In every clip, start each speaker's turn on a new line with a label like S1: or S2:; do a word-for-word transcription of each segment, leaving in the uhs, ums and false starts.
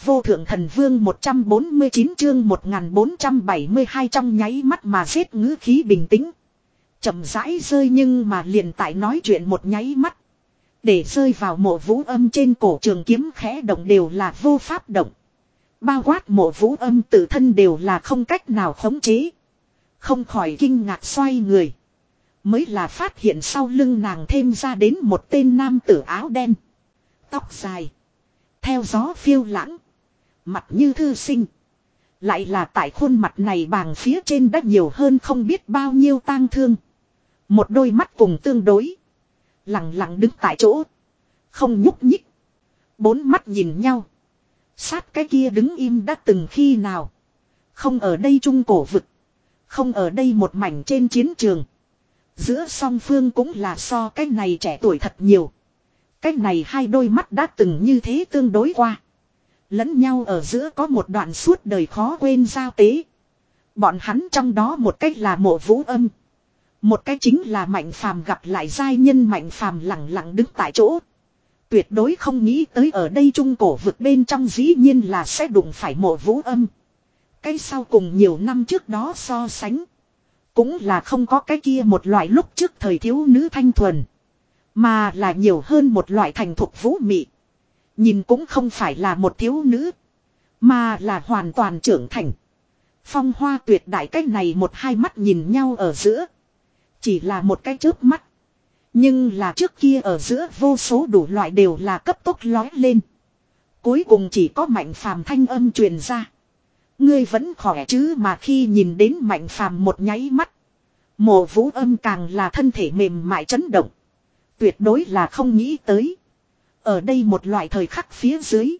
S1: vô thượng thần vương một trăm bốn mươi chín chương một nghìn bốn trăm bảy mươi hai trong nháy mắt mà giết ngữ khí bình tĩnh. Chậm rãi rơi nhưng mà liền tại nói chuyện một nháy mắt. Để rơi vào mộ vũ âm trên cổ trường kiếm khẽ động đều là vô pháp động. Bao quát mộ vũ âm tự thân đều là không cách nào khống chế. Không khỏi kinh ngạc xoay người. Mới là phát hiện sau lưng nàng thêm ra đến một tên nam tử áo đen. Tóc dài. Theo gió phiêu lãng. Mặt như thư sinh. Lại là tại khuôn mặt này bàng phía trên đã nhiều hơn không biết bao nhiêu tang thương. Một đôi mắt cùng tương đối. Lặng lặng đứng tại chỗ. Không nhúc nhích. Bốn mắt nhìn nhau. Sát cái kia đứng im đã từng khi nào. Không ở đây trung cổ vực. Không ở đây một mảnh trên chiến trường. Giữa song phương cũng là so cái này trẻ tuổi thật nhiều. Cái này hai đôi mắt đã từng như thế tương đối qua. Lẫn nhau ở giữa có một đoạn suốt đời khó quên giao tế. Bọn hắn trong đó một cách là mộ vũ âm. Một cách chính là Mạnh Phàm gặp lại giai nhân Mạnh Phàm lặng lặng đứng tại chỗ. Tuyệt đối không nghĩ tới ở đây trung cổ vực bên trong dĩ nhiên là sẽ đụng phải mộ vũ âm. Cái sau cùng nhiều năm trước đó so sánh. Cũng là không có cái kia một loại lúc trước thời thiếu nữ thanh thuần. Mà là nhiều hơn một loại thành thục vũ mị. Nhìn cũng không phải là một thiếu nữ. Mà là hoàn toàn trưởng thành. Phong hoa tuyệt đại cách này một hai mắt nhìn nhau ở giữa. Chỉ là một cái chớp mắt. Nhưng là trước kia ở giữa vô số đủ loại đều là cấp tốc lói lên. Cuối cùng chỉ có Mạnh Phàm thanh âm truyền ra. Ngươi vẫn khỏe chứ mà khi nhìn đến Mạnh Phàm một nháy mắt. Mộ vũ âm càng là thân thể mềm mại chấn động. Tuyệt đối là không nghĩ tới. Ở đây một loại thời khắc phía dưới.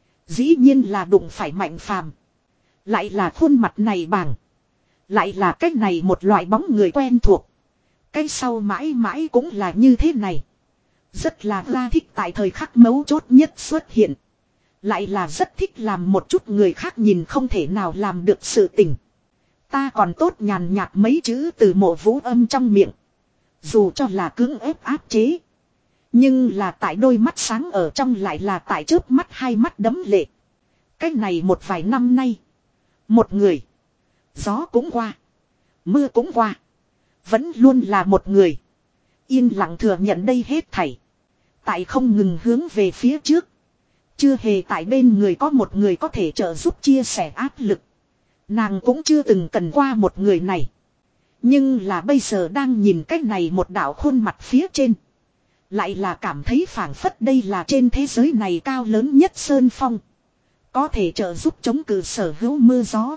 S1: Dĩ nhiên là đụng phải Mạnh Phàm. Lại là khuôn mặt này bàng. Lại là cách này một loại bóng người quen thuộc. Cái sau mãi mãi cũng là như thế này. Rất là ra thích tại thời khắc mấu chốt nhất xuất hiện. Lại là rất thích làm một chút người khác nhìn không thể nào làm được sự tình. Ta còn tốt nhàn nhạt mấy chữ từ mộ vũ âm trong miệng. Dù cho là cưỡng ép áp chế. Nhưng là tại đôi mắt sáng ở trong lại là tại chớp mắt hai mắt đấm lệ. Cách này một vài năm nay. Một người. Gió cũng qua. Mưa cũng qua. Vẫn luôn là một người. Yên lặng thừa nhận đây hết thảy. Tại không ngừng hướng về phía trước. Chưa hề tại bên người có một người có thể trợ giúp chia sẻ áp lực. Nàng cũng chưa từng cần qua một người này. Nhưng là bây giờ đang nhìn cách này một đạo khuôn mặt phía trên. Lại là cảm thấy phảng phất đây là trên thế giới này cao lớn nhất sơn phong. Có thể trợ giúp chống cự sở hữu mưa gió.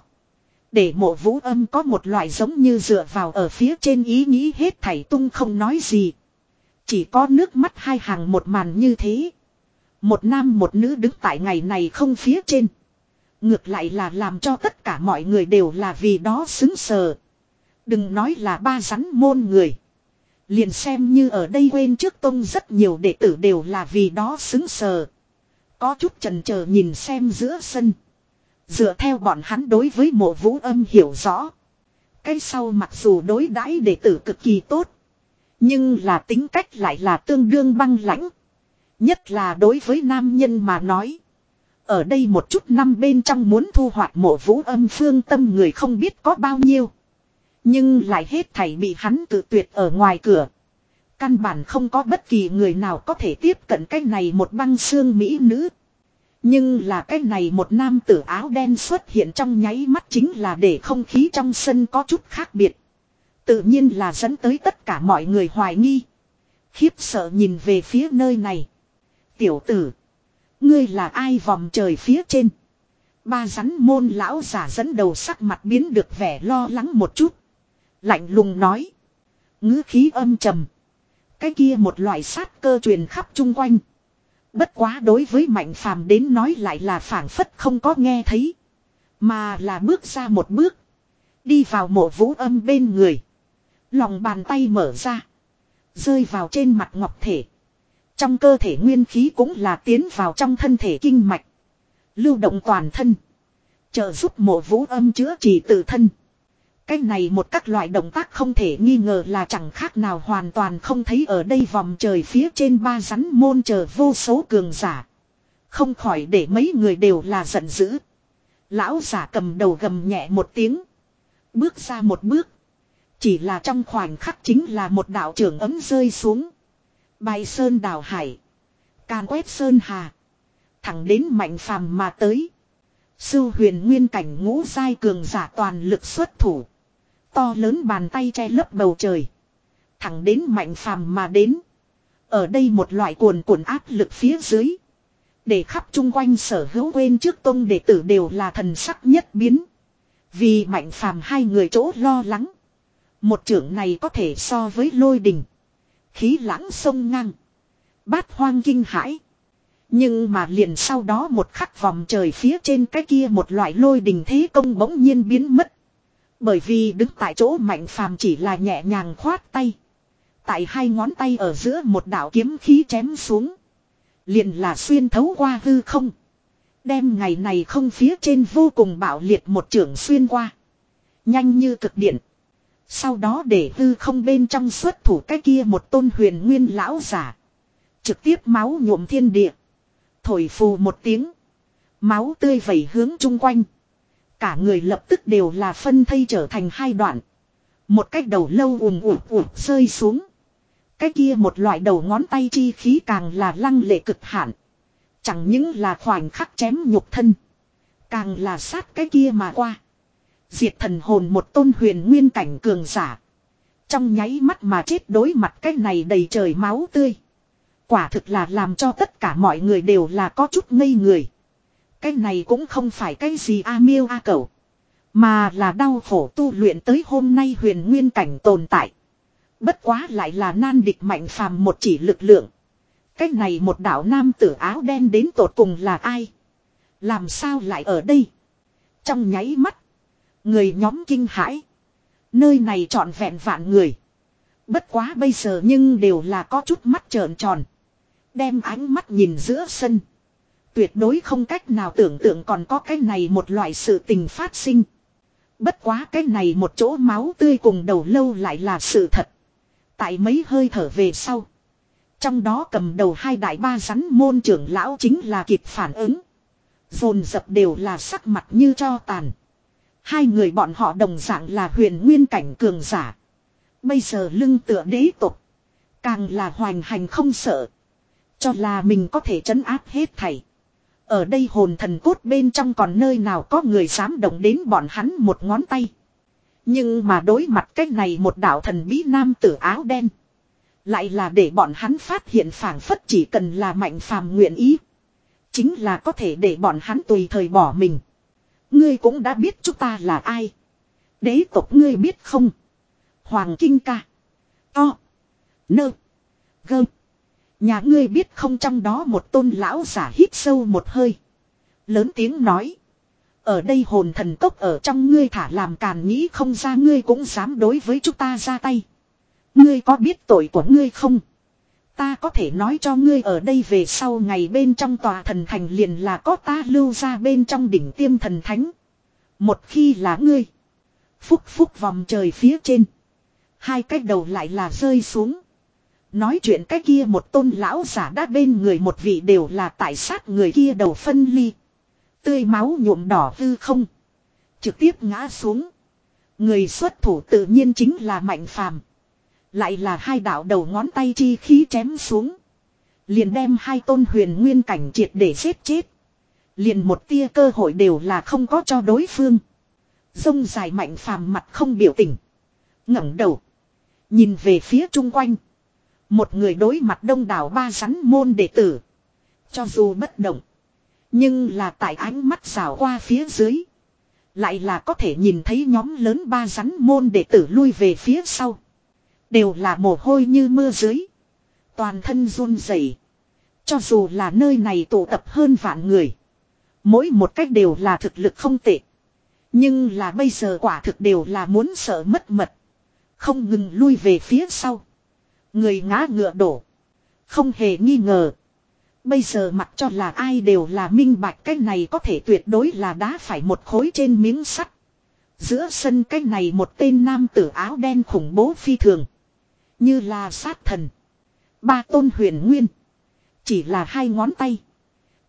S1: Để mộ vũ âm có một loại giống như dựa vào ở phía trên ý nghĩ hết thảy tung không nói gì. Chỉ có nước mắt hai hàng một màn như thế. Một nam một nữ đứng tại ngày này không phía trên. Ngược lại là làm cho tất cả mọi người đều là vì đó xứng sờ. Đừng nói là ba rắn môn người. Liền xem như ở đây quên trước tông rất nhiều đệ tử đều là vì đó xứng sờ. Có chút chần chờ nhìn xem giữa sân. Dựa theo bọn hắn đối với mộ vũ âm hiểu rõ. Cái sau mặc dù đối đãi đệ tử cực kỳ tốt. Nhưng là tính cách lại là tương đương băng lãnh. Nhất là đối với nam nhân mà nói. Ở đây một chút năm bên trong muốn thu hoạch mộ vũ âm phương tâm người không biết có bao nhiêu. Nhưng lại hết thảy bị hắn tự tuyệt ở ngoài cửa. Căn bản không có bất kỳ người nào có thể tiếp cận cái này một băng xương mỹ nữ. Nhưng là cái này một nam tử áo đen xuất hiện trong nháy mắt chính là để không khí trong sân có chút khác biệt. Tự nhiên là dẫn tới tất cả mọi người hoài nghi. Khiếp sợ nhìn về phía nơi này. Tiểu tử. Ngươi là ai vòng trời phía trên. Ba rắn môn lão giả dẫn đầu sắc mặt biến được vẻ lo lắng một chút. Lạnh lùng nói. Ngữ khí âm trầm. Cái kia một loại sát cơ truyền khắp chung quanh. Bất quá đối với Mạnh Phàm đến nói lại là phảng phất không có nghe thấy. Mà là bước ra một bước. Đi vào mộ vũ âm bên người. Lòng bàn tay mở ra. Rơi vào trên mặt ngọc thể. Trong cơ thể nguyên khí cũng là tiến vào trong thân thể kinh mạch. Lưu động toàn thân. Trợ giúp mộ vũ âm chữa trị tự thân. Cái này một các loại động tác không thể nghi ngờ là chẳng khác nào hoàn toàn không thấy ở đây vòng trời phía trên ba rắn môn chờ vô số cường giả. Không khỏi để mấy người đều là giận dữ. Lão giả cầm đầu gầm nhẹ một tiếng. Bước ra một bước. Chỉ là trong khoảnh khắc chính là một đạo trưởng ấm rơi xuống. Bài sơn đảo hải. Càn quét sơn hà. Thẳng đến Mạnh Phàm mà tới. Sưu huyền nguyên cảnh ngũ giai cường giả toàn lực xuất thủ. To lớn bàn tay che lấp bầu trời. Thẳng đến Mạnh Phàm mà đến. Ở đây một loại cuồn cuộn áp lực phía dưới. Để khắp chung quanh sở hữu quên trước tông đệ tử đều là thần sắc nhất biến. Vì Mạnh Phàm hai người chỗ lo lắng. Một trưởng này có thể so với lôi đình. Khí lãng sông ngang. Bát hoang kinh hãi. Nhưng mà liền sau đó một khắc vòng trời phía trên cái kia một loại lôi đình thế công bỗng nhiên biến mất. Bởi vì đứng tại chỗ Mạnh Phàm chỉ là nhẹ nhàng khoát tay. Tại hai ngón tay ở giữa một đạo kiếm khí chém xuống. Liền là xuyên thấu qua hư không. Đem ngày này không phía trên vô cùng bạo liệt một trưởng xuyên qua. Nhanh như cực điện. Sau đó để hư không bên trong xuất thủ cái kia một tôn huyền nguyên lão giả. Trực tiếp máu nhuộm thiên địa. Thổi phù một tiếng. Máu tươi vẩy hướng chung quanh. Cả người lập tức đều là phân thây trở thành hai đoạn. Một cái đầu lâu ùm ùm ùm rơi xuống. Cái kia một loại đầu ngón tay chi khí càng là lăng lệ cực hạn. Chẳng những là khoảnh khắc chém nhục thân. Càng là sát cái kia mà qua. Diệt thần hồn một tôn huyền nguyên cảnh cường giả. Trong nháy mắt mà chết đối mặt cái này đầy trời máu tươi. Quả thực là làm cho tất cả mọi người đều là có chút ngây người. Cái này cũng không phải cái gì a miêu a cẩu. Mà là đau khổ tu luyện tới hôm nay huyền nguyên cảnh tồn tại. Bất quá lại là nan địch Mạnh Phàm một chỉ lực lượng. Cái này một đạo nam tử áo đen đến tột cùng là ai? Làm sao lại ở đây? Trong nháy mắt. Người nhóm kinh hãi. Nơi này trọn vẹn vạn người. Bất quá bây giờ nhưng đều là có chút mắt trợn tròn. Đem ánh mắt nhìn giữa sân. Tuyệt đối không cách nào tưởng tượng còn có cái này một loại sự tình phát sinh. Bất quá cái này một chỗ máu tươi cùng đầu lâu lại là sự thật. Tại mấy hơi thở về sau. Trong đó cầm đầu hai đại ba rắn môn trưởng lão chính là kịp phản ứng. Dồn dập đều là sắc mặt như cho tàn. Hai người bọn họ đồng dạng là huyền nguyên cảnh cường giả. Bây giờ lưng tựa đế tục. Càng là hoành hành không sợ. Cho là mình có thể trấn áp hết thảy. Ở đây hồn thần cốt bên trong còn nơi nào có người dám động đến bọn hắn một ngón tay. Nhưng mà đối mặt cách này một đạo thần bí nam tử áo đen. Lại là để bọn hắn phát hiện phảng phất chỉ cần là Mạnh Phàm nguyện ý. Chính là có thể để bọn hắn tùy thời bỏ mình. Ngươi cũng đã biết chúng ta là ai. Đế tộc ngươi biết không? Hoàng Kinh Ca. To. Nơ. Gơ. Nhà ngươi biết không, trong đó một tôn lão giả hít sâu một hơi. Lớn tiếng nói. Ở đây hồn thần cốc ở trong ngươi thả làm càn, nghĩ không ra ngươi cũng dám đối với chúng ta ra tay. Ngươi có biết tội của ngươi không? Ta có thể nói cho ngươi, ở đây về sau ngày bên trong tòa thần thành liền là có ta lưu ra bên trong đỉnh tiêm thần thánh. Một khi là ngươi. Phúc phúc vòng trời phía trên. Hai cái đầu lại là rơi xuống. Nói chuyện cái kia một tôn lão giả đã bên người một vị đều là tại sát người kia đầu phân ly. Tươi máu nhuộm đỏ hư không. Trực tiếp ngã xuống. Người xuất thủ tự nhiên chính là Mạnh Phàm. Lại là hai đạo đầu ngón tay chi khí chém xuống. Liền đem hai tôn huyền nguyên cảnh triệt để giết chết. Liền một tia cơ hội đều là không có cho đối phương. Rông dài Mạnh Phàm mặt không biểu tình. ngẩng đầu. Nhìn về phía chung quanh. Một người đối mặt đông đảo ba rắn môn đệ tử. Cho dù bất động. Nhưng là tại ánh mắt rào qua phía dưới. Lại là có thể nhìn thấy nhóm lớn ba rắn môn đệ tử lui về phía sau. Đều là mồ hôi như mưa dưới. Toàn thân run rẩy. Cho dù là nơi này tụ tập hơn vạn người. Mỗi một cách đều là thực lực không tệ. Nhưng là bây giờ quả thực đều là muốn sợ mất mật. Không ngừng lui về phía sau. Người ngã ngựa đổ. Không hề nghi ngờ. Bây giờ mặc cho là ai đều là minh bạch, cái này có thể tuyệt đối là đá phải một khối trên miếng sắt. Giữa sân cái này một tên nam tử áo đen khủng bố phi thường. Như là sát thần. Ba tôn huyền nguyên. Chỉ là hai ngón tay.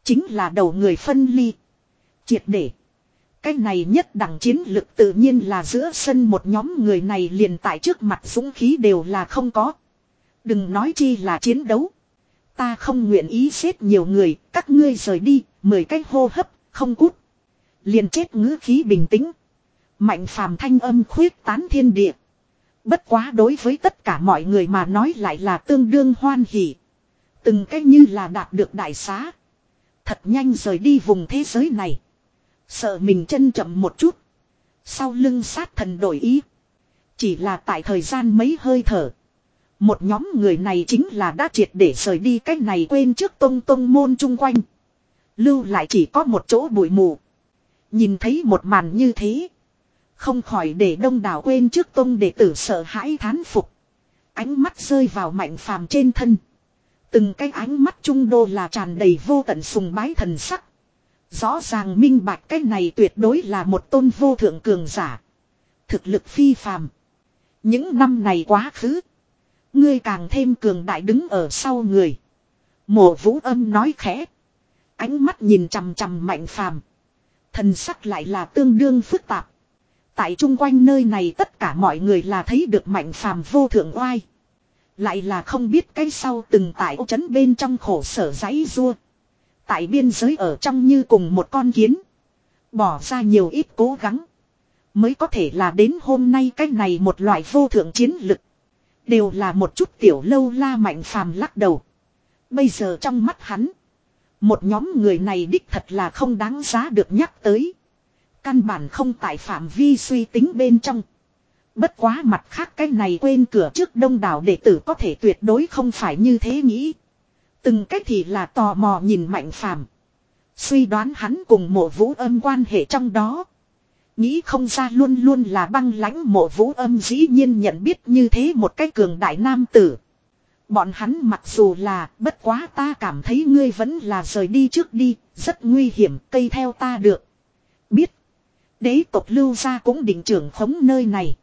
S1: Chính là đầu người phân ly. Triệt để. Cái này nhất đẳng chiến lực tự nhiên là giữa sân một nhóm người này liền tại trước mặt dũng khí đều là không có. Đừng nói chi là chiến đấu. Ta không nguyện ý giết nhiều người, các ngươi rời đi, mười cái hô hấp, không cút. Liền chết ngữ khí bình tĩnh. Mạnh phàm thanh âm khuyết tán thiên địa. Bất quá đối với tất cả mọi người mà nói lại là tương đương hoan hỉ. Từng cách như là đạt được đại xá. Thật nhanh rời đi vùng thế giới này. Sợ mình chân chậm một chút. Sau lưng sát thần đổi ý. Chỉ là tại thời gian mấy hơi thở. Một nhóm người này chính là đã triệt để rời đi cách này quên trước tông tông môn chung quanh. Lưu lại chỉ có một chỗ bụi mù. Nhìn thấy một màn như thế. Không khỏi để đông đảo quên trước tông đệ tử sợ hãi thán phục. Ánh mắt rơi vào Mạnh Phàm trên thân. Từng cái ánh mắt trung đô là tràn đầy vô tận sùng bái thần sắc. Rõ ràng minh bạch cái này tuyệt đối là một tôn vô thượng cường giả. Thực lực phi phàm. Những năm này quá khứ. Ngươi càng thêm cường đại đứng ở sau người. Mộ Vũ Âm nói khẽ. Ánh mắt nhìn chằm chằm Mạnh Phàm. Thần sắc lại là tương đương phức tạp. Tại chung quanh nơi này tất cả mọi người là thấy được Mạnh Phàm vô thượng oai. Lại là không biết cái sau từng tại ô trấn bên trong khổ sở giãy giụa. Tại biên giới ở trong như cùng một con kiến. Bỏ ra nhiều ít cố gắng. Mới có thể là đến hôm nay cái này một loại vô thượng chiến lực. Đều là một chút tiểu lâu la. Mạnh Phàm lắc đầu. Bây giờ trong mắt hắn. Một nhóm người này đích thật là không đáng giá được nhắc tới. Căn bản không tại phạm vi suy tính bên trong. Bất quá mặt khác cái này quên cửa trước đông đảo đệ tử có thể tuyệt đối không phải như thế nghĩ. Từng cách thì là tò mò nhìn Mạnh Phàm. Suy đoán hắn cùng Mộ Vũ Âm quan hệ trong đó. Nghĩ không ra luôn luôn là băng lãnh Mộ Vũ Âm dĩ nhiên nhận biết như thế một cái cường đại nam tử. Bọn hắn mặc dù là bất quá ta cảm thấy ngươi vẫn là rời đi trước đi, rất nguy hiểm, cây theo ta được. Biết. Đế tộc Lưu gia cũng định trưởng khống nơi này.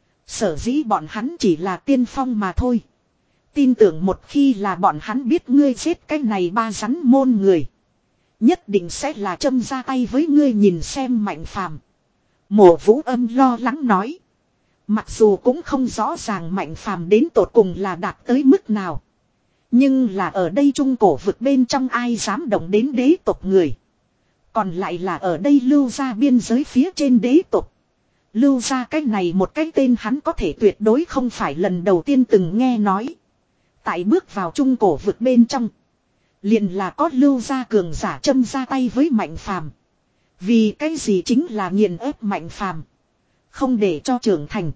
S1: Sở dĩ bọn hắn chỉ là tiên phong mà thôi. Tin tưởng một khi là bọn hắn biết ngươi giết cái này ba rắn môn người. Nhất định sẽ là châm ra tay với ngươi. Nhìn xem Mạnh Phàm. Mộ Vũ Âm lo lắng nói. Mặc dù cũng không rõ ràng Mạnh Phàm đến tột cùng là đạt tới mức nào. Nhưng là ở đây trung cổ vực bên trong ai dám động đến đế tộc người. Còn lại là ở đây Lưu gia biên giới phía trên đế tộc. Lưu gia cái này một cái tên hắn có thể tuyệt đối không phải lần đầu tiên từng nghe nói. Tại bước vào trung cổ vực bên trong. Liền là có Lưu gia cường giả châm ra tay với Mạnh Phàm. Vì cái gì chính là nghiền ép Mạnh Phàm. Không để cho trưởng thành.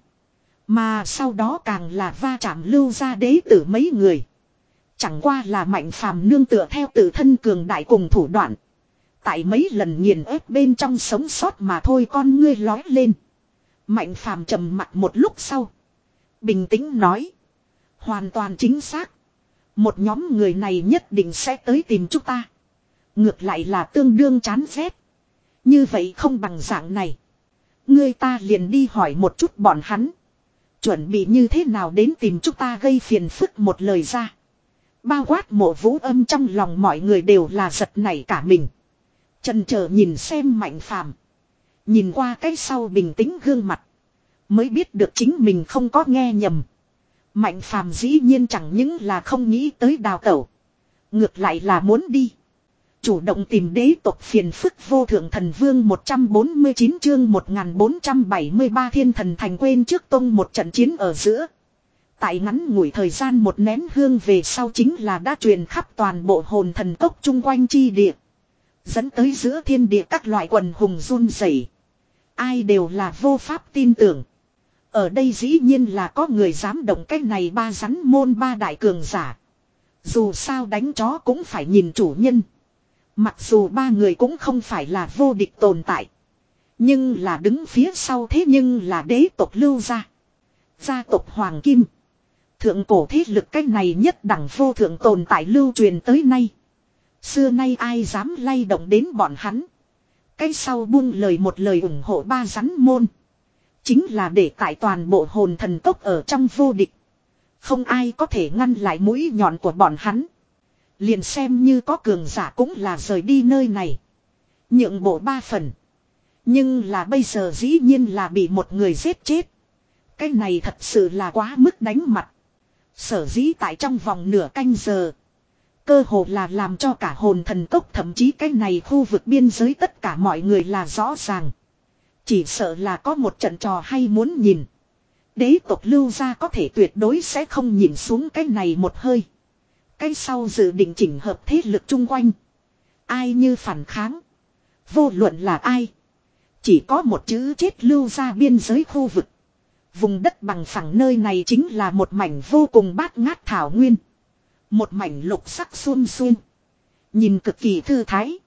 S1: Mà sau đó càng là va chạm Lưu gia đế tử mấy người. Chẳng qua là Mạnh Phàm nương tựa theo tự thân cường đại cùng thủ đoạn. Tại mấy lần nghiền ép bên trong sống sót mà thôi. Con ngươi lói lên. Mạnh Phàm trầm mặt một lúc sau. Bình tĩnh nói. Hoàn toàn chính xác. Một nhóm người này nhất định sẽ tới tìm chúng ta. Ngược lại là tương đương chán ghét. Như vậy không bằng dạng này. Ngươi ta liền đi hỏi một chút bọn hắn. Chuẩn bị như thế nào đến tìm chúng ta gây phiền phức một lời ra. Bao quát Mộ Vũ Âm trong lòng mọi người đều là giật nảy cả mình. Chần chờ nhìn xem Mạnh Phàm. Nhìn qua cái sau bình tĩnh gương mặt. Mới biết được chính mình không có nghe nhầm. Mạnh Phàm dĩ nhiên chẳng những là không nghĩ tới đào tẩu. Ngược lại là muốn đi. Chủ động tìm đế tộc phiền phức. Vô thượng thần vương một trăm bốn mươi chín chương một nghìn bốn trăm bảy mươi ba thiên thần thành quên trước tông một trận chiến ở giữa. Tại ngắn ngủi thời gian một nén hương về sau chính là đã truyền khắp toàn bộ hồn thần cốc chung quanh chi địa. Dẫn tới giữa thiên địa các loại quần hùng run rẩy. Ai đều là vô pháp tin tưởng. Ở đây dĩ nhiên là có người dám động cái này ba rắn môn ba đại cường giả. Dù sao đánh chó cũng phải nhìn chủ nhân. Mặc dù ba người cũng không phải là vô địch tồn tại. Nhưng là đứng phía sau thế nhưng là đế tộc Lưu gia. Gia tộc Hoàng Kim. Thượng cổ thế lực cái này nhất đẳng vô thượng tồn tại lưu truyền tới nay. Xưa nay ai dám lay động đến bọn hắn. Cái sau buông lời một lời ủng hộ ba rắn môn. Chính là để tại toàn bộ hồn thần cốc ở trong vô địch. Không ai có thể ngăn lại mũi nhọn của bọn hắn. Liền xem như có cường giả cũng là rời đi nơi này. Nhượng bộ ba phần. Nhưng là bây giờ dĩ nhiên là bị một người giết chết. Cái này thật sự là quá mức đánh mặt. Sở dĩ tại trong vòng nửa canh giờ. Cơ hồ là làm cho cả hồn thần cốc thậm chí cái này khu vực biên giới tất cả mọi người là rõ ràng. Chỉ sợ là có một trận trò hay muốn nhìn. Đế tộc Lưu gia có thể tuyệt đối sẽ không nhìn xuống cái này một hơi. Cái sau dự định chỉnh hợp thế lực chung quanh. Ai như phản kháng. Vô luận là ai. Chỉ có một chữ chết Lưu gia biên giới khu vực. Vùng đất bằng phẳng nơi này chính là một mảnh vô cùng bát ngát thảo nguyên. Một mảnh lục sắc xuân xuân. Nhìn cực kỳ thư thái.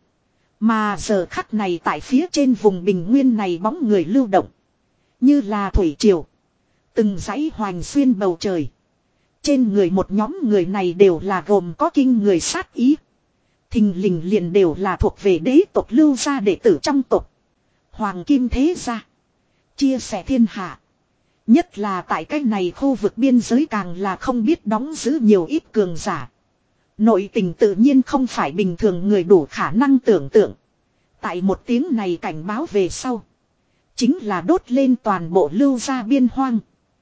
S1: Mà giờ khắc này tại phía trên vùng bình nguyên này bóng người lưu động. Như là thủy triều. Từng dãy hoành xuyên bầu trời. Trên người một nhóm người này đều là gồm có kinh người sát ý. Thình lình liền đều là thuộc về đế tộc Lưu gia đệ tử trong tộc. Hoàng kim thế gia. Chia sẻ thiên hạ. Nhất là tại cái này khu vực biên giới càng là không biết đóng giữ nhiều ít cường giả. Nội tình tự nhiên không phải bình thường người đủ khả năng tưởng tượng. Tại một tiếng này cảnh báo về sau. Chính là đốt lên toàn bộ Lưu gia biên hoang.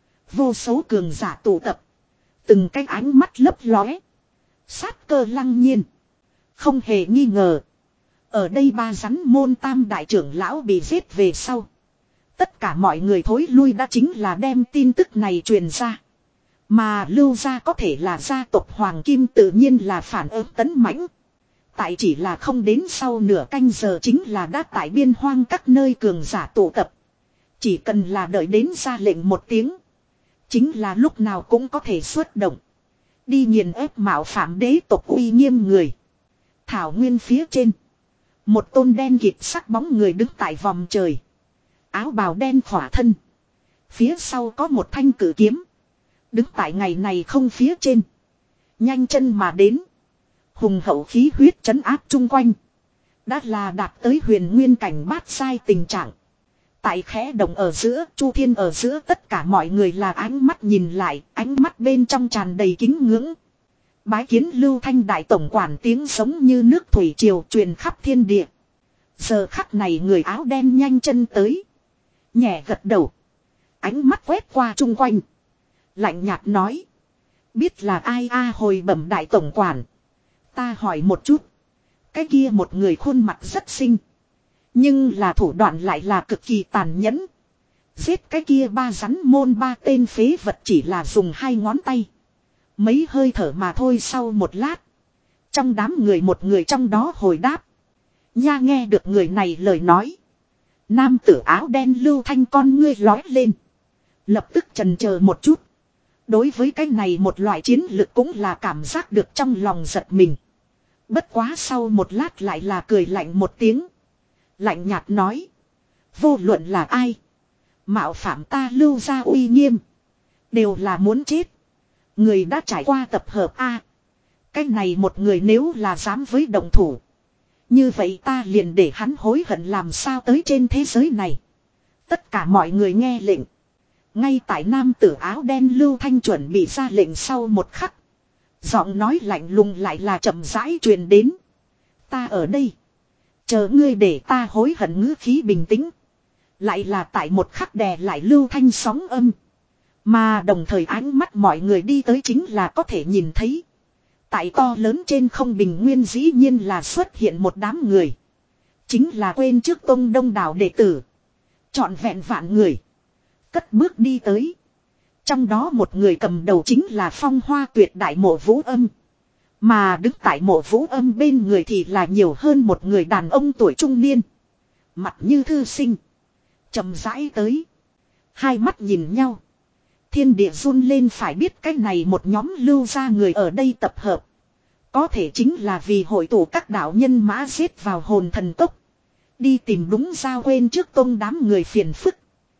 S1: Vô số cường giả tụ tập. Từng cái ánh mắt lấp lóe. Sát cơ lăng nhiên. Không hề nghi ngờ. Ở đây ba rắn môn tam đại trưởng lão bị giết về sau. Tất cả mọi người thối lui đã chính là đem tin tức này truyền ra. Mà Lưu gia có thể là gia tộc Hoàng Kim tự nhiên là phản ứng tấn mãnh. Tại chỉ là không đến sau nửa canh giờ chính là đã tại biên hoang các nơi cường giả tụ tập. Chỉ cần là đợi đến ra lệnh một tiếng. Chính là lúc nào cũng có thể xuất động. Đi nghiền ép mạo phạm đế tộc uy nghiêm người. Thảo nguyên phía trên. Một tôn đen kịt sắc bóng người đứng tại vòng trời. Áo bào đen khỏa thân. Phía sau có một thanh cử kiếm. Đứng tại ngày này không phía trên. Nhanh chân mà đến. Hùng hậu khí huyết trấn áp chung quanh. Đã là đạt tới huyền nguyên cảnh bát sai tình trạng. Tại khẽ động ở giữa, chu thiên ở giữa tất cả mọi người là ánh mắt nhìn lại, ánh mắt bên trong tràn đầy kính ngưỡng. Bái kiến Lưu Thanh đại tổng quản tiếng giống như nước thủy triều truyền khắp thiên địa. Giờ khắc này người áo đen nhanh chân tới. Nhẹ gật đầu. Ánh mắt quét qua chung quanh. Lạnh nhạt nói. Biết là ai a hồi bẩm đại tổng quản. Ta hỏi một chút. Cái kia một người khuôn mặt rất xinh. Nhưng là thủ đoạn lại là cực kỳ tàn nhẫn. Giết cái kia ba rắn môn ba tên phế vật chỉ là dùng hai ngón tay. Mấy hơi thở mà thôi sau một lát. Trong đám người một người trong đó hồi đáp. Nha nghe được người này lời nói. Nam tử áo đen Lưu Thanh con ngươi lói lên. Lập tức chần chờ một chút. Đối với cái này một loại chiến lực cũng là cảm giác được trong lòng giật mình. Bất quá sau một lát lại là cười lạnh một tiếng. Lạnh nhạt nói. Vô luận là ai. Mạo phạm ta Lưu gia uy nghiêm. Đều là muốn chết. Người đã trải qua tập hợp A. Cái này một người nếu là dám với động thủ. Như vậy ta liền để hắn hối hận làm sao tới trên thế giới này. Tất cả mọi người nghe lệnh. Ngay tại nam tử áo đen Lưu Thanh chuẩn bị ra lệnh sau một khắc. Giọng nói lạnh lùng lại là chậm rãi truyền đến. Ta ở đây. Chờ ngươi để ta hối hận ngữ khí bình tĩnh. Lại là tại một khắc đè lại Lưu Thanh sóng âm. Mà đồng thời ánh mắt mọi người đi tới chính là có thể nhìn thấy. Tại to lớn trên không bình nguyên dĩ nhiên là xuất hiện một đám người. Chính là quên trước tông đông đảo đệ tử. Trọn vẹn vạn người. Cất bước đi tới. Trong đó một người cầm đầu chính là phong hoa tuyệt đại mộ vũ âm. Mà đứng tại mộ vũ âm bên người thì là nhiều hơn một người đàn ông tuổi trung niên. Mặt như thư sinh. Chậm rãi tới. Hai mắt nhìn nhau. Thiên địa run lên phải biết cái này một nhóm Lưu gia người ở đây tập hợp. Có thể chính là vì hội tụ các đạo nhân mã giết vào hồn thần cốc. Đi tìm đúng giao quên trước tông đám người phiền phức.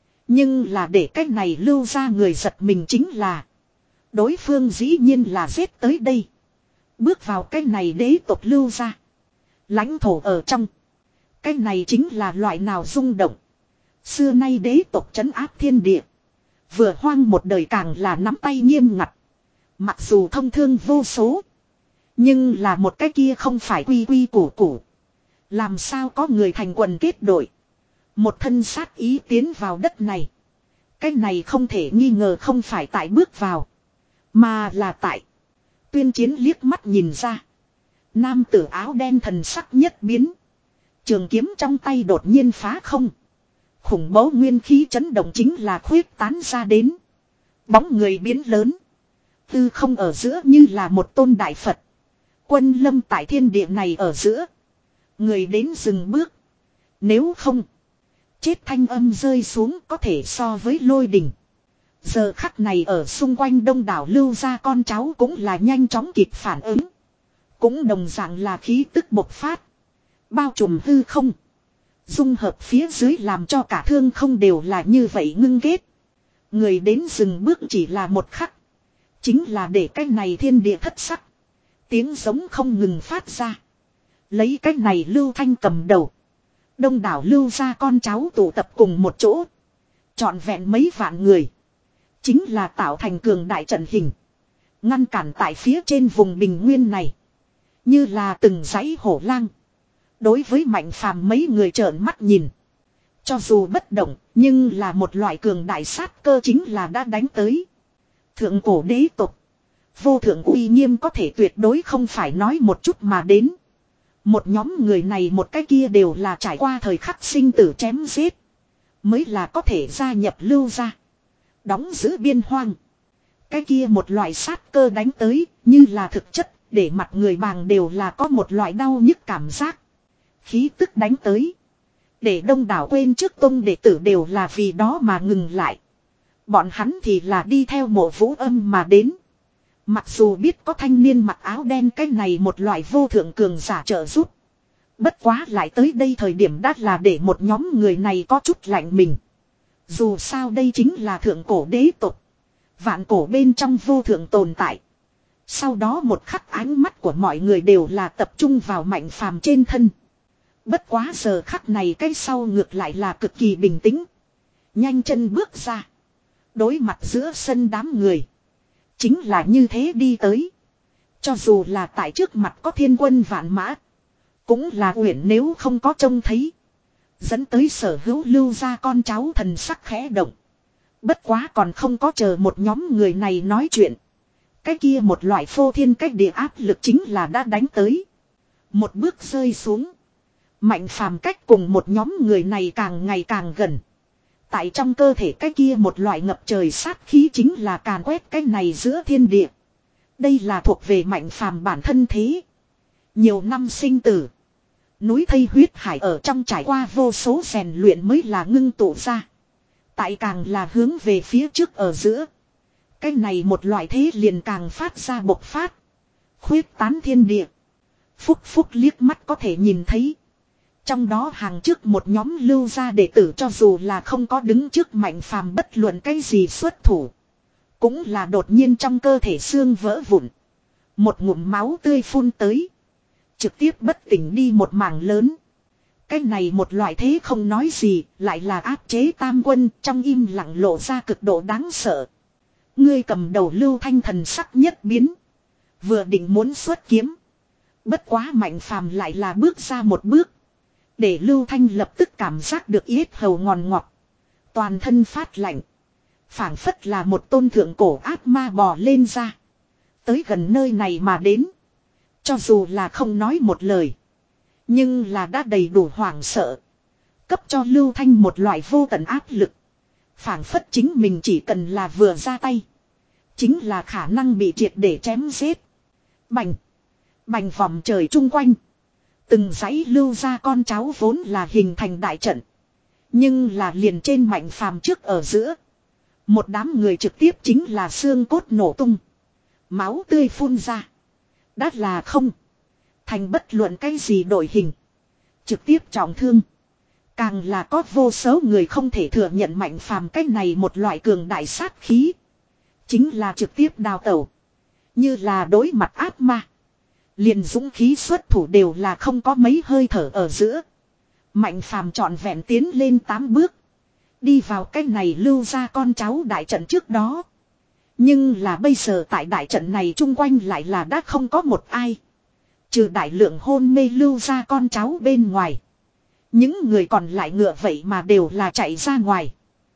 S1: Nhưng là để cái này Lưu gia người giật mình chính là. Đối phương dĩ nhiên là giết tới đây. Bước vào cái này đế tộc Lưu gia. Lãnh thổ ở trong. Cái này chính là loại nào rung động. Xưa nay đế tộc trấn áp thiên địa. Vừa hoang một đời càng là nắm tay nghiêm ngặt. Mặc dù thông thương vô số. Nhưng là một cái kia không phải quy quy củ củ. Làm sao có người thành quần kết đội. Một thân sát ý tiến vào đất này. Cái này không thể nghi ngờ không phải tại bước vào. Mà là tại. Tuyên Chiến liếc mắt nhìn ra. Nam tử áo đen thần sắc nhất biến. Trường kiếm trong tay đột nhiên phá không. Khủng bố nguyên khí chấn động chính là khuyết tán ra đến. Bóng người biến lớn. Tư không ở giữa như là một tôn đại Phật. Quân lâm tại thiên địa này ở giữa. Người đến dừng bước. Nếu không. Chết thanh âm rơi xuống có thể so với lôi đình. Giờ khắc này ở xung quanh đông đảo lưu gia con cháu cũng là nhanh chóng kịp phản ứng. Cũng đồng dạng là khí tức bộc phát. Bao trùm hư không. Dung hợp phía dưới làm cho cả thương không đều là như vậy ngưng kết. Người đến dừng bước chỉ là một khắc. Chính là để cái này thiên địa thất sắc. Tiếng giống không ngừng phát ra. Lấy cái này Lưu Thanh cầm đầu. Đông đảo lưu gia con cháu tụ tập cùng một chỗ. Trọn vẹn mấy vạn người. Chính là tạo thành cường đại trận hình. Ngăn cản tại phía trên vùng bình nguyên này. Như là từng dãy hổ lang. Đối với Mạnh Phàm mấy người trợn mắt nhìn. Cho dù bất động, nhưng là một loại cường đại sát cơ chính là đã đánh tới. Thượng cổ đế tộc. Vô thượng uy nghiêm có thể tuyệt đối không phải nói một chút mà đến. Một nhóm người này một cái kia đều là trải qua thời khắc sinh tử chém giết. Mới là có thể gia nhập lưu gia. Đóng giữ biên hoang. Cái kia một loại sát cơ đánh tới như là thực chất. Để mặt người bàng đều là có một loại đau nhức cảm giác. Khí tức đánh tới. Để đông đảo quên trước tông đệ tử đều là vì đó mà ngừng lại. Bọn hắn thì là đi theo Mộ Vũ Âm mà đến. Mặc dù biết có thanh niên mặc áo đen cái này một loại vô thượng cường giả trợ giúp. Bất quá lại tới đây thời điểm đã là để một nhóm người này có chút lạnh mình. Dù sao đây chính là thượng cổ đế tộc. Vạn cổ bên trong vô thượng tồn tại. Sau đó một khắc ánh mắt của mọi người đều là tập trung vào Mạnh Phàm trên thân. Bất quá giờ khắc này cái sau ngược lại là cực kỳ bình tĩnh. Nhanh chân bước ra. Đối mặt giữa sân đám người. Chính là như thế đi tới. Cho dù là tại trước mặt có thiên quân vạn mã. Cũng là uyển nếu không có trông thấy. Dẫn tới sở hữu lưu gia con cháu thần sắc khẽ động. Bất quá còn không có chờ một nhóm người này nói chuyện. Cái kia một loại phô thiên cách địa áp lực chính là đã đánh tới. Một bước rơi xuống. Mạnh Phàm cách cùng một nhóm người này càng ngày càng gần. Tại trong cơ thể cái kia một loại ngập trời sát khí chính là càn quét cái này giữa thiên địa. Đây là thuộc về Mạnh Phàm bản thân thế. Nhiều năm sinh tử. Núi thây huyết hải ở trong trải qua vô số rèn luyện mới là ngưng tụ ra. Tại càng là hướng về phía trước ở giữa. Cái này một loại thế liền càng phát ra bộc phát. Khuyết tán thiên địa. Phúc phúc liếc mắt có thể nhìn thấy. Trong đó hàng trước một nhóm lưu gia đệ tử cho dù là không có đứng trước Mạnh Phàm bất luận cái gì xuất thủ. Cũng là đột nhiên trong cơ thể xương vỡ vụn. Một ngụm máu tươi phun tới. Trực tiếp bất tỉnh đi một mảng lớn. Cái này một loại thế không nói gì, lại là áp chế tam quân trong im lặng lộ ra cực độ đáng sợ. Ngươi cầm đầu Lưu Thanh thần sắc nhất biến. Vừa định muốn xuất kiếm. Bất quá Mạnh Phàm lại là bước ra một bước. Để Lưu Thanh lập tức cảm giác được yết hầu ngọt ngọt. Toàn thân phát lạnh. Phảng phất là một tôn thượng cổ ác ma bò lên ra. Tới gần nơi này mà đến. Cho dù là không nói một lời. Nhưng là đã đầy đủ hoảng sợ. Cấp cho Lưu Thanh một loại vô tận áp lực. Phảng phất chính mình chỉ cần là vừa ra tay. Chính là khả năng bị triệt để chém giết. Bành. Bành vòng trời chung quanh. Từng dãy lưu ra con cháu vốn là hình thành đại trận. Nhưng là liền trên Mạnh Phàm trước ở giữa. Một đám người trực tiếp chính là xương cốt nổ tung. Máu tươi phun ra. Đã là không. Thành bất luận cái gì đổi hình. Trực tiếp trọng thương. Càng là có vô số người không thể thừa nhận Mạnh Phàm cái này một loại cường đại sát khí. Chính là trực tiếp đào tẩu. Như là đối mặt ác ma. Liền dũng khí xuất thủ đều là không có mấy hơi thở ở giữa. Mạnh Phàm trọn vẹn tiến lên tám bước. Đi vào cái này lưu ra con cháu đại trận trước đó. Nhưng là bây giờ tại đại trận này chung quanh lại là đã không có một ai. Trừ đại lượng hôn mê lưu ra con cháu bên ngoài. Những người còn lại ngựa vậy mà đều là chạy ra ngoài.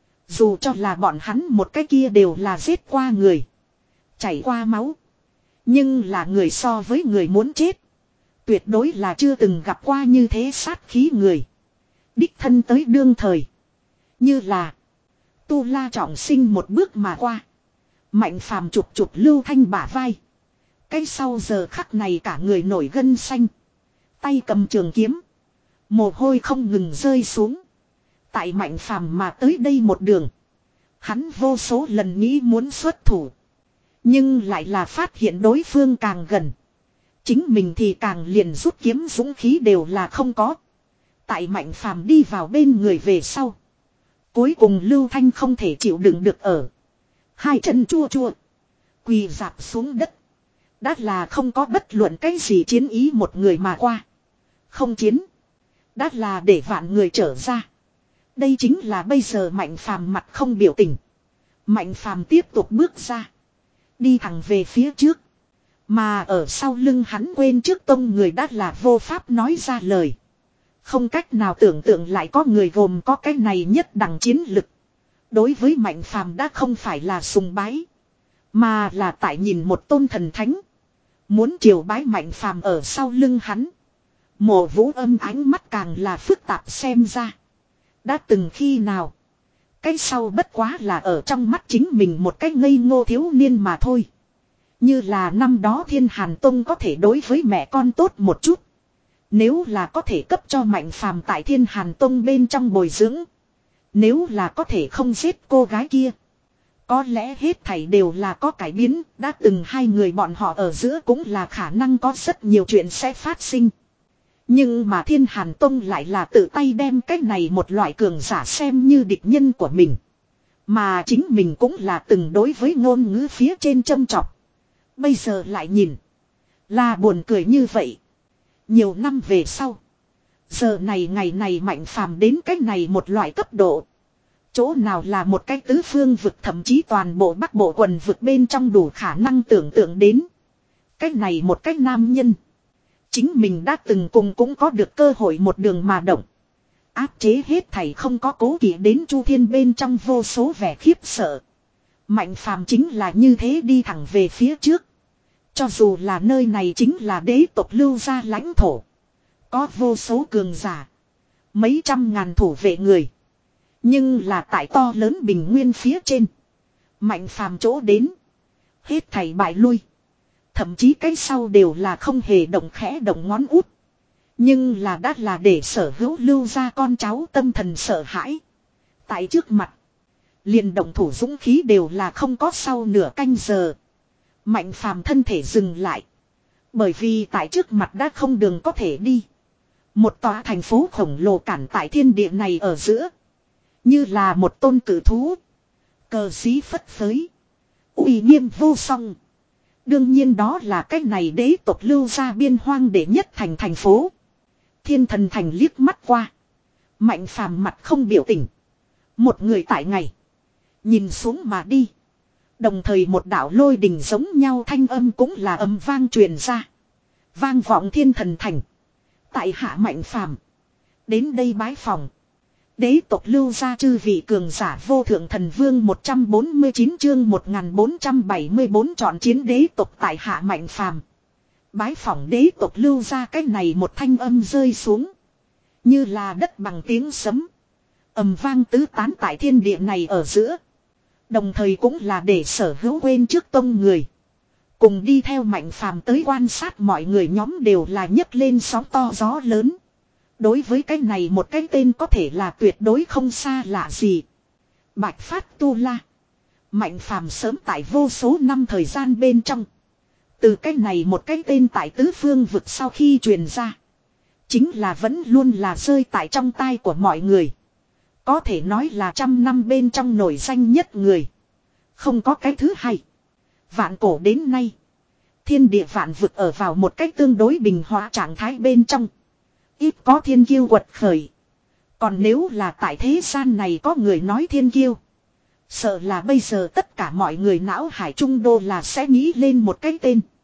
S1: Dù cho là bọn hắn một cái kia đều là giết qua người. Chảy qua máu. Nhưng là người so với người muốn chết. Tuyệt đối là chưa từng gặp qua như thế sát khí người. Đích thân tới đương thời. Như là Tu La trọng sinh một bước mà qua. Mạnh phàm chụp chụp Lưu Thanh bả vai. Cái sau giờ khắc này cả người nổi gân xanh. Tay cầm trường kiếm. Mồ hôi không ngừng rơi xuống. Tại mạnh phàm mà tới đây một đường. Hắn vô số lần nghĩ muốn xuất thủ. Nhưng lại là phát hiện đối phương càng gần. Chính mình thì càng liền rút kiếm dũng khí đều là không có. Tại mạnh phàm đi vào bên người về sau. Cuối cùng Lưu Thanh không thể chịu đựng được ở. Hai chân chua chua. Quỳ dạp xuống đất. Đã là không có bất luận cái gì chiến ý một người mà qua. Không chiến. Đã là để vạn người trở ra. Đây chính là bây giờ mạnh phàm mặt không biểu tình. Mạnh phàm tiếp tục bước ra. Đi thẳng về phía trước. Mà ở sau lưng hắn quên trước tông người đã là vô pháp nói ra lời. Không cách nào tưởng tượng lại có người gồm có cái này nhất đẳng chiến lực. Đối với mạnh phàm đã không phải là sùng bái. Mà là tại nhìn một tôn thần thánh. Muốn triều bái mạnh phàm ở sau lưng hắn. Mộ Vũ Âm ánh mắt càng là phức tạp xem ra. Đã từng khi nào. Cái sau bất quá là ở trong mắt chính mình một cái ngây ngô thiếu niên mà thôi. Như là năm đó Thiên Hàn Tông có thể đối với mẹ con tốt một chút. Nếu là có thể cấp cho mạnh phàm tại Thiên Hàn Tông bên trong bồi dưỡng. Nếu là có thể không giết cô gái kia. Có lẽ hết thảy đều là có cải biến. Đã từng hai người bọn họ ở giữa cũng là khả năng có rất nhiều chuyện sẽ phát sinh. Nhưng mà Thiên Hàn Tông lại là tự tay đem cái này một loại cường giả xem như địch nhân của mình. Mà chính mình cũng là từng đối với ngôn ngữ phía trên châm chọc. Bây giờ lại nhìn. Là buồn cười như vậy. Nhiều năm về sau. Giờ này ngày này mạnh phàm đến cái này một loại cấp độ. Chỗ nào là một cái tứ phương vực thậm chí toàn bộ bắc bộ quần vực bên trong đủ khả năng tưởng tượng đến. Cái này một cái nam nhân. Chính mình đã từng cùng cũng có được cơ hội một đường mà động. Áp chế hết thảy không có cố kỵ đến Chu Thiên bên trong vô số vẻ khiếp sợ. Mạnh phàm chính là như thế đi thẳng về phía trước. Cho dù là nơi này chính là đế tộc Lưu gia lãnh thổ. Có vô số cường giả. Mấy trăm ngàn thủ vệ người. Nhưng là tại to lớn bình nguyên phía trên. Mạnh phàm chỗ đến. Hết thảy bại lui. Thậm chí cái sau đều là không hề động khẽ động ngón út. Nhưng là đã là để sở hữu Lưu gia con cháu tâm thần sợ hãi. Tại trước mặt. Liền động thủ dũng khí đều là không có sau nửa canh giờ. Mạnh phàm thân thể dừng lại. Bởi vì tại trước mặt đã không đường có thể đi. Một tòa thành phố khổng lồ cản tại thiên địa này ở giữa. Như là một tôn cử thú. Cờ xí phất phới. Uy nghiêm vô song. Đương nhiên đó là cái này đế tộc Lưu gia biên hoang đệ nhất thành thành phố. Thiên Thần Thành liếc mắt qua. Mạnh phàm mặt không biểu tình. Một người tại ngày. Nhìn xuống mà đi. Đồng thời một đạo lôi đình giống nhau thanh âm cũng là âm vang truyền ra. Vang vọng Thiên Thần Thành. Tại hạ mạnh phàm. Đến đây bái phòng. Đế tộc Lưu gia chư vị cường giả vô thượng thần vương một trăm bốn mươi chín chương một nghìn bốn trăm bảy mươi bốn chọn chiến đế tộc tại hạ mạnh phàm. Bái phỏng đế tộc Lưu gia cái này một thanh âm rơi xuống. Như là đất bằng tiếng sấm. Ầm vang tứ tán tại thiên địa này ở giữa. Đồng thời cũng là để sở hữu quên trước tông người. Cùng đi theo mạnh phàm tới quan sát mọi người nhóm đều là nhấc lên sóng to gió lớn. Đối với cái này một cái tên có thể là tuyệt đối không xa lạ gì. Bạch Phát Tu La. Mạnh phàm sớm tại vô số năm thời gian bên trong. Từ cái này một cái tên tại tứ phương vực sau khi truyền ra. Chính là vẫn luôn là rơi tại trong tai của mọi người. Có thể nói là trăm năm bên trong nổi danh nhất người. Không có cái thứ hai. Vạn cổ đến nay. Thiên địa vạn vực ở vào một cách tương đối bình hòa trạng thái bên trong. Ít có thiên kiêu quật khởi. Còn nếu là tại thế gian này có người nói thiên kiêu. Sợ là bây giờ tất cả mọi người não hải trung đô là sẽ nghĩ lên một cái tên.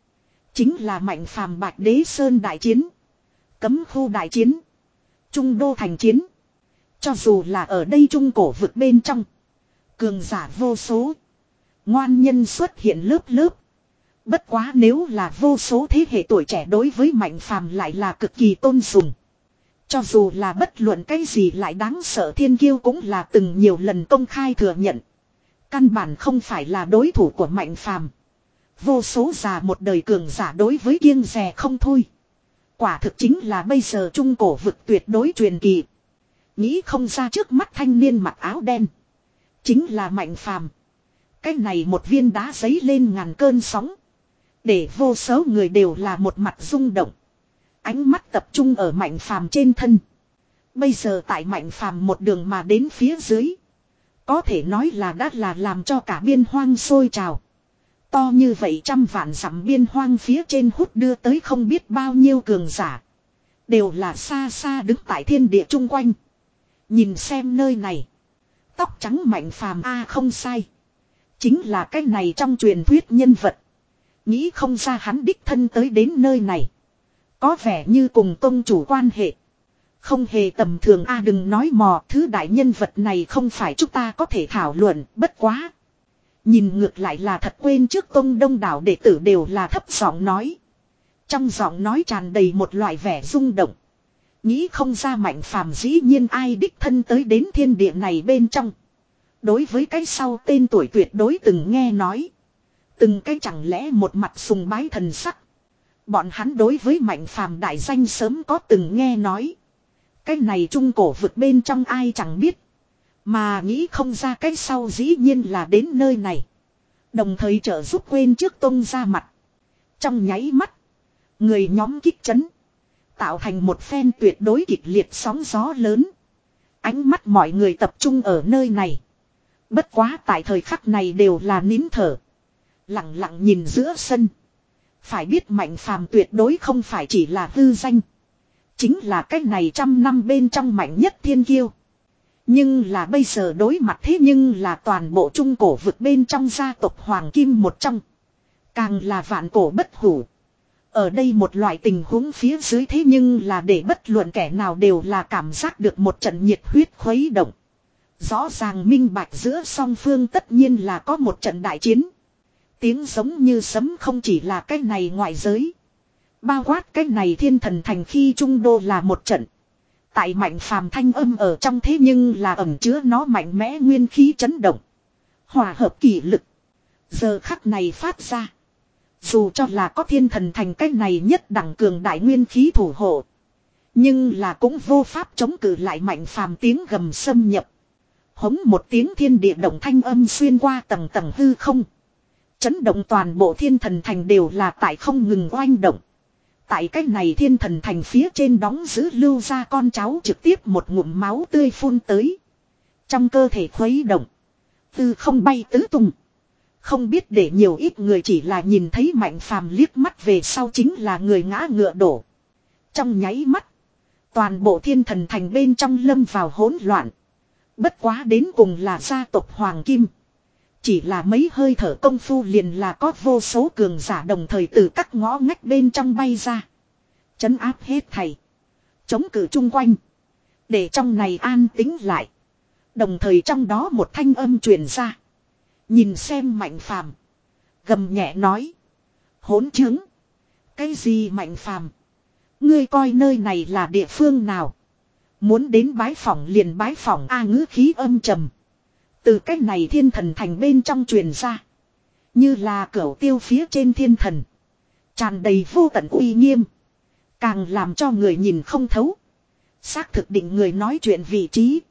S1: Chính là Mạnh Phàm Bạch Đế Sơn đại chiến. Cấm khu đại chiến. Trung đô thành chiến. Cho dù là ở đây trung cổ vực bên trong. Cường giả vô số. Ngoan nhân xuất hiện lớp lớp. Bất quá nếu là vô số thế hệ tuổi trẻ đối với Mạnh Phàm lại là cực kỳ tôn sùng. Cho dù là bất luận cái gì lại đáng sợ thiên kiêu cũng là từng nhiều lần công khai thừa nhận. Căn bản không phải là đối thủ của Mạnh Phàm. Vô số già một đời cường giả đối với kiêng dè không thôi. Quả thực chính là bây giờ trung cổ vực tuyệt đối truyền kỳ. Nghĩ không ra trước mắt thanh niên mặc áo đen. Chính là Mạnh Phàm. Cái này một viên đá giấy lên ngàn cơn sóng. Để vô số người đều là một mặt rung động. Ánh mắt tập trung ở Mạnh Phàm trên thân. Bây giờ tại Mạnh Phàm một đường mà đến phía dưới. Có thể nói là đã là làm cho cả biên hoang sôi trào. To như vậy trăm vạn dặm biên hoang phía trên hút đưa tới không biết bao nhiêu cường giả. Đều là xa xa đứng tại thiên địa chung quanh. Nhìn xem nơi này. Tóc trắng Mạnh Phàm a không sai. Chính là cái này trong truyền thuyết nhân vật. Nghĩ không ra hắn đích thân tới đến nơi này. Có vẻ như cùng tông chủ quan hệ. Không hề tầm thường a đừng nói mò. Thứ đại nhân vật này không phải chúng ta có thể thảo luận. Bất quá. Nhìn ngược lại là thật quên trước tông đông đảo đệ tử đều là thấp giọng nói. Trong giọng nói tràn đầy một loại vẻ rung động. Nghĩ không ra Mạnh Phàm dĩ nhiên ai đích thân tới đến thiên địa này bên trong. Đối với cái sau tên tuổi tuyệt đối từng nghe nói. Từng cái chẳng lẽ một mặt sùng bái thần sắc. Bọn hắn đối với Mạnh Phàm đại danh sớm có từng nghe nói. Cái này trung cổ vực bên trong ai chẳng biết. Mà nghĩ không ra cái sau dĩ nhiên là đến nơi này. Đồng thời trợ giúp quên trước tông ra mặt. Trong nháy mắt. Người nhóm kích chấn. Tạo thành một phen tuyệt đối kịch liệt sóng gió lớn. Ánh mắt mọi người tập trung ở nơi này. Bất quá tại thời khắc này đều là nín thở. Lặng lặng nhìn giữa sân. Phải biết Mạnh Phàm tuyệt đối không phải chỉ là hư danh. Chính là cái này trăm năm bên trong mạnh nhất thiên kiêu. Nhưng là bây giờ đối mặt thế nhưng là toàn bộ trung cổ vực bên trong gia tộc Hoàng Kim một trong. Càng là vạn cổ bất hủ. Ở đây một loại tình huống phía dưới thế nhưng là để bất luận kẻ nào đều là cảm giác được một trận nhiệt huyết khuấy động. Rõ ràng minh bạch giữa song phương tất nhiên là có một trận đại chiến. Tiếng giống như sấm không chỉ là cái này ngoại giới. Bao quát cái này thiên thần thành khi trung đô là một trận. Tại Mạnh Phàm thanh âm ở trong thế nhưng là ẩn chứa nó mạnh mẽ nguyên khí chấn động. Hòa hợp kỷ lực. Giờ khắc này phát ra. Dù cho là có thiên thần thành cái này nhất đẳng cường đại nguyên khí thủ hộ. Nhưng là cũng vô pháp chống cự lại Mạnh Phàm tiếng gầm xâm nhập. Hống một tiếng thiên địa động thanh âm xuyên qua tầng tầng hư không. Chấn động toàn bộ thiên thần thành đều là tại không ngừng oanh động. Tại cách này thiên thần thành phía trên đóng giữ lưu ra con cháu trực tiếp một ngụm máu tươi phun tới. Trong cơ thể khuấy động. Tư không bay tứ tung. Không biết để nhiều ít người chỉ là nhìn thấy Mạnh Phàm liếc mắt về sau chính là người ngã ngựa đổ. Trong nháy mắt. Toàn bộ thiên thần thành bên trong lâm vào hỗn loạn. Bất quá đến cùng là gia tộc Hoàng Kim. Chỉ là mấy hơi thở công phu liền là có vô số cường giả đồng thời từ các ngõ ngách bên trong bay ra. Trấn áp hết thầy. Chống cự chung quanh. Để trong này an tĩnh lại. Đồng thời trong đó một thanh âm truyền ra. Nhìn xem Mạnh Phàm, gầm nhẹ nói. Hỗn chứng. Cái gì Mạnh Phàm? Ngươi coi nơi này là địa phương nào? Muốn đến bái phỏng liền bái phỏng a ngữ khí âm trầm. Từ cái này thiên thần thành bên trong truyền ra. Như là cửu tiêu phía trên thiên thần. Tràn đầy vô tận uy nghiêm. Càng làm cho người nhìn không thấu. Xác thực định người nói chuyện vị trí.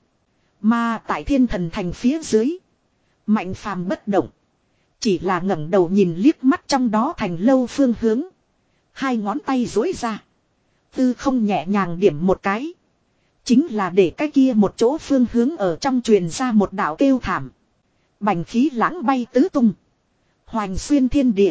S1: Mà tại thiên thần thành phía dưới. Mạnh Phàm bất động. Chỉ là ngẩng đầu nhìn liếc mắt trong đó thành lâu phương hướng. Hai ngón tay duỗi ra. Tư không nhẹ nhàng điểm một cái. Chính là để cái kia một chỗ phương hướng ở trong truyền ra một đạo kêu thảm. Bành khí lãng bay tứ tung. Hoành xuyên thiên địa.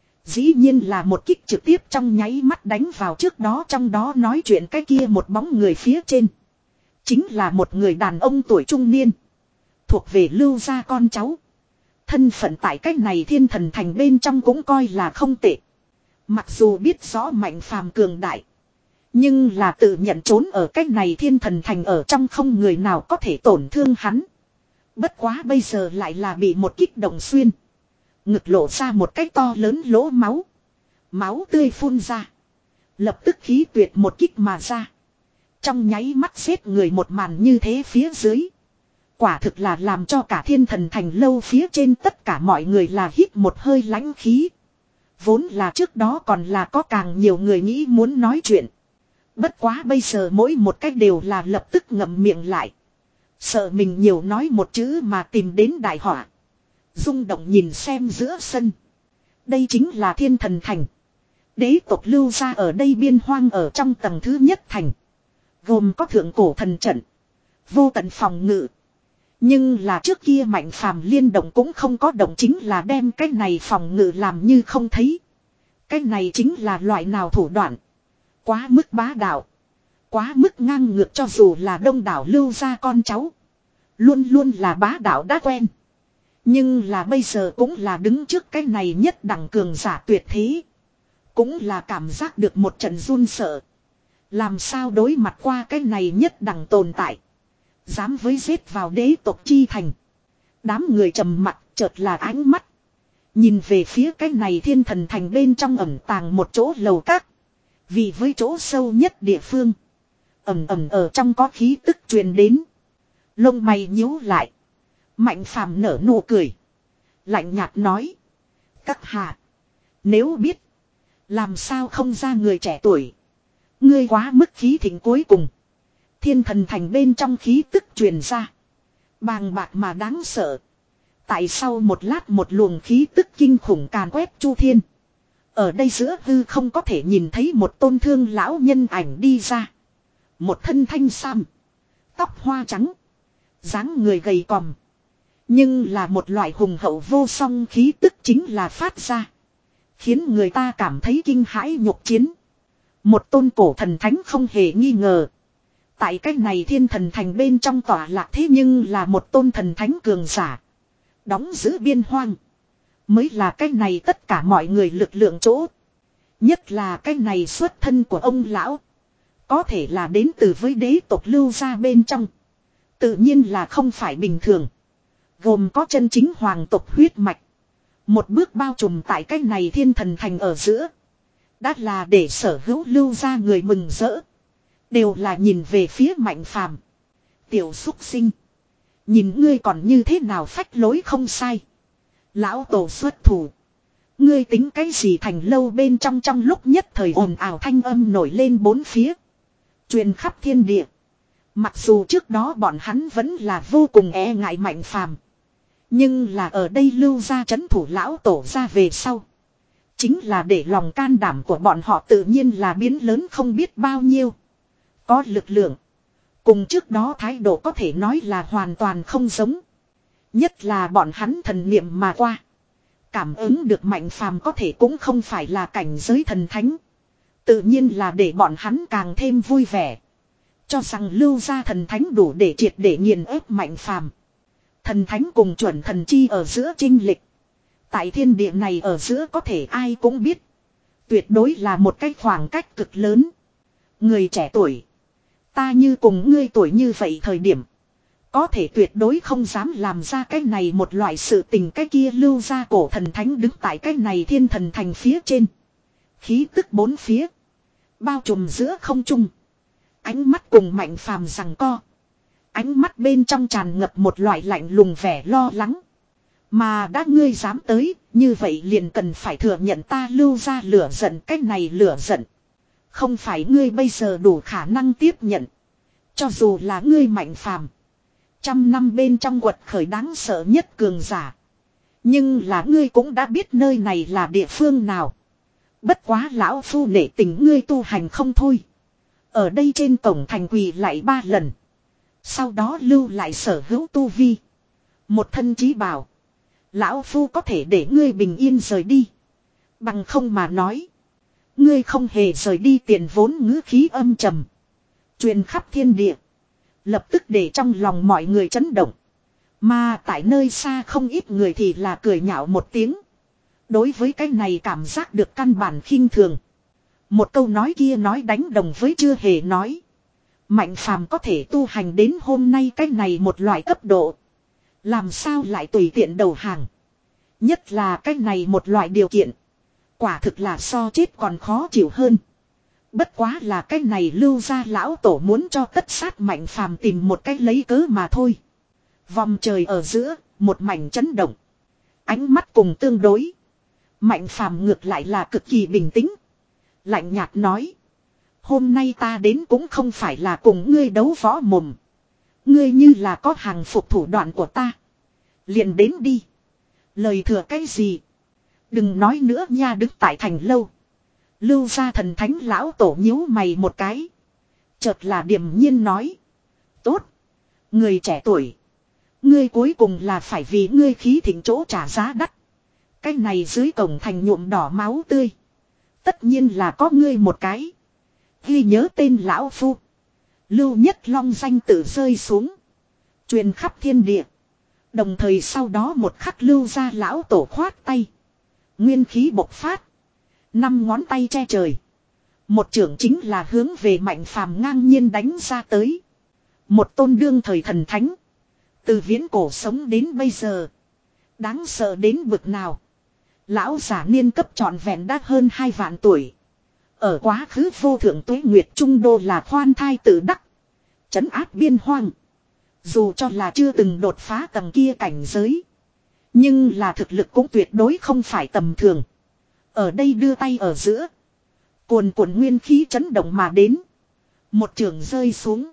S1: Dĩ nhiên là một kích trực tiếp trong nháy mắt đánh vào trước đó trong đó nói chuyện cái kia một bóng người phía trên. Chính là một người đàn ông tuổi trung niên. Thuộc về lưu gia con cháu. Thân phận tại cách này thiên thần thành bên trong cũng coi là không tệ. Mặc dù biết rõ Mạnh Phàm cường đại. Nhưng là tự nhận trốn ở cách này thiên thần thành ở trong không người nào có thể tổn thương hắn. Bất quá bây giờ lại là bị một kích động xuyên. Ngực lộ ra một cái to lớn lỗ máu. Máu tươi phun ra. Lập tức khí tuyệt một kích mà ra. Trong nháy mắt xếp người một màn như thế phía dưới. Quả thực là làm cho cả thiên thần thành lâu phía trên tất cả mọi người là hít một hơi lãnh khí. Vốn là trước đó còn là có càng nhiều người nghĩ muốn nói chuyện. Bất quá bây giờ mỗi một cách đều là lập tức ngậm miệng lại. Sợ mình nhiều nói một chữ mà tìm đến đại họa. Rung động nhìn xem giữa sân. Đây chính là thiên thần thành. Đế tộc Lưu gia ở đây biên hoang ở trong tầng thứ nhất thành. Gồm có thượng cổ thần trận. Vô tận phòng ngự. Nhưng là trước kia Mạnh Phàm liên động cũng không có động, chính là đem cái này phòng ngự làm như không thấy. Cái này chính là loại nào thủ đoạn. Quá mức bá đạo. Quá mức ngang ngược, cho dù là đông đảo Lưu gia con cháu. Luôn luôn là bá đạo đã quen. Nhưng là bây giờ cũng là đứng trước cái này nhất đẳng cường giả tuyệt thế. Cũng là cảm giác được một trận run sợ. Làm sao đối mặt qua cái này nhất đẳng tồn tại. Dám với giết vào đế tộc chi thành. Đám người trầm mặc chợt là ánh mắt. Nhìn về phía cái này thiên thần thành bên trong ẩn tàng một chỗ lầu các. Vì với chỗ sâu nhất địa phương. Ẩm ẩm ở trong có khí tức truyền đến. Lông mày nhíu lại. Mạnh Phàm nở nụ cười. Lạnh nhạt nói. Các hạ. Nếu biết. Làm sao không ra người trẻ tuổi. Ngươi quá mức khí thịnh cuối cùng. Thiên thần thành bên trong khí tức truyền ra. Bàng bạc mà đáng sợ. Tại sau một lát một luồng khí tức kinh khủng càn quét chu thiên. Ở đây giữa hư không có thể nhìn thấy một tôn thương lão nhân ảnh đi ra. Một thân thanh sam. Tóc hoa trắng. Dáng người gầy còm. Nhưng là một loại hùng hậu vô song khí tức chính là phát ra. Khiến người ta cảm thấy kinh hãi nhục chiến. Một tôn cổ thần thánh không hề nghi ngờ. Tại cách này thiên thần thành bên trong tỏa lạc, thế nhưng là một tôn thần thánh cường giả. Đóng giữ biên hoang. Mới là cách này tất cả mọi người lực lượng chỗ. Nhất là cách này xuất thân của ông lão. Có thể là đến từ với đế tộc Lưu gia bên trong. Tự nhiên là không phải bình thường. Gồm có chân chính hoàng tộc huyết mạch. Một bước bao trùm tại cách này thiên thần thành ở giữa. Đã là để sở hữu Lưu gia người mừng rỡ. Đều là nhìn về phía Mạnh Phàm. Tiểu xúc sinh. Nhìn ngươi còn như thế nào phách lối không sai. Lão tổ xuất thủ. Ngươi tính cái gì thành lâu bên trong trong lúc nhất thời ồn ào thanh âm nổi lên bốn phía. Truyền khắp thiên địa. Mặc dù trước đó bọn hắn vẫn là vô cùng e ngại Mạnh Phàm. Nhưng là ở đây Lưu gia trấn thủ lão tổ ra về sau. Chính là để lòng can đảm của bọn họ tự nhiên là biến lớn không biết bao nhiêu. Có lực lượng. Cùng trước đó thái độ có thể nói là hoàn toàn không giống. Nhất là bọn hắn thần niệm mà qua. Cảm ứng được Mạnh Phàm có thể cũng không phải là cảnh giới thần thánh. Tự nhiên là để bọn hắn càng thêm vui vẻ. Cho rằng Lưu gia thần thánh đủ để triệt để nghiền ép Mạnh Phàm. Thần thánh cùng chuẩn thần chi ở giữa chênh lệch. Tại thiên địa này ở giữa có thể ai cũng biết. Tuyệt đối là một cái khoảng cách cực lớn. Người trẻ tuổi. Ta như cùng ngươi tuổi như vậy thời điểm. Có thể tuyệt đối không dám làm ra cái này một loại sự tình, cái kia Lưu gia cổ thần thánh đứng tại cái này thiên thần thành phía trên. Khí tức bốn phía. Bao trùm giữa không trung. Ánh mắt cùng Mạnh Phàm giằng co. Ánh mắt bên trong tràn ngập một loại lạnh lùng vẻ lo lắng. Mà đã ngươi dám tới, như vậy liền cần phải thừa nhận ta Lưu gia lửa giận, cái này lửa giận. Không phải ngươi bây giờ đủ khả năng tiếp nhận. Cho dù là ngươi Mạnh Phàm. Trăm năm bên trong quật khởi đáng sợ nhất cường giả. Nhưng là ngươi cũng đã biết nơi này là địa phương nào. Bất quá lão phu nể tình ngươi tu hành không thôi. Ở đây trên cổng thành quỳ lại ba lần. Sau đó lưu lại sở hữu tu vi. Một thân chí bảo. Lão phu có thể để ngươi bình yên rời đi. Bằng không mà nói. Ngươi không hề rời đi tiền vốn ngữ khí âm trầm. Truyền khắp thiên địa. Lập tức để trong lòng mọi người chấn động. Mà tại nơi xa không ít người thì là cười nhạo một tiếng. Đối với cái này cảm giác được căn bản khinh thường. Một câu nói kia nói đánh đồng với chưa hề nói. Mạnh phàm có thể tu hành đến hôm nay cái này một loại cấp độ. Làm sao lại tùy tiện đầu hàng. Nhất là cái này một loại điều kiện. Quả thực là so chết còn khó chịu hơn. Bất quá là cái này lưu ra lão tổ muốn cho tất sát mạnh phàm tìm một cách lấy cớ mà thôi. Vòng trời ở giữa, một mảnh chấn động. Ánh mắt cùng tương đối. Mạnh phàm ngược lại là cực kỳ bình tĩnh. Lạnh nhạt nói. Hôm nay ta đến cũng không phải là cùng ngươi đấu võ mồm. Ngươi như là có hàng phục thủ đoạn của ta. Liền đến đi. Lời thừa cái gì? Đừng nói nữa nha, đứng tại thành lâu. Lưu gia thần thánh lão tổ nhíu mày một cái. Chợt là điềm nhiên nói. Tốt. Người trẻ tuổi. Ngươi cuối cùng là phải vì ngươi khí thịnh chỗ trả giá đắt. Cái này dưới cổng thành nhuộm đỏ máu tươi. Tất nhiên là có ngươi một cái. Ghi nhớ tên lão phu. Lưu Nhất Long danh tự rơi xuống. Truyền khắp thiên địa. Đồng thời sau đó một khắc lưu ra lão tổ khoát tay. Nguyên khí bộc phát. Năm ngón tay che trời. Một trưởng chính là hướng về Mạnh Phàm ngang nhiên đánh ra tới. Một tôn đương thời thần thánh. Từ viễn cổ sống đến bây giờ. Đáng sợ đến bực nào. Lão giả niên cấp trọn vẹn đã hơn hai vạn tuổi. Ở quá khứ vô thượng tuế nguyệt trung đô là khoan thai tự đắc. Trấn áp biên hoang. Dù cho là chưa từng đột phá tầng kia cảnh giới. Nhưng là thực lực cũng tuyệt đối không phải tầm thường. Ở đây đưa tay ở giữa. Cuồn cuộn nguyên khí chấn động mà đến. Một trường rơi xuống.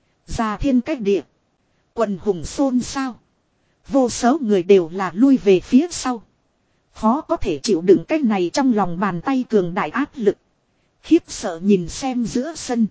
S1: Ra thiên cách địa. Quần hùng xôn xao. Vô số người đều là lui về phía sau. Khó có thể chịu đựng cái này trong lòng bàn tay cường đại áp lực. Khiếp sợ nhìn xem giữa sân.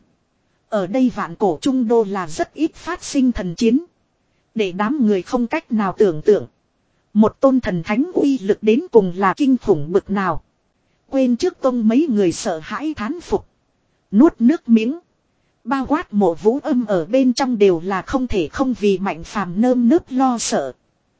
S1: Ở đây vạn cổ trung đô là rất ít phát sinh thần chiến. Để đám người không cách nào tưởng tượng. Một tôn thần thánh uy lực đến cùng là kinh khủng bực nào. Quên trước tông mấy người sợ hãi thán phục. Nuốt nước miếng. Bao quát mộ vũ âm ở bên trong đều là không thể không vì Mạnh Phàm nơm nớp lo sợ.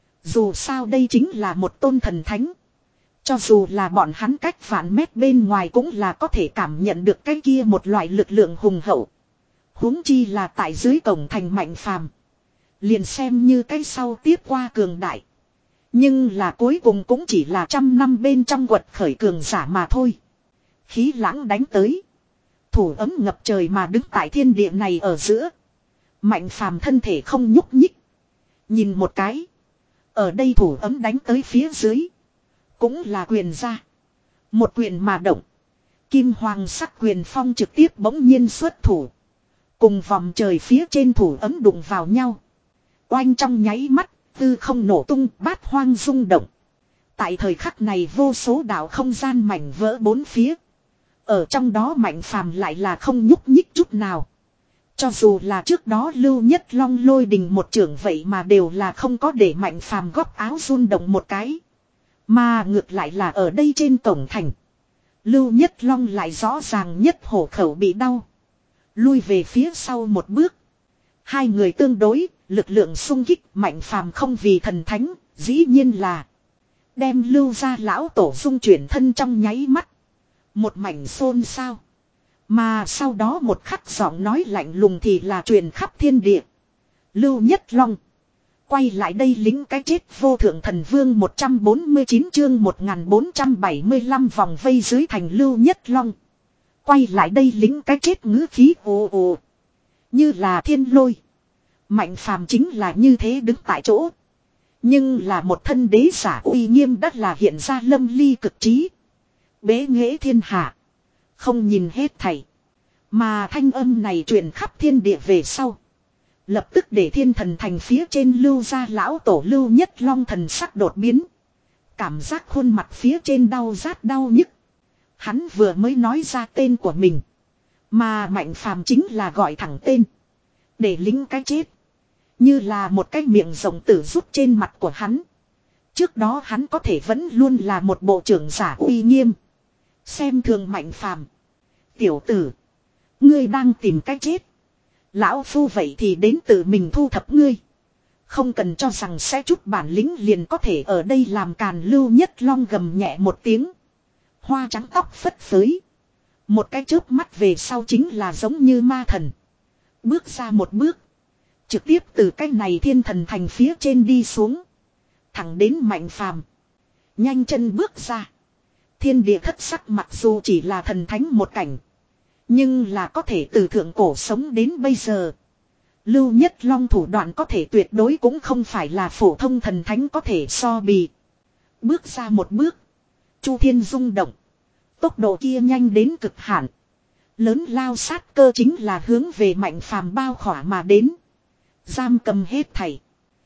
S1: Dù sao đây chính là một tôn thần thánh. Cho dù là bọn hắn cách vạn mét bên ngoài cũng là có thể cảm nhận được cái kia một loại lực lượng hùng hậu. Huống chi là tại dưới cổng thành Mạnh Phàm. Liền xem như cái sau tiếp qua cường đại. Nhưng là cuối cùng cũng chỉ là trăm năm bên trong quật khởi cường giả mà thôi. Khí lãng đánh tới. Thủ ấm ngập trời mà đứng tại thiên địa này ở giữa. Mạnh Phàm thân thể không nhúc nhích. Nhìn một cái. Ở đây thủ ấm đánh tới phía dưới. Cũng là quyền ra. Một quyền mà động. Kim hoàng sắc quyền phong trực tiếp bỗng nhiên xuất thủ. Cùng vòng trời phía trên thủ ấm đụng vào nhau. Oanh trong nháy mắt. Tư không nổ tung, bát hoang rung động. Tại thời khắc này vô số đạo không gian mảnh vỡ bốn phía. Ở trong đó Mạnh Phàm lại là không nhúc nhích chút nào. Cho dù là trước đó Lưu Nhất Long lôi đình một trưởng vậy mà đều là không có để Mạnh Phàm góc áo run động một cái. Mà ngược lại là ở đây trên cổng thành. Lưu Nhất Long lại rõ ràng nhất hổ khẩu bị đau. Lui về phía sau một bước. Hai người tương đối, lực lượng xung kích Mạnh Phàm không vì thần thánh, dĩ nhiên là đem lưu ra lão tổ dung chuyển thân trong nháy mắt. Một mảnh xôn xao. Mà sau đó một khắc giọng nói lạnh lùng thì là truyền khắp thiên địa. Lưu Nhất Long. Quay lại đây lính cái chết vô thượng thần vương một trăm bốn mươi chín chương một nghìn bốn trăm bảy mươi lăm vòng vây dưới thành Lưu Nhất Long. Quay lại đây lính cái chết ngữ khí ồ ồ. Như là thiên lôi. Mạnh Phàm chính là như thế đứng tại chỗ. Nhưng là một thân đế giả uy nghiêm đắt là hiện ra lâm ly cực trí. Bế nghệ thiên hạ. Không nhìn hết thảy. Mà thanh âm này truyền khắp thiên địa về sau. Lập tức để thiên thần thành phía trên lưu ra lão tổ Lưu Nhất Long thần sắc đột biến. Cảm giác khuôn mặt phía trên đau rát đau nhức. Hắn vừa mới nói ra tên của mình. Mà Mạnh Phàm chính là gọi thẳng tên. Để lính cái chết. Như là một cái miệng rộng tử rút trên mặt của hắn. Trước đó hắn có thể vẫn luôn là một bộ trưởng giả uy nghiêm. Xem thường Mạnh Phàm. Tiểu tử. Ngươi đang tìm cái chết. Lão phu vậy thì đến tự mình thu thập ngươi. Không cần cho rằng sẽ chút bản lĩnh liền có thể ở đây làm càn. Lưu Nhất Long gầm nhẹ một tiếng. Hoa trắng tóc phất phới. Một cái chớp mắt về sau chính là giống như ma thần. Bước ra một bước. Trực tiếp từ cái này thiên thần thành phía trên đi xuống. Thẳng đến Mạnh Phàm. Nhanh chân bước ra. Thiên địa thất sắc mặc dù chỉ là thần thánh một cảnh. Nhưng là có thể từ thượng cổ sống đến bây giờ. Lưu Nhất Long thủ đoạn có thể tuyệt đối cũng không phải là phổ thông thần thánh có thể so bì. Bước ra một bước. Chu thiên rung động. Tốc độ kia nhanh đến cực hạn. Lớn lao sát cơ chính là hướng về Mạnh Phàm bao khỏa mà đến. Giam cầm hết thảy.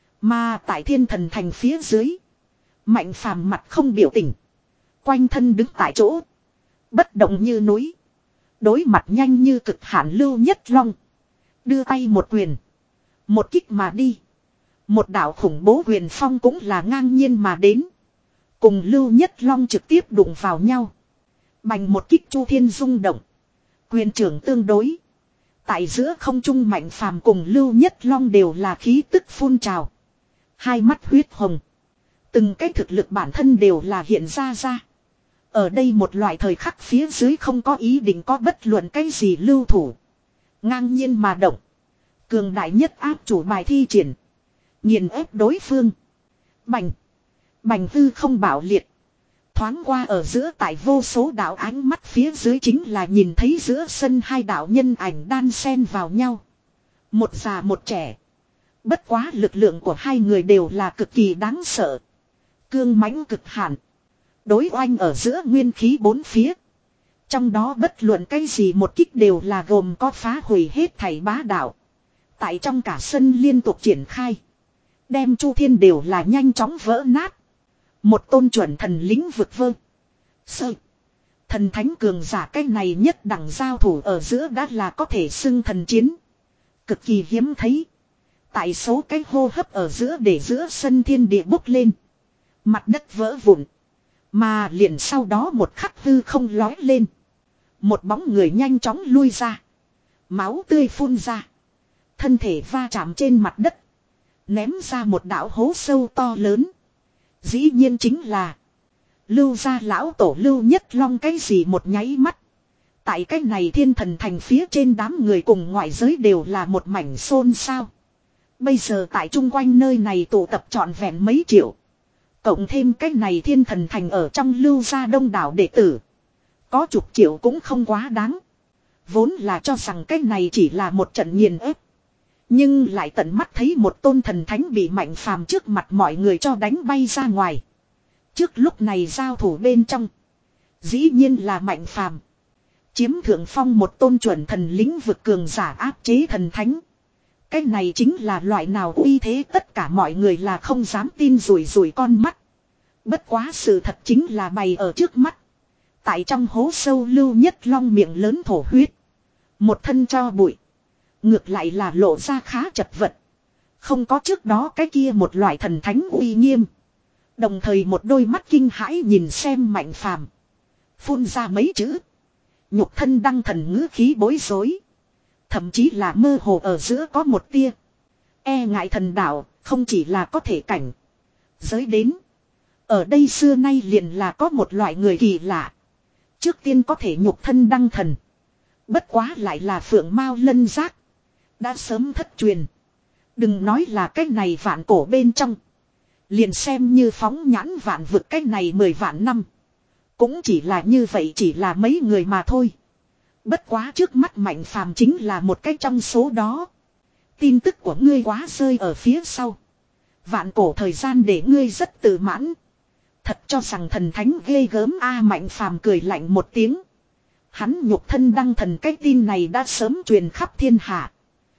S1: Mà tại thiên thần thành phía dưới. Mạnh Phàm mặt không biểu tình. Quanh thân đứng tại chỗ. Bất động như núi. Đối mặt nhanh như cực hạn Lưu Nhất Long. Đưa tay một quyền. Một kích mà đi. Một đạo khủng bố huyền phong cũng là ngang nhiên mà đến. Cùng Lưu Nhất Long trực tiếp đụng vào nhau. Bành một kích chu thiên rung động. Quyền trưởng tương đối. Tại giữa không trung Mạnh Phàm cùng Lưu Nhất Long đều là khí tức phun trào. Hai mắt huyết hồng. Từng cái thực lực bản thân đều là hiện ra ra. Ở đây một loại thời khắc phía dưới không có ý định có bất luận cái gì lưu thủ. Ngang nhiên mà động. Cường đại nhất áp chủ bài thi triển. Nghiền ép đối phương. Bành. Bành hư không bảo liệt. Thoáng qua ở giữa tại vô số đạo ánh mắt phía dưới chính là nhìn thấy giữa sân hai đạo nhân ảnh đan xen vào nhau. Một già một trẻ. Bất quá lực lượng của hai người đều là cực kỳ đáng sợ. Cương mãnh cực hạn. Đối oanh ở giữa nguyên khí bốn phía. Trong đó bất luận cái gì một kích đều là gồm có phá hủy hết thảy bá đạo. Tại trong cả sân liên tục triển khai. Đem chu thiên đều là nhanh chóng vỡ nát. Một tôn chuẩn thần lính vực vơ. Sơ. Thần thánh cường giả cái này nhất đẳng giao thủ ở giữa đã là có thể xưng thần chiến. Cực kỳ hiếm thấy. Tại số cái hô hấp ở giữa để giữa sân thiên địa bốc lên. Mặt đất vỡ vụn. Mà liền sau đó một khắc hư không lói lên. Một bóng người nhanh chóng lui ra. Máu tươi phun ra. Thân thể va chạm trên mặt đất. Ném ra một đạo hố sâu to lớn. Dĩ nhiên chính là Lưu gia lão tổ Lưu Nhất Long cái gì một nháy mắt. Tại cái này thiên thần thành phía trên đám người cùng ngoại giới đều là một mảnh xôn xao. Bây giờ tại chung quanh nơi này tụ tập trọn vẹn mấy triệu. Cộng thêm cái này thiên thần thành ở trong Lưu gia đông đảo đệ tử. Có chục triệu cũng không quá đáng. Vốn là cho rằng cái này chỉ là một trận nghiền ép. Nhưng lại tận mắt thấy một tôn thần thánh bị Mạnh Phàm trước mặt mọi người cho đánh bay ra ngoài. Trước lúc này giao thủ bên trong. Dĩ nhiên là Mạnh Phàm chiếm thượng phong một tôn chuẩn thần lĩnh vực cường giả áp chế thần thánh. Cái này chính là loại nào uy thế tất cả mọi người là không dám tin rủi rủi con mắt. Bất quá sự thật chính là bày ở trước mắt. Tại trong hố sâu Lưu Nhất Long miệng lớn thổ huyết. Một thân cho bụi. Ngược lại là lộ ra khá chật vật. Không có trước đó cái kia một loại thần thánh uy nghiêm. Đồng thời một đôi mắt kinh hãi nhìn xem Mạnh Phàm phun ra mấy chữ. Nhục thân đăng thần ngữ khí bối rối. Thậm chí là mơ hồ ở giữa có một tia. E ngại thần đạo không chỉ là có thể cảnh. Giới đến. Ở đây xưa nay liền là có một loại người kỳ lạ. Trước tiên có thể nhục thân đăng thần. Bất quá lại là phượng mao lân giác. Đã sớm thất truyền. Đừng nói là cái này vạn cổ bên trong. Liền xem như phóng nhãn vạn vực cái này mười vạn năm. Cũng chỉ là như vậy chỉ là mấy người mà thôi. Bất quá trước mắt Mạnh Phàm chính là một cái trong số đó. Tin tức của ngươi quá rơi ở phía sau. Vạn cổ thời gian để ngươi rất tự mãn. Thật cho rằng thần thánh ghê gớm a Mạnh Phàm cười lạnh một tiếng. Hắn nhục thân đăng thần cái tin này đã sớm truyền khắp thiên hạ.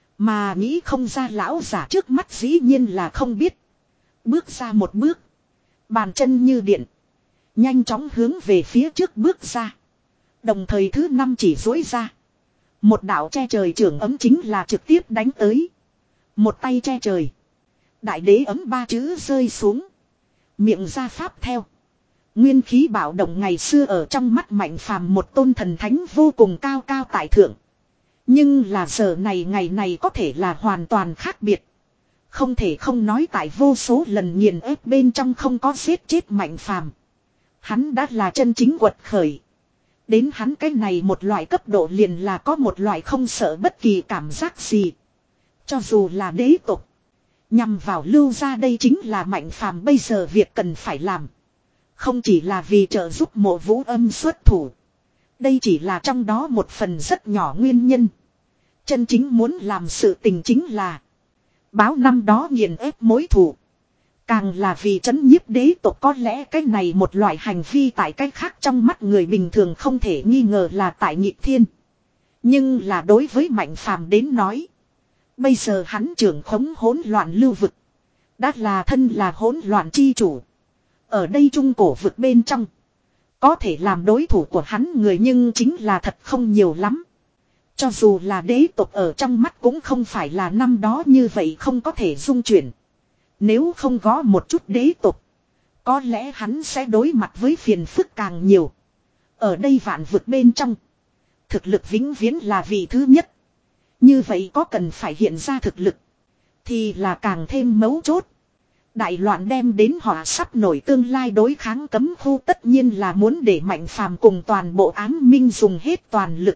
S1: Mà nghĩ không ra lão giả trước mắt dĩ nhiên là không biết. Bước ra một bước. Bàn chân như điện. Nhanh chóng hướng về phía trước bước ra. Đồng thời thứ năm chỉ dối ra. Một đạo che trời trưởng ấm chính là trực tiếp đánh tới. Một tay che trời. Đại đế ấm ba chữ rơi xuống. Miệng ra pháp theo. Nguyên khí bạo động ngày xưa ở trong mắt Mạnh Phàm một tôn thần thánh vô cùng cao cao tại thượng. Nhưng là giờ này ngày này có thể là hoàn toàn khác biệt. Không thể không nói tại vô số lần nghiền ép bên trong không có giết chết Mạnh Phàm. Hắn đã là chân chính quật khởi. Đến hắn cái này một loại cấp độ liền là có một loại không sợ bất kỳ cảm giác gì. Cho dù là đế tộc. Nhằm vào Lưu gia đây chính là Mạnh Phàm bây giờ việc cần phải làm. Không chỉ là vì trợ giúp Mộ Vũ Âm xuất thủ. Đây chỉ là trong đó một phần rất nhỏ nguyên nhân. Chân chính muốn làm sự tình chính là báo năm đó nghiền ép mối thù. Càng là vì trấn nhiếp đế tộc, có lẽ cái này một loại hành vi tại cái khác trong mắt người bình thường không thể nghi ngờ là tại nhịp thiên. Nhưng là đối với Mạnh Phàm đến nói. Bây giờ hắn trưởng khống hỗn loạn lưu vực. Đã là thân là hỗn loạn chi chủ. Ở đây trung cổ vực bên trong. Có thể làm đối thủ của hắn người nhưng chính là thật không nhiều lắm. Cho dù là đế tộc ở trong mắt cũng không phải là năm đó như vậy không có thể dung chuyển. Nếu không có một chút đế tộc. Có lẽ hắn sẽ đối mặt với phiền phức càng nhiều. Ở đây vạn vực bên trong. Thực lực vĩnh viễn là vị thứ nhất. Như vậy có cần phải hiện ra thực lực. Thì là càng thêm mấu chốt. Đại loạn đem đến họ sắp nổi tương lai đối kháng cấm khu tất nhiên là muốn để Mạnh Phàm cùng toàn bộ ám minh dùng hết toàn lực.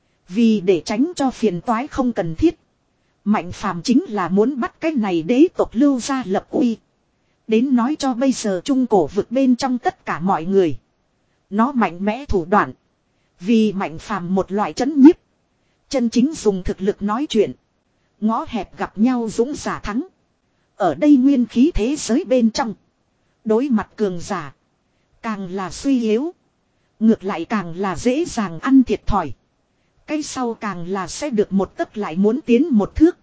S1: Vì để tránh cho phiền toái không cần thiết. Mạnh Phàm chính là muốn bắt cái này đế tộc Lưu gia lập uy. Đến nói cho bây giờ trung cổ vực bên trong tất cả mọi người. Nó mạnh mẽ thủ đoạn. Vì Mạnh Phàm một loại trấn nhiếp. Chân chính dùng thực lực nói chuyện. Ngõ hẹp gặp nhau dũng giả thắng. Ở đây nguyên khí thế giới bên trong. Đối mặt cường giả. Càng là suy yếu. Ngược lại càng là dễ dàng ăn thiệt thòi. Cái sau càng là sẽ được một tấc lại muốn tiến một thước.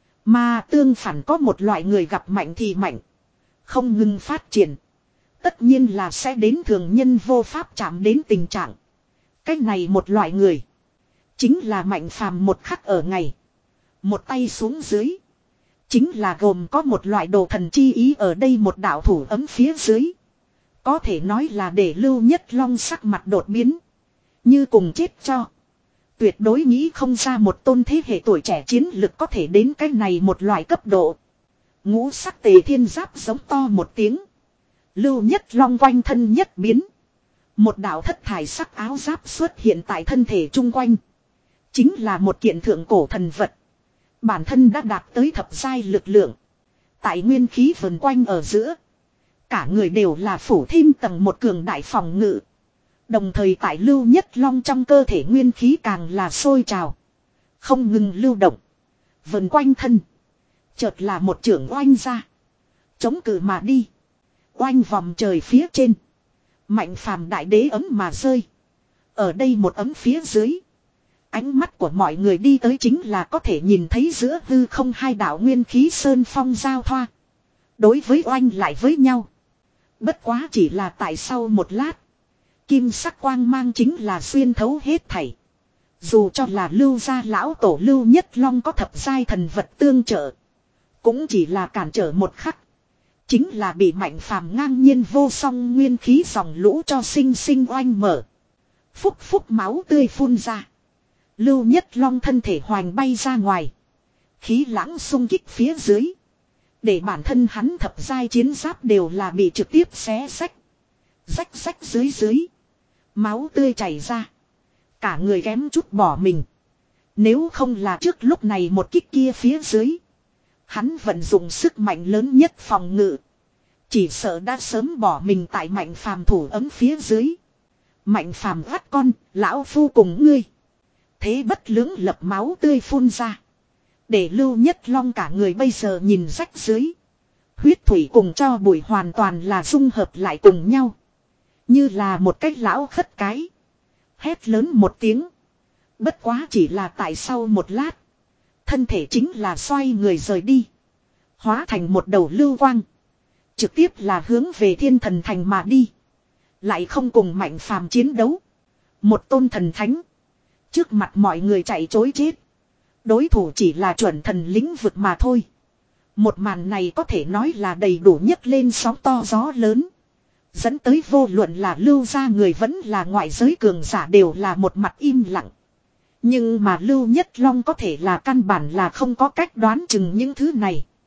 S1: Mà tương phản có một loại người gặp mạnh thì mạnh. Không ngừng phát triển. Tất nhiên là sẽ đến thường nhân vô pháp chạm đến tình trạng. Cái này một loại người. Chính là Mạnh Phàm một khắc ở ngày. Một tay xuống dưới. Chính là gồm có một loại đồ thần chi ý ở đây một đạo thủ ấm phía dưới. Có thể nói là để Lưu Nhất Long sắc mặt đột biến. Như cùng chết cho. Tuyệt đối nghĩ không ra một tôn thế hệ tuổi trẻ chiến lực có thể đến cái này một loại cấp độ. Ngũ sắc tề thiên giáp giống to một tiếng. Lưu Nhất Long quanh thân nhất biến. Một đạo thất thải sắc áo giáp xuất hiện tại thân thể chung quanh. Chính là một kiện thượng cổ thần vật. Bản thân đã đạt tới thập giai lực lượng. Tại nguyên khí vần quanh ở giữa. Cả người đều là phủ thêm tầng một cường đại phòng ngự. Đồng thời tại Lưu Nhất Long trong cơ thể nguyên khí càng là sôi trào. Không ngừng lưu động. Vần quanh thân. Chợt là một trưởng oanh ra. Chống cự mà đi. Oanh vòng trời phía trên. Mạnh Phàm đại đế ấm mà rơi. Ở đây một ấm phía dưới. Ánh mắt của mọi người đi tới chính là có thể nhìn thấy giữa hư không hai đạo nguyên khí sơn phong giao thoa. Đối với oanh lại với nhau. Bất quá chỉ là tại sau một lát. Kim sắc quang mang chính là xuyên thấu hết thảy. Dù cho là Lưu gia lão tổ Lưu Nhất Long có thập giai thần vật tương trợ. Cũng chỉ là cản trở một khắc. Chính là bị Mạnh Phàm ngang nhiên vô song nguyên khí dòng lũ cho sinh sinh oanh mở. Phúc phúc máu tươi phun ra. Lưu Nhất Long thân thể hoành bay ra ngoài. Khí lãng xung kích phía dưới. Để bản thân hắn thập giai chiến giáp đều là bị trực tiếp xé xách. Rách rách dưới dưới. Máu tươi chảy ra. Cả người kém chút bỏ mình. Nếu không là trước lúc này một kích kia phía dưới. Hắn vận dụng sức mạnh lớn nhất phòng ngự. Chỉ sợ đã sớm bỏ mình tại Mạnh Phàm thủ ấm phía dưới. Mạnh Phàm gắt con, lão phu cùng ngươi. Thế bất lưỡng lập máu tươi phun ra. Để Lưu Nhất Long cả người bây giờ nhìn rách dưới. Huyết thủy cùng cho bụi hoàn toàn là dung hợp lại cùng nhau. Như là một cái lão khất cái. Hét lớn một tiếng. Bất quá chỉ là tại sau một lát. Thân thể chính là xoay người rời đi. Hóa thành một đầu lưu quang. Trực tiếp là hướng về Thiên Thần Thành mà đi. Lại không cùng Mạnh Phàm chiến đấu. Một tôn thần thánh. Trước mặt mọi người chạy chối chết. Đối thủ chỉ là chuẩn thần lĩnh vực mà thôi. Một màn này có thể nói là đầy đủ nhấc lên sóng to gió lớn. Dẫn tới vô luận là Lưu gia người vẫn là ngoại giới cường giả đều là một mặt im lặng. Nhưng mà Lưu Nhất Long có thể là căn bản là không có cách đoán chừng những thứ này.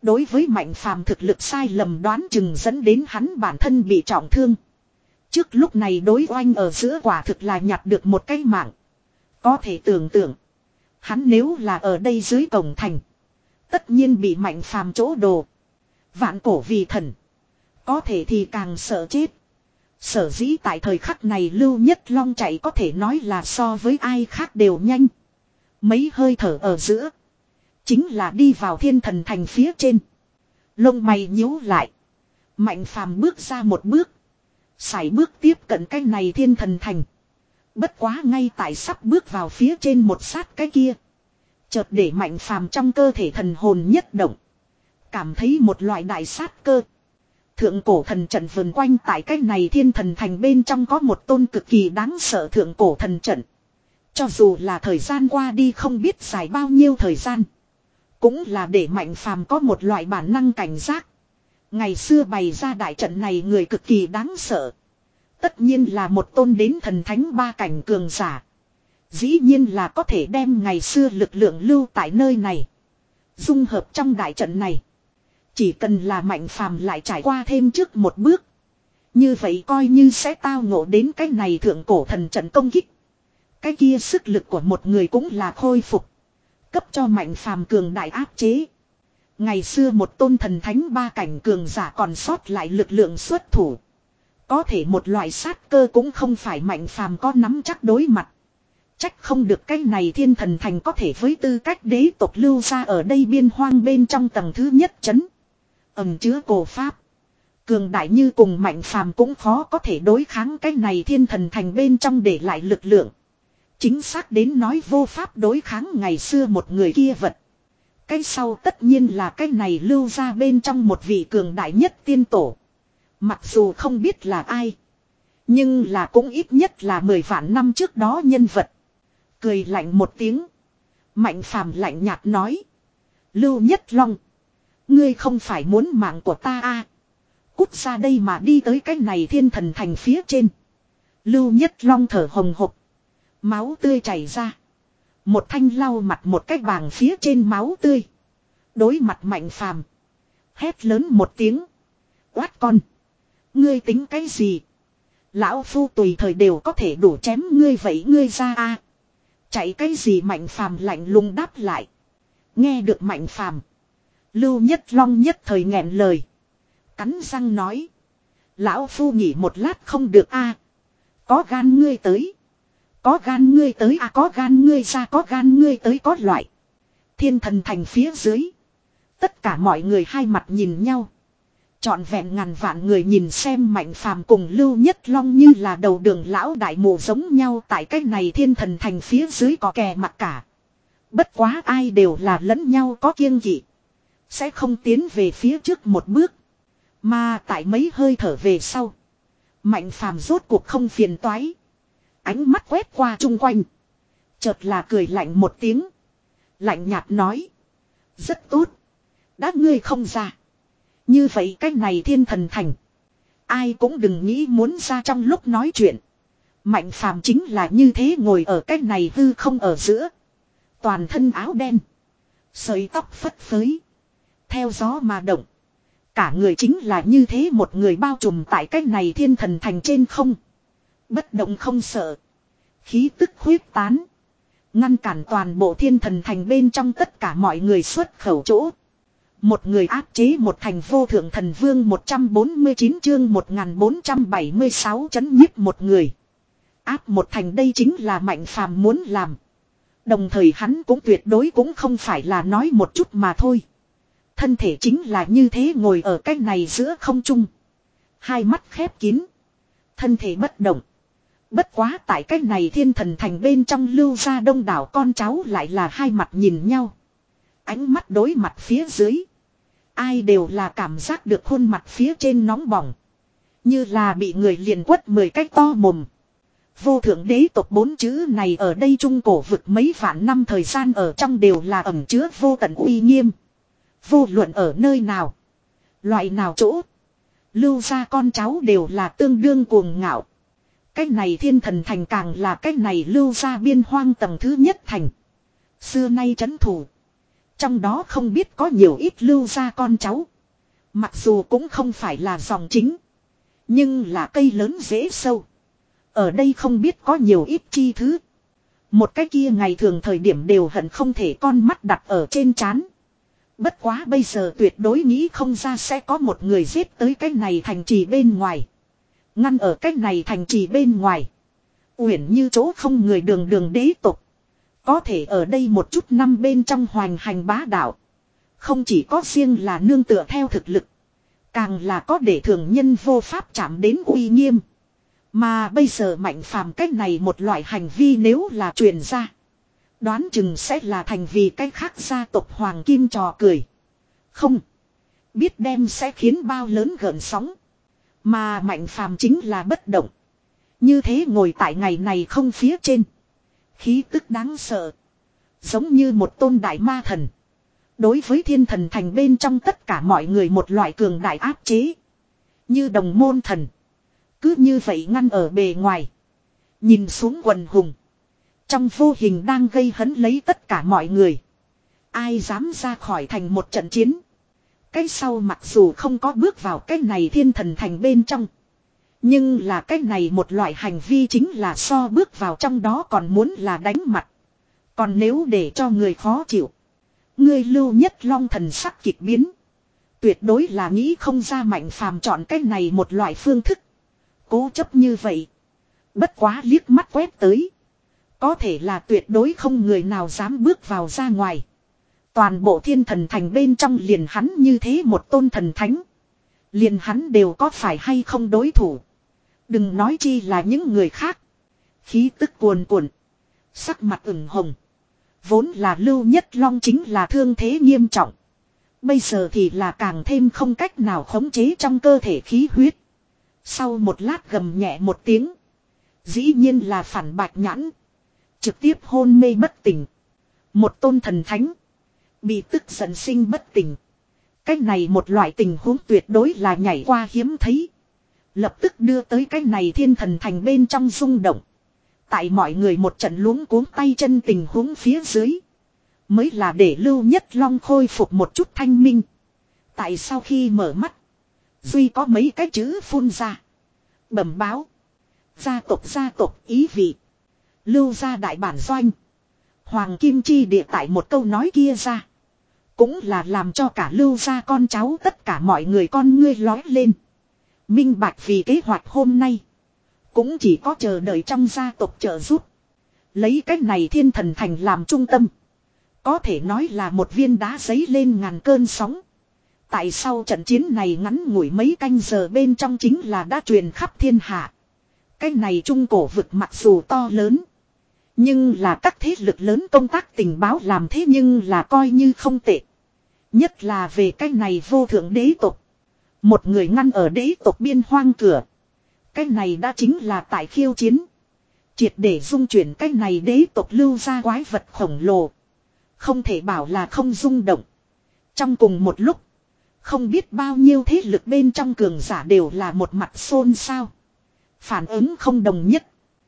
S1: Đối với Mạnh Phàm thực lực sai lầm đoán chừng dẫn đến hắn bản thân bị trọng thương. Trước lúc này đối oanh ở giữa quả thực là nhặt được một cái mạng. Có thể tưởng tượng. Hắn nếu là ở đây dưới cổng thành. Tất nhiên bị Mạnh Phàm chỗ đồ. Vạn cổ vì thần. Có thể thì càng sợ chết. Sở dĩ tại thời khắc này Lưu Nhất Long chạy có thể nói là so với ai khác đều nhanh. Mấy hơi thở ở giữa. Chính là đi vào thiên thần thành phía trên. Lông mày nhíu lại. Mạnh Phàm bước ra một bước. Sải bước tiếp cận cái này thiên thần thành. Bất quá ngay tại sắp bước vào phía trên một sát cái kia. Chợt để Mạnh Phàm trong cơ thể thần hồn nhất động. Cảm thấy một loại đại sát cơ. Thượng cổ thần trận vần quanh tại cái này thiên thần thành bên trong có một tôn cực kỳ đáng sợ thượng cổ thần trận. Cho dù là thời gian qua đi không biết dài bao nhiêu thời gian. Cũng là để Mạnh Phàm có một loại bản năng cảnh giác. Ngày xưa bày ra đại trận này người cực kỳ đáng sợ. Tất nhiên là một tôn đến thần thánh ba cảnh cường giả. Dĩ nhiên là có thể đem ngày xưa lực lượng lưu tại nơi này. Dung hợp trong đại trận này. Chỉ cần là Mạnh Phàm lại trải qua thêm trước một bước. Như vậy coi như sẽ tao ngộ đến cái này thượng cổ thần trận công kích. Cái kia sức lực của một người cũng là khôi phục. Cấp cho Mạnh Phàm cường đại áp chế. Ngày xưa một tôn thần thánh ba cảnh cường giả còn sót lại lực lượng xuất thủ. Có thể một loại sát cơ cũng không phải Mạnh Phàm có nắm chắc đối mặt. Trách không được cái này thiên thần thành có thể với tư cách đế tộc lưu ra ở đây biên hoang bên trong tầng thứ nhất chấn. Ẩm chứa cổ pháp. Cường đại như cùng Mạnh Phàm cũng khó có thể đối kháng cái này thiên thần thành bên trong để lại lực lượng. Chính xác đến nói vô pháp đối kháng ngày xưa một người kia vật. Cái sau tất nhiên là cái này lưu ra bên trong một vị cường đại nhất tiên tổ. Mặc dù không biết là ai. Nhưng là cũng ít nhất là mười vạn năm trước đó nhân vật. Cười lạnh một tiếng. Mạnh Phàm lạnh nhạt nói. Lưu Nhất Long. Ngươi không phải muốn mạng của ta à. Cút ra đây mà đi tới cái này thiên thần thành phía trên. Lưu Nhất Long thở hồng hộc. Máu tươi chảy ra. Một thanh lau mặt một cái bàng phía trên máu tươi. Đối mặt Mạnh Phàm. Hét lớn một tiếng. Quát con. Ngươi tính cái gì? Lão phu tùy thời đều có thể đủ chém ngươi vậy ngươi ra a. Chạy cái gì Mạnh Phàm lạnh lùng đáp lại. Nghe được Mạnh Phàm. Lưu Nhất Long nhất thời nghẹn lời. Cắn răng nói. Lão phu nghỉ một lát không được a. Có gan ngươi tới. Có gan ngươi tới à có gan ngươi ra có gan ngươi tới có loại. Thiên thần thành phía dưới. Tất cả mọi người hai mặt nhìn nhau. Trọn vẹn ngàn vạn người nhìn xem Mạnh Phàm cùng Lưu Nhất Long như là đầu đường lão đại mụ giống nhau tại cái này thiên thần thành phía dưới có kè mặt cả. Bất quá ai đều là lẫn nhau có kiêng kỵ. Sẽ không tiến về phía trước một bước. Mà tại mấy hơi thở về sau. Mạnh Phàm rốt cuộc không phiền toái. Ánh mắt quét qua chung quanh. Chợt là cười lạnh một tiếng. Lạnh nhạt nói. Rất tốt. Đã ngươi không ra. Như vậy cái này thiên thần thành. Ai cũng đừng nghĩ muốn ra trong lúc nói chuyện. Mạnh Phàm chính là như thế ngồi ở cái này hư không ở giữa. Toàn thân áo đen. Sợi tóc phất phới. Theo gió mà động. Cả người chính là như thế một người bao trùm tại cái này thiên thần thành trên không. Bất động không sợ. Khí tức khuyết tán. Ngăn cản toàn bộ thiên thần thành bên trong tất cả mọi người xuất khẩu chỗ. Một người áp chế một thành vô thượng thần vương một trăm bốn mươi chín chương một nghìn bốn trăm bảy mươi sáu chấn nhiếp một người. Áp một thành đây chính là Mạnh Phàm muốn làm. Đồng thời hắn cũng tuyệt đối cũng không phải là nói một chút mà thôi. Thân thể chính là như thế ngồi ở cái này giữa không trung. Hai mắt khép kín. Thân thể bất động. Bất quá tại cái này thiên thần thành bên trong lưu ra đông đảo con cháu lại là hai mặt nhìn nhau. Ánh mắt đối mặt phía dưới. Ai đều là cảm giác được khuôn mặt phía trên nóng bỏng. Như là bị người liền quất mười cái to mồm. Vô thượng đế tộc bốn chữ này ở đây trung cổ vực mấy vạn năm thời gian ở trong đều là ẩn chứa vô tận uy nghiêm. Vô luận ở nơi nào. Loại nào chỗ. Lưu ra con cháu đều là tương đương cuồng ngạo. Cái này thiên thần thành càng là cái này lưu ra biên hoang tầng thứ nhất thành. Xưa nay trấn thủ. Trong đó không biết có nhiều ít lưu gia con cháu. Mặc dù cũng không phải là dòng chính. Nhưng là cây lớn dễ sâu. Ở đây không biết có nhiều ít chi thứ. Một cái kia ngày thường thời điểm đều hận không thể con mắt đặt ở trên trán. Bất quá bây giờ tuyệt đối nghĩ không ra sẽ có một người giết tới cái này thành trì bên ngoài. Ngăn ở cái này thành trì bên ngoài. Uyển như chỗ không người đường đường đế tục. Có thể ở đây một chút năm bên trong hoành hành bá đạo. Không chỉ có riêng là nương tựa theo thực lực. Càng là có để thường nhân vô pháp chạm đến uy nghiêm. Mà bây giờ Mạnh Phàm cách này một loại hành vi nếu là truyền ra. Đoán chừng sẽ là thành vì cái khác gia tộc Hoàng Kim trò cười. Không. Biết đem sẽ khiến bao lớn gợn sóng. Mà Mạnh Phàm chính là bất động. Như thế ngồi tại ngày này không phía trên. Khí tức đáng sợ. Giống như một tôn đại ma thần. Đối với thiên thần thành bên trong tất cả mọi người một loại cường đại áp chế. Như đồng môn thần. Cứ như vậy ngăn ở bề ngoài. Nhìn xuống quần hùng. Trong vô hình đang gây hấn lấy tất cả mọi người. Ai dám ra khỏi thành một trận chiến. Cái sau mặc dù không có bước vào cái này thiên thần thành bên trong. Nhưng là cái này một loại hành vi chính là so bước vào trong đó còn muốn là đánh mặt. Còn nếu để cho người khó chịu. Ngươi Lưu Nhất Long thần sắc kịch biến. Tuyệt đối là nghĩ không ra Mạnh Phàm chọn cái này một loại phương thức. Cố chấp như vậy. Bất quá liếc mắt quét tới. Có thể là tuyệt đối không người nào dám bước vào ra ngoài. Toàn bộ thiên thần thành bên trong liền hắn như thế một tôn thần thánh. Liền hắn đều có phải hay không đối thủ. Đừng nói chi là những người khác. Khí tức cuồn cuộn. Sắc mặt ửng hồng. Vốn là Lưu Nhất Long chính là thương thế nghiêm trọng. Bây giờ thì là càng thêm không cách nào khống chế trong cơ thể khí huyết. Sau một lát gầm nhẹ một tiếng. Dĩ nhiên là phản bạch nhãn. Trực tiếp hôn mê bất tỉnh. Một tôn thần thánh. Bị tức giận sinh bất tỉnh. Cách này một loại tình huống tuyệt đối là nhảy qua hiếm thấy. Lập tức đưa tới cái này thiên thần thành bên trong rung động. Tại mọi người một trận luống cuống tay chân tình huống phía dưới. Mới là để Lưu Nhất Long khôi phục một chút thanh minh. Tại sau khi mở mắt. Duy có mấy cái chữ phun ra. Bẩm báo. Gia tộc gia tộc ý vị. Lưu gia đại bản doanh. Hoàng Kim chi địa tại một câu nói kia ra. Cũng là làm cho cả Lưu gia con cháu tất cả mọi người con ngươi lói lên. Minh bạch vì kế hoạch hôm nay. Cũng chỉ có chờ đợi trong gia tộc trợ giúp. Lấy cách này thiên thần thành làm trung tâm. Có thể nói là một viên đá giấy lên ngàn cơn sóng. Tại sau trận chiến này ngắn ngủi mấy canh giờ bên trong chính là đã truyền khắp thiên hạ. Cái này trung cổ vực mặc dù to lớn. Nhưng là các thế lực lớn công tác tình báo làm thế nhưng là coi như không tệ. Nhất là về cái này vô thượng đế tộc. Một người ngăn ở đế tộc biên hoang cửa. Cái này đã chính là tại khiêu chiến. Triệt để dung chuyển cái này đế tộc Lưu ra quái vật khổng lồ. Không thể bảo là không rung động. Trong cùng một lúc. Không biết bao nhiêu thế lực bên trong cường giả đều là một mặt xôn xao. Phản ứng không đồng nhất.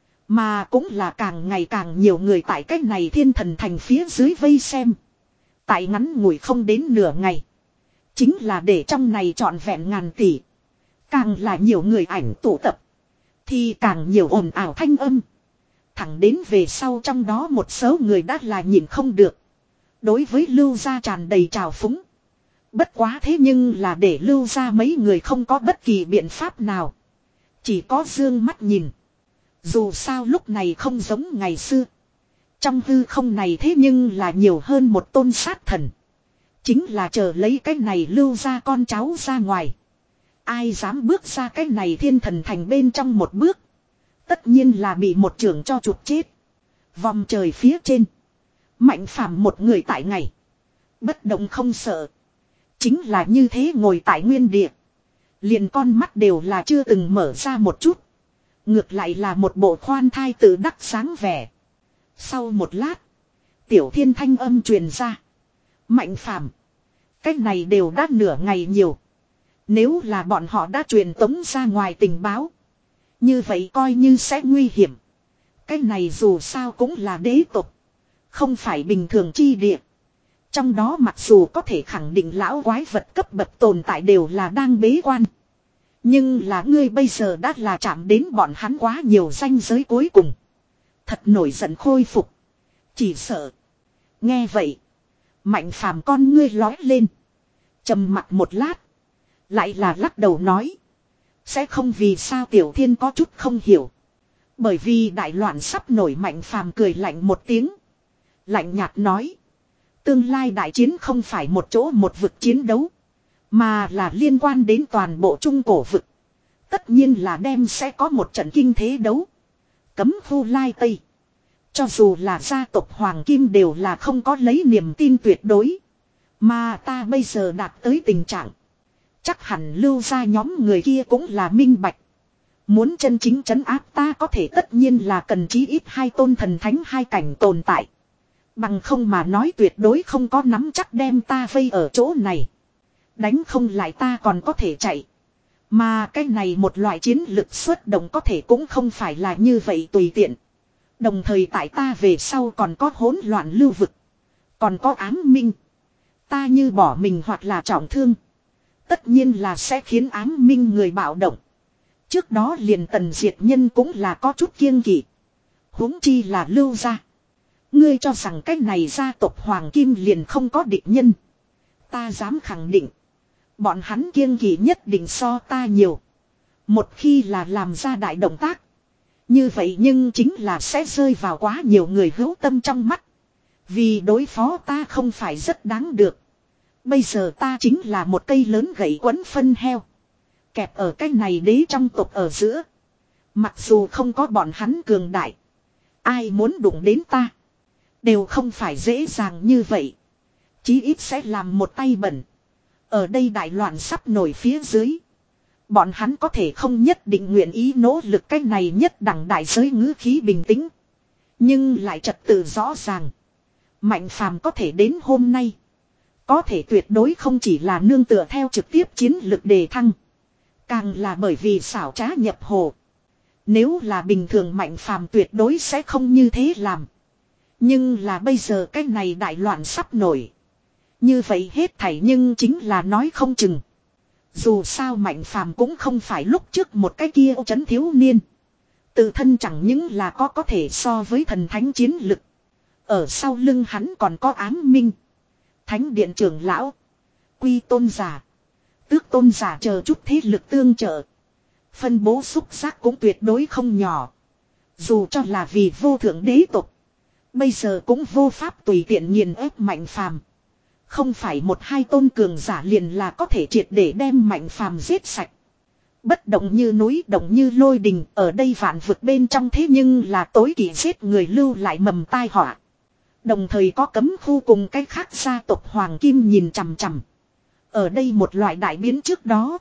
S1: Mà cũng là càng ngày càng nhiều người tại cách này thiên thần thành phía dưới vây xem. Tại ngắn ngủi không đến nửa ngày. Chính là để trong này trọn vẹn ngàn tỷ. Càng là nhiều người ảnh tụ tập. Thì càng nhiều ồn ào thanh âm. Thẳng đến về sau trong đó một số người đã là nhìn không được. Đối với Lưu gia tràn đầy trào phúng. Bất quá thế nhưng là để Lưu gia mấy người không có bất kỳ biện pháp nào. Chỉ có dương mắt nhìn. Dù sao lúc này không giống ngày xưa. Trong hư không này thế nhưng là nhiều hơn một tôn sát thần. Chính là chờ lấy cái này Lưu gia con cháu ra ngoài. Ai dám bước ra cái này thiên thần thành bên trong một bước. Tất nhiên là bị một trưởng cho chuột chết. Vòng trời phía trên. Mạnh Phàm một người tại ngày. Bất động không sợ. Chính là như thế ngồi tại nguyên địa. Liền con mắt đều là chưa từng mở ra một chút. Ngược lại là một bộ khoan thai tự đắc sáng vẻ. Sau một lát. Tiểu Thiên thanh âm truyền ra. Mạnh Phàm, cách này đều đã nửa ngày nhiều. Nếu là bọn họ đã truyền tống ra ngoài tình báo. Như vậy coi như sẽ nguy hiểm. Cái này dù sao cũng là đế tộc. Không phải bình thường chi địa. Trong đó mặc dù có thể khẳng định lão quái vật cấp bậc tồn tại đều là đang bế quan. Nhưng là ngươi bây giờ đã là chạm đến bọn hắn quá nhiều ranh giới cuối cùng. Thật nổi giận khôi phục. Chỉ sợ. Nghe vậy. Mạnh phàm con ngươi lói lên. Trầm mặt một lát. Lại là lắc đầu nói. Sẽ không vì sao Tiểu Thiên có chút không hiểu. Bởi vì đại loạn sắp nổi. Mạnh phàm cười lạnh một tiếng. Lạnh nhạt nói. Tương lai đại chiến không phải một chỗ một vực chiến đấu. Mà là liên quan đến toàn bộ trung cổ vực. Tất nhiên là đem sẽ có một trận kinh thế đấu. Cấm Vu Lai Tây. Cho dù là gia tộc Hoàng Kim đều là không có lấy niềm tin tuyệt đối. Mà ta bây giờ đạt tới tình trạng. Chắc hẳn lưu ra nhóm người kia cũng là minh bạch. Muốn chân chính trấn áp ta có thể tất nhiên là cần chí ít hai tôn thần thánh hai cảnh tồn tại. Bằng không mà nói tuyệt đối không có nắm chắc đem ta vây ở chỗ này. Đánh không lại ta còn có thể chạy. Mà cái này một loại chiến lực xuất động có thể cũng không phải là như vậy tùy tiện. Đồng thời tại ta về sau còn có hỗn loạn lưu vực. Còn có ám minh. Ta như bỏ mình hoặc là trọng thương. Tất nhiên là sẽ khiến ám minh người bạo động. Trước đó liền Tần Diệt Nhân cũng là có chút kiêng kỵ. Huống chi là lưu gia. Ngươi cho rằng cái này gia tộc Hoàng Kim liền không có địch nhân. Ta dám khẳng định. Bọn hắn kiêng kỵ nhất định so ta nhiều. Một khi là làm ra đại động tác. Như vậy nhưng chính là sẽ rơi vào quá nhiều người hữu tâm trong mắt. Vì đối phó ta không phải rất đáng được. Bây giờ ta chính là một cây lớn gậy quấn phân heo. Kẹp ở cái này đế trong tộc ở giữa. Mặc dù không có bọn hắn cường đại. Ai muốn đụng đến ta. Đều không phải dễ dàng như vậy. Chí ít sẽ làm một tay bẩn. Ở đây đại loạn sắp nổi phía dưới. Bọn hắn có thể không nhất định nguyện ý nỗ lực cái này nhất đẳng đại giới ngữ khí bình tĩnh. Nhưng lại trật tự rõ ràng. Mạnh phàm có thể đến hôm nay. Có thể tuyệt đối không chỉ là nương tựa theo trực tiếp chiến lực đề thăng. Càng là bởi vì xảo trá nhập hồ. Nếu là bình thường mạnh phàm tuyệt đối sẽ không như thế làm. Nhưng là bây giờ cái này đại loạn sắp nổi. Như vậy hết thảy nhưng chính là nói không chừng. Dù sao mạnh phàm cũng không phải lúc trước một cái kia ô trấn thiếu niên. Tự thân chẳng những là có có thể so với thần thánh chiến lực. Ở sau lưng hắn còn có ám minh. Thánh điện trưởng lão. Quy tôn giả. Tước tôn giả chờ chút thế lực tương trợ. Phân bố xúc giác cũng tuyệt đối không nhỏ. Dù cho là vì vô thượng đế tộc. Bây giờ cũng vô pháp tùy tiện nghiền ép mạnh phàm. Không phải một hai tôn cường giả liền là có thể triệt để đem mạnh phàm giết sạch. Bất động như núi, động như lôi đình, ở đây vạn vực bên trong thế nhưng là tối kỵ giết người lưu lại mầm tai họa. Đồng thời có cấm khu cùng cái khác gia tộc Hoàng Kim nhìn chằm chằm. Ở đây một loại đại biến trước đó.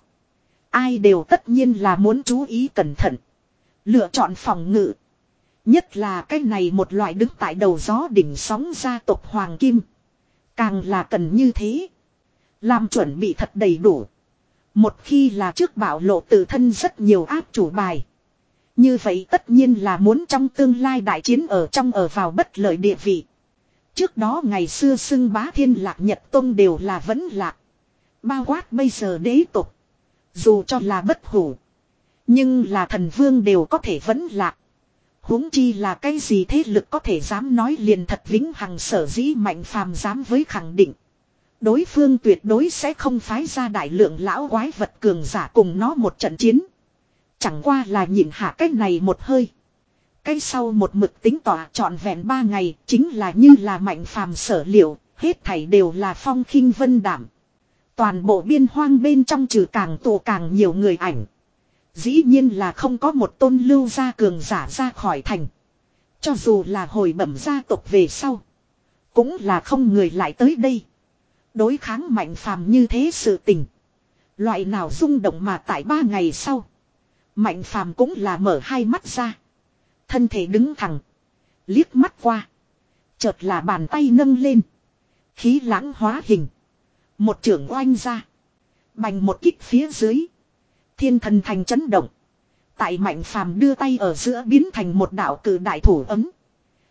S1: Ai đều tất nhiên là muốn chú ý cẩn thận. Lựa chọn phòng ngự. Nhất là cái này một loại đứng tại đầu gió đỉnh sóng gia tộc Hoàng Kim. Càng là cần như thế. Làm chuẩn bị thật đầy đủ. Một khi là trước bảo lộ tự thân rất nhiều áp chủ bài. Như vậy tất nhiên là muốn trong tương lai đại chiến ở trong ở vào bất lợi địa vị. Trước đó ngày xưa xưng bá thiên lạc nhật tông đều là vẫn lạc. Bao quát bây giờ đế tục. Dù cho là bất hủ. Nhưng là thần vương đều có thể vẫn lạc. Huống chi là cái gì thế lực có thể dám nói liền thật vĩnh hằng sở dĩ mạnh phàm dám với khẳng định. Đối phương tuyệt đối sẽ không phái ra đại lượng lão quái vật cường giả cùng nó một trận chiến. Chẳng qua là nhịn hạ cái này một hơi. Cái sau một mực tính tỏa trọn vẹn ba ngày chính là như là mạnh phàm sở liệu, hết thảy đều là phong khinh vân đảm. Toàn bộ biên hoang bên trong trừ càng tụ càng nhiều người ảnh. Dĩ nhiên là không có một tôn lưu gia cường giả ra khỏi thành. Cho dù là hồi bẩm gia tộc về sau. Cũng là không người lại tới đây. Đối kháng mạnh phàm như thế sự tình. Loại nào rung động mà tại ba ngày sau. Mạnh phàm cũng là mở hai mắt ra. Thân thể đứng thẳng. Liếc mắt qua. Chợt là bàn tay nâng lên. Khí lãng hóa hình. Một trưởng oanh ra. Bành một kích phía dưới. Thiên thần thành chấn động. Tại mạnh phàm đưa tay ở giữa biến thành một đạo cử đại thủ ấm.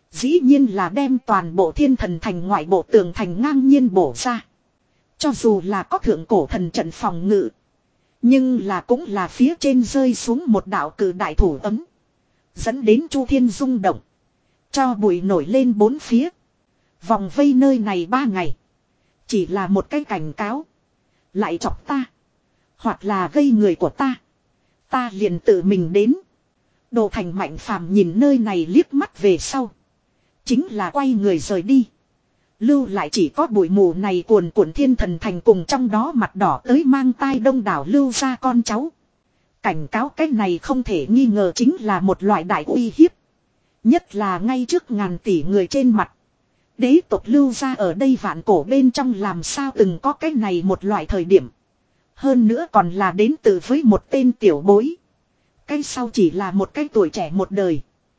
S1: Dĩ nhiên là đem toàn bộ thiên thần thành ngoại bộ tường thành ngang nhiên bổ ra. Cho dù là có thượng cổ thần trận phòng ngự. Nhưng là cũng là phía trên rơi xuống một đạo cử đại thủ ấm. Dẫn đến chu thiên rung động. Cho bụi nổi lên bốn phía. Vòng vây nơi này ba ngày. Chỉ là một cái cảnh cáo. Lại chọc ta. Hoặc là gây người của ta. Ta liền tự mình đến. Đồ Thành Mạnh Phàm nhìn nơi này liếc mắt về sau. Chính là quay người rời đi. Lưu lại chỉ có bụi mù này cuồn cuộn thiên thần thành cùng trong đó mặt đỏ tới mang tai đông đảo lưu ra con cháu. Cảnh cáo cái này không thể nghi ngờ chính là một loại đại uy hiếp. Nhất là ngay trước ngàn tỷ người trên mặt. Đế tộc lưu ra ở đây vạn cổ bên trong làm sao từng có cái này một loại thời điểm. Hơn nữa còn là đến từ với một tên tiểu bối. Cái sau chỉ là một cái tuổi trẻ một đời.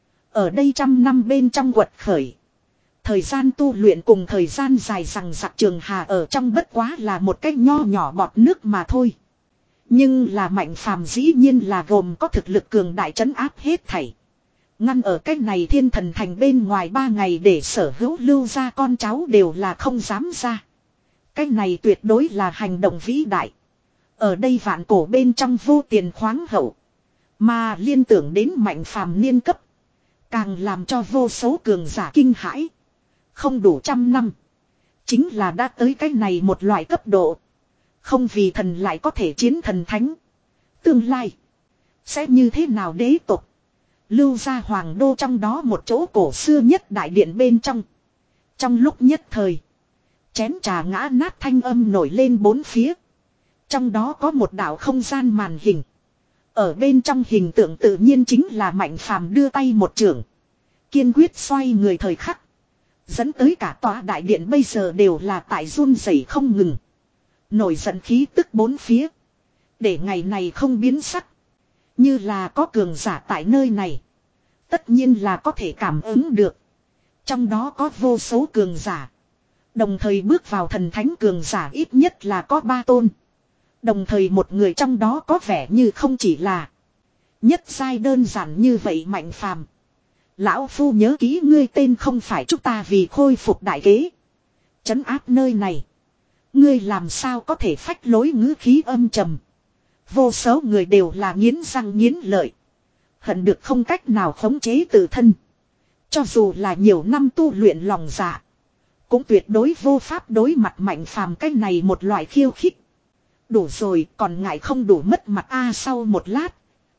S1: Ở đây trăm năm bên trong quật khởi. Thời gian tu luyện cùng thời gian dài rằng giặc trường hà ở trong bất quá là một cái nho nhỏ bọt nước mà thôi. Nhưng là Mạnh Phàm dĩ nhiên là gồm có thực lực cường đại trấn áp hết thảy. Ngăn ở cái này thiên thần thành bên ngoài ba ngày để sở hữu lưu ra con cháu đều là không dám ra. Cái này tuyệt đối là hành động vĩ đại. Ở đây vạn cổ bên trong vô tiền khoáng hậu. Mà liên tưởng đến Mạnh Phàm niên cấp. Càng làm cho vô số cường giả kinh hãi. Không đủ trăm năm. Chính là đã tới cái này một loại cấp độ. Không vì thần lại có thể chiến thần thánh. Tương lai. Sẽ như thế nào đế tộc. Lưu ra hoàng đô trong đó một chỗ cổ xưa nhất đại điện bên trong. Trong lúc nhất thời. Chén trà ngã nát thanh âm nổi lên bốn phía. Trong đó có một đạo không gian màn hình. Ở bên trong hình tượng tự nhiên chính là Mạnh Phàm đưa tay một chưởng. Kiên quyết xoay người thời khắc. Dẫn tới cả tòa đại điện bây giờ đều là tại run rẩy không ngừng. Nổi giận khí tức bốn phía. Để ngày này không biến sắc. Như là có cường giả tại nơi này. Tất nhiên là có thể cảm ứng được. Trong đó có vô số cường giả. Đồng thời bước vào thần thánh cường giả ít nhất là có ba tôn. Đồng thời một người trong đó có vẻ như không chỉ là nhất giai đơn giản như vậy Mạnh Phàm. Lão phu nhớ kỹ ngươi tên không phải chúng ta vì khôi phục đại kế. Trấn áp nơi này. Ngươi làm sao có thể phách lối ngữ khí âm trầm. Vô số người đều là nghiến răng nghiến lợi. Hận được không cách nào khống chế tự thân. Cho dù là nhiều năm tu luyện lòng dạ. Cũng tuyệt đối vô pháp đối mặt Mạnh Phàm cái này một loại khiêu khích. Đủ rồi còn ngại không đủ mất mặt a. Sau một lát.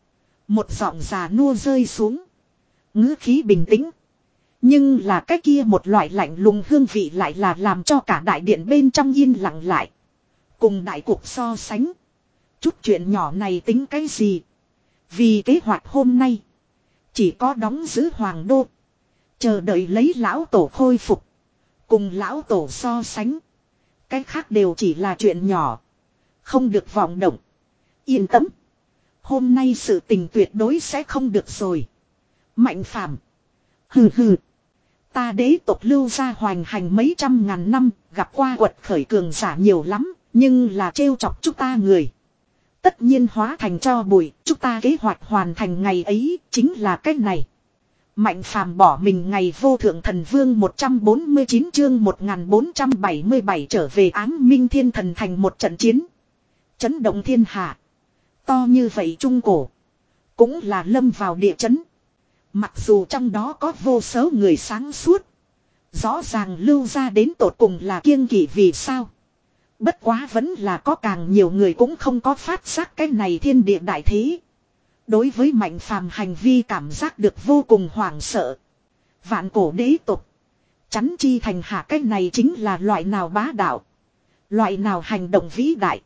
S1: Một giọng già nua rơi xuống. Ngữ khí bình tĩnh. Nhưng là cái kia một loại lạnh lùng hương vị lại là làm cho cả đại điện bên trong yên lặng lại. Cùng đại cục so sánh. Chút chuyện nhỏ này tính cái gì? Vì kế hoạch hôm nay. Chỉ có đóng giữ hoàng đô. Chờ đợi lấy lão tổ khôi phục. Cùng lão tổ so sánh. Cái khác đều chỉ là chuyện nhỏ. Không được vọng động. Yên tâm. Hôm nay sự tình tuyệt đối sẽ không được rồi. Mạnh Phàm. Hừ hừ. Ta đế tộc lưu ra hoành hành mấy trăm ngàn năm. Gặp qua quật khởi cường giả nhiều lắm. Nhưng là trêu chọc chúng ta người. Tất nhiên hóa thành cho bụi. Chúng ta kế hoạch hoàn thành ngày ấy. Chính là cách này. Mạnh Phàm bỏ mình ngày vô thượng thần vương một trăm bốn mươi chín chương một nghìn bốn trăm bảy mươi bảy trở về áng minh thiên thần thành một trận chiến. Chấn động thiên hạ. To như vậy trung cổ. Cũng là lâm vào địa chấn. Mặc dù trong đó có vô số người sáng suốt. Rõ ràng lưu ra đến tột cùng là kiêng kỵ vì sao. Bất quá vẫn là có càng nhiều người cũng không có phát giác cái này thiên địa đại thế. Đối với Mạnh Phàm hành vi cảm giác được vô cùng hoảng sợ. Vạn cổ đế tộc. Chắn chi thành hạ cái này chính là loại nào bá đạo. Loại nào hành động vĩ đại.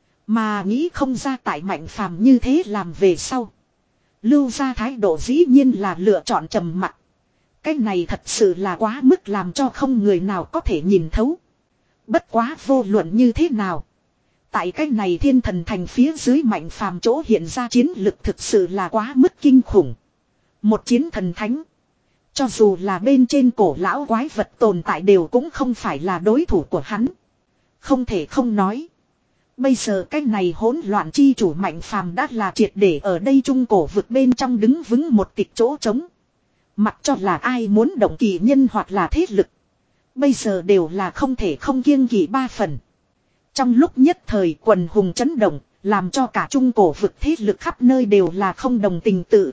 S1: Mà nghĩ không ra tại Mạnh Phàm như thế làm về sau. Lưu ra thái độ dĩ nhiên là lựa chọn trầm mặc. Cái này thật sự là quá mức làm cho không người nào có thể nhìn thấu. Bất quá vô luận như thế nào. Tại cái này thiên thần thành phía dưới Mạnh Phàm chỗ hiện ra chiến lực thực sự là quá mức kinh khủng. Một chiến thần thánh. Cho dù là bên trên cổ lão quái vật tồn tại đều cũng không phải là đối thủ của hắn. Không thể không nói. Bây giờ cái này hỗn loạn chi chủ Mạnh Phàm đã là triệt để ở đây trung cổ vực bên trong đứng vững một tịch chỗ trống. Mặc cho là ai muốn động kỳ nhân hoặc là thế lực. Bây giờ đều là không thể không kiêng kỵ ba phần. Trong lúc nhất thời quần hùng chấn động, làm cho cả trung cổ vực thế lực khắp nơi đều là không đồng tình tự.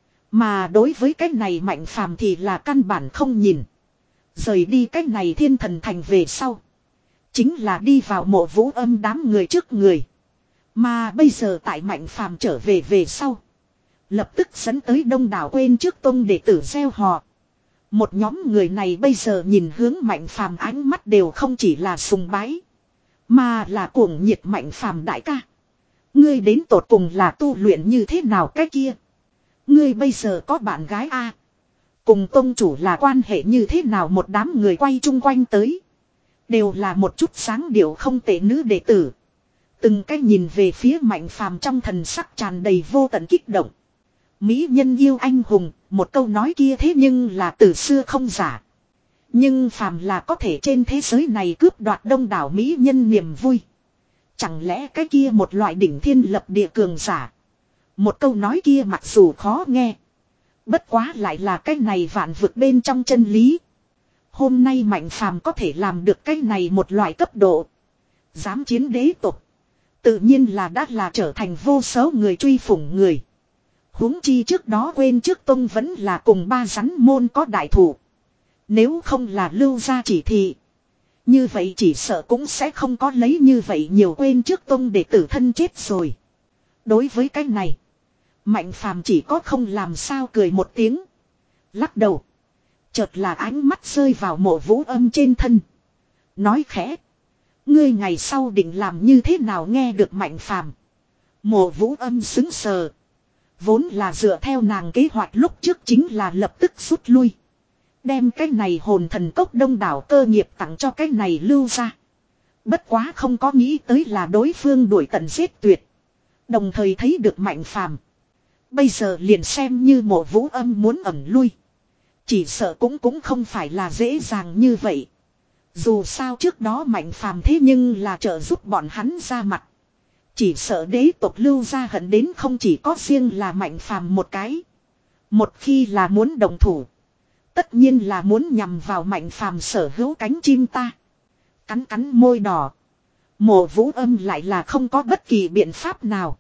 S1: Mà đối với cái này Mạnh Phàm thì là căn bản không nhìn. Rời đi cái này Thiên Thần Thành về sau. Chính là đi vào Mộ Vũ Âm đám người trước người. Mà bây giờ tại Mạnh Phàm trở về về sau. Lập tức dẫn tới đông đảo quên trước tông đệ tử gieo họ. Một nhóm người này bây giờ nhìn hướng Mạnh Phàm ánh mắt đều không chỉ là sùng bái. Mà là cuồng nhiệt Mạnh Phàm đại ca. Ngươi đến tột cùng là tu luyện như thế nào cái kia. Ngươi bây giờ có bạn gái a? Cùng tông chủ là quan hệ như thế nào, một đám người quay chung quanh tới. Đều là một chút sáng điệu không tệ nữ đệ tử. Từng cái nhìn về phía Mạnh Phàm trong thần sắc tràn đầy vô tận kích động. Mỹ nhân yêu anh hùng, một câu nói kia thế nhưng là từ xưa không giả. Nhưng Phàm là có thể trên thế giới này cướp đoạt đông đảo Mỹ nhân niềm vui. Chẳng lẽ cái kia một loại đỉnh thiên lập địa cường giả. Một câu nói kia mặc dù khó nghe. Bất quá lại là cái này vạn vực bên trong chân lý. Hôm nay Mạnh Phàm có thể làm được cái này một loại cấp độ. Dám chiến đế tộc. Tự nhiên là đã là trở thành vô số người truy phủng người. Huống chi trước đó quên trước tông vẫn là cùng ba rắn môn có đại thủ. Nếu không là lưu ra chỉ thị. Như vậy chỉ sợ cũng sẽ không có lấy như vậy nhiều quên trước tông để tử thân chết rồi. Đối với cái này. Mạnh Phàm chỉ có không làm sao cười một tiếng. Lắc đầu. Chợt là ánh mắt rơi vào Mộ Vũ Âm trên thân. Nói khẽ. Ngươi ngày sau định làm như thế nào nghe được Mạnh Phàm. Mộ Vũ Âm xứng sờ. Vốn là dựa theo nàng kế hoạch lúc trước chính là lập tức rút lui. Đem cái này hồn thần cốc đông đảo cơ nghiệp tặng cho cái này lưu ra. Bất quá không có nghĩ tới là đối phương đuổi tận giết tuyệt. Đồng thời thấy được Mạnh Phàm. Bây giờ liền xem như Mộ Vũ Âm muốn ẩn lui. Chỉ sợ cũng cũng không phải là dễ dàng như vậy. Dù sao trước đó Mạnh Phàm thế nhưng là trợ giúp bọn hắn ra mặt. Chỉ sợ đế tộc lưu ra hận đến không chỉ có riêng là Mạnh Phàm một cái. Một khi là muốn đồng thủ. Tất nhiên là muốn nhằm vào Mạnh Phàm sở hữu cánh chim ta. Cắn cắn môi đỏ. Mộ Vũ Âm lại là không có bất kỳ biện pháp nào.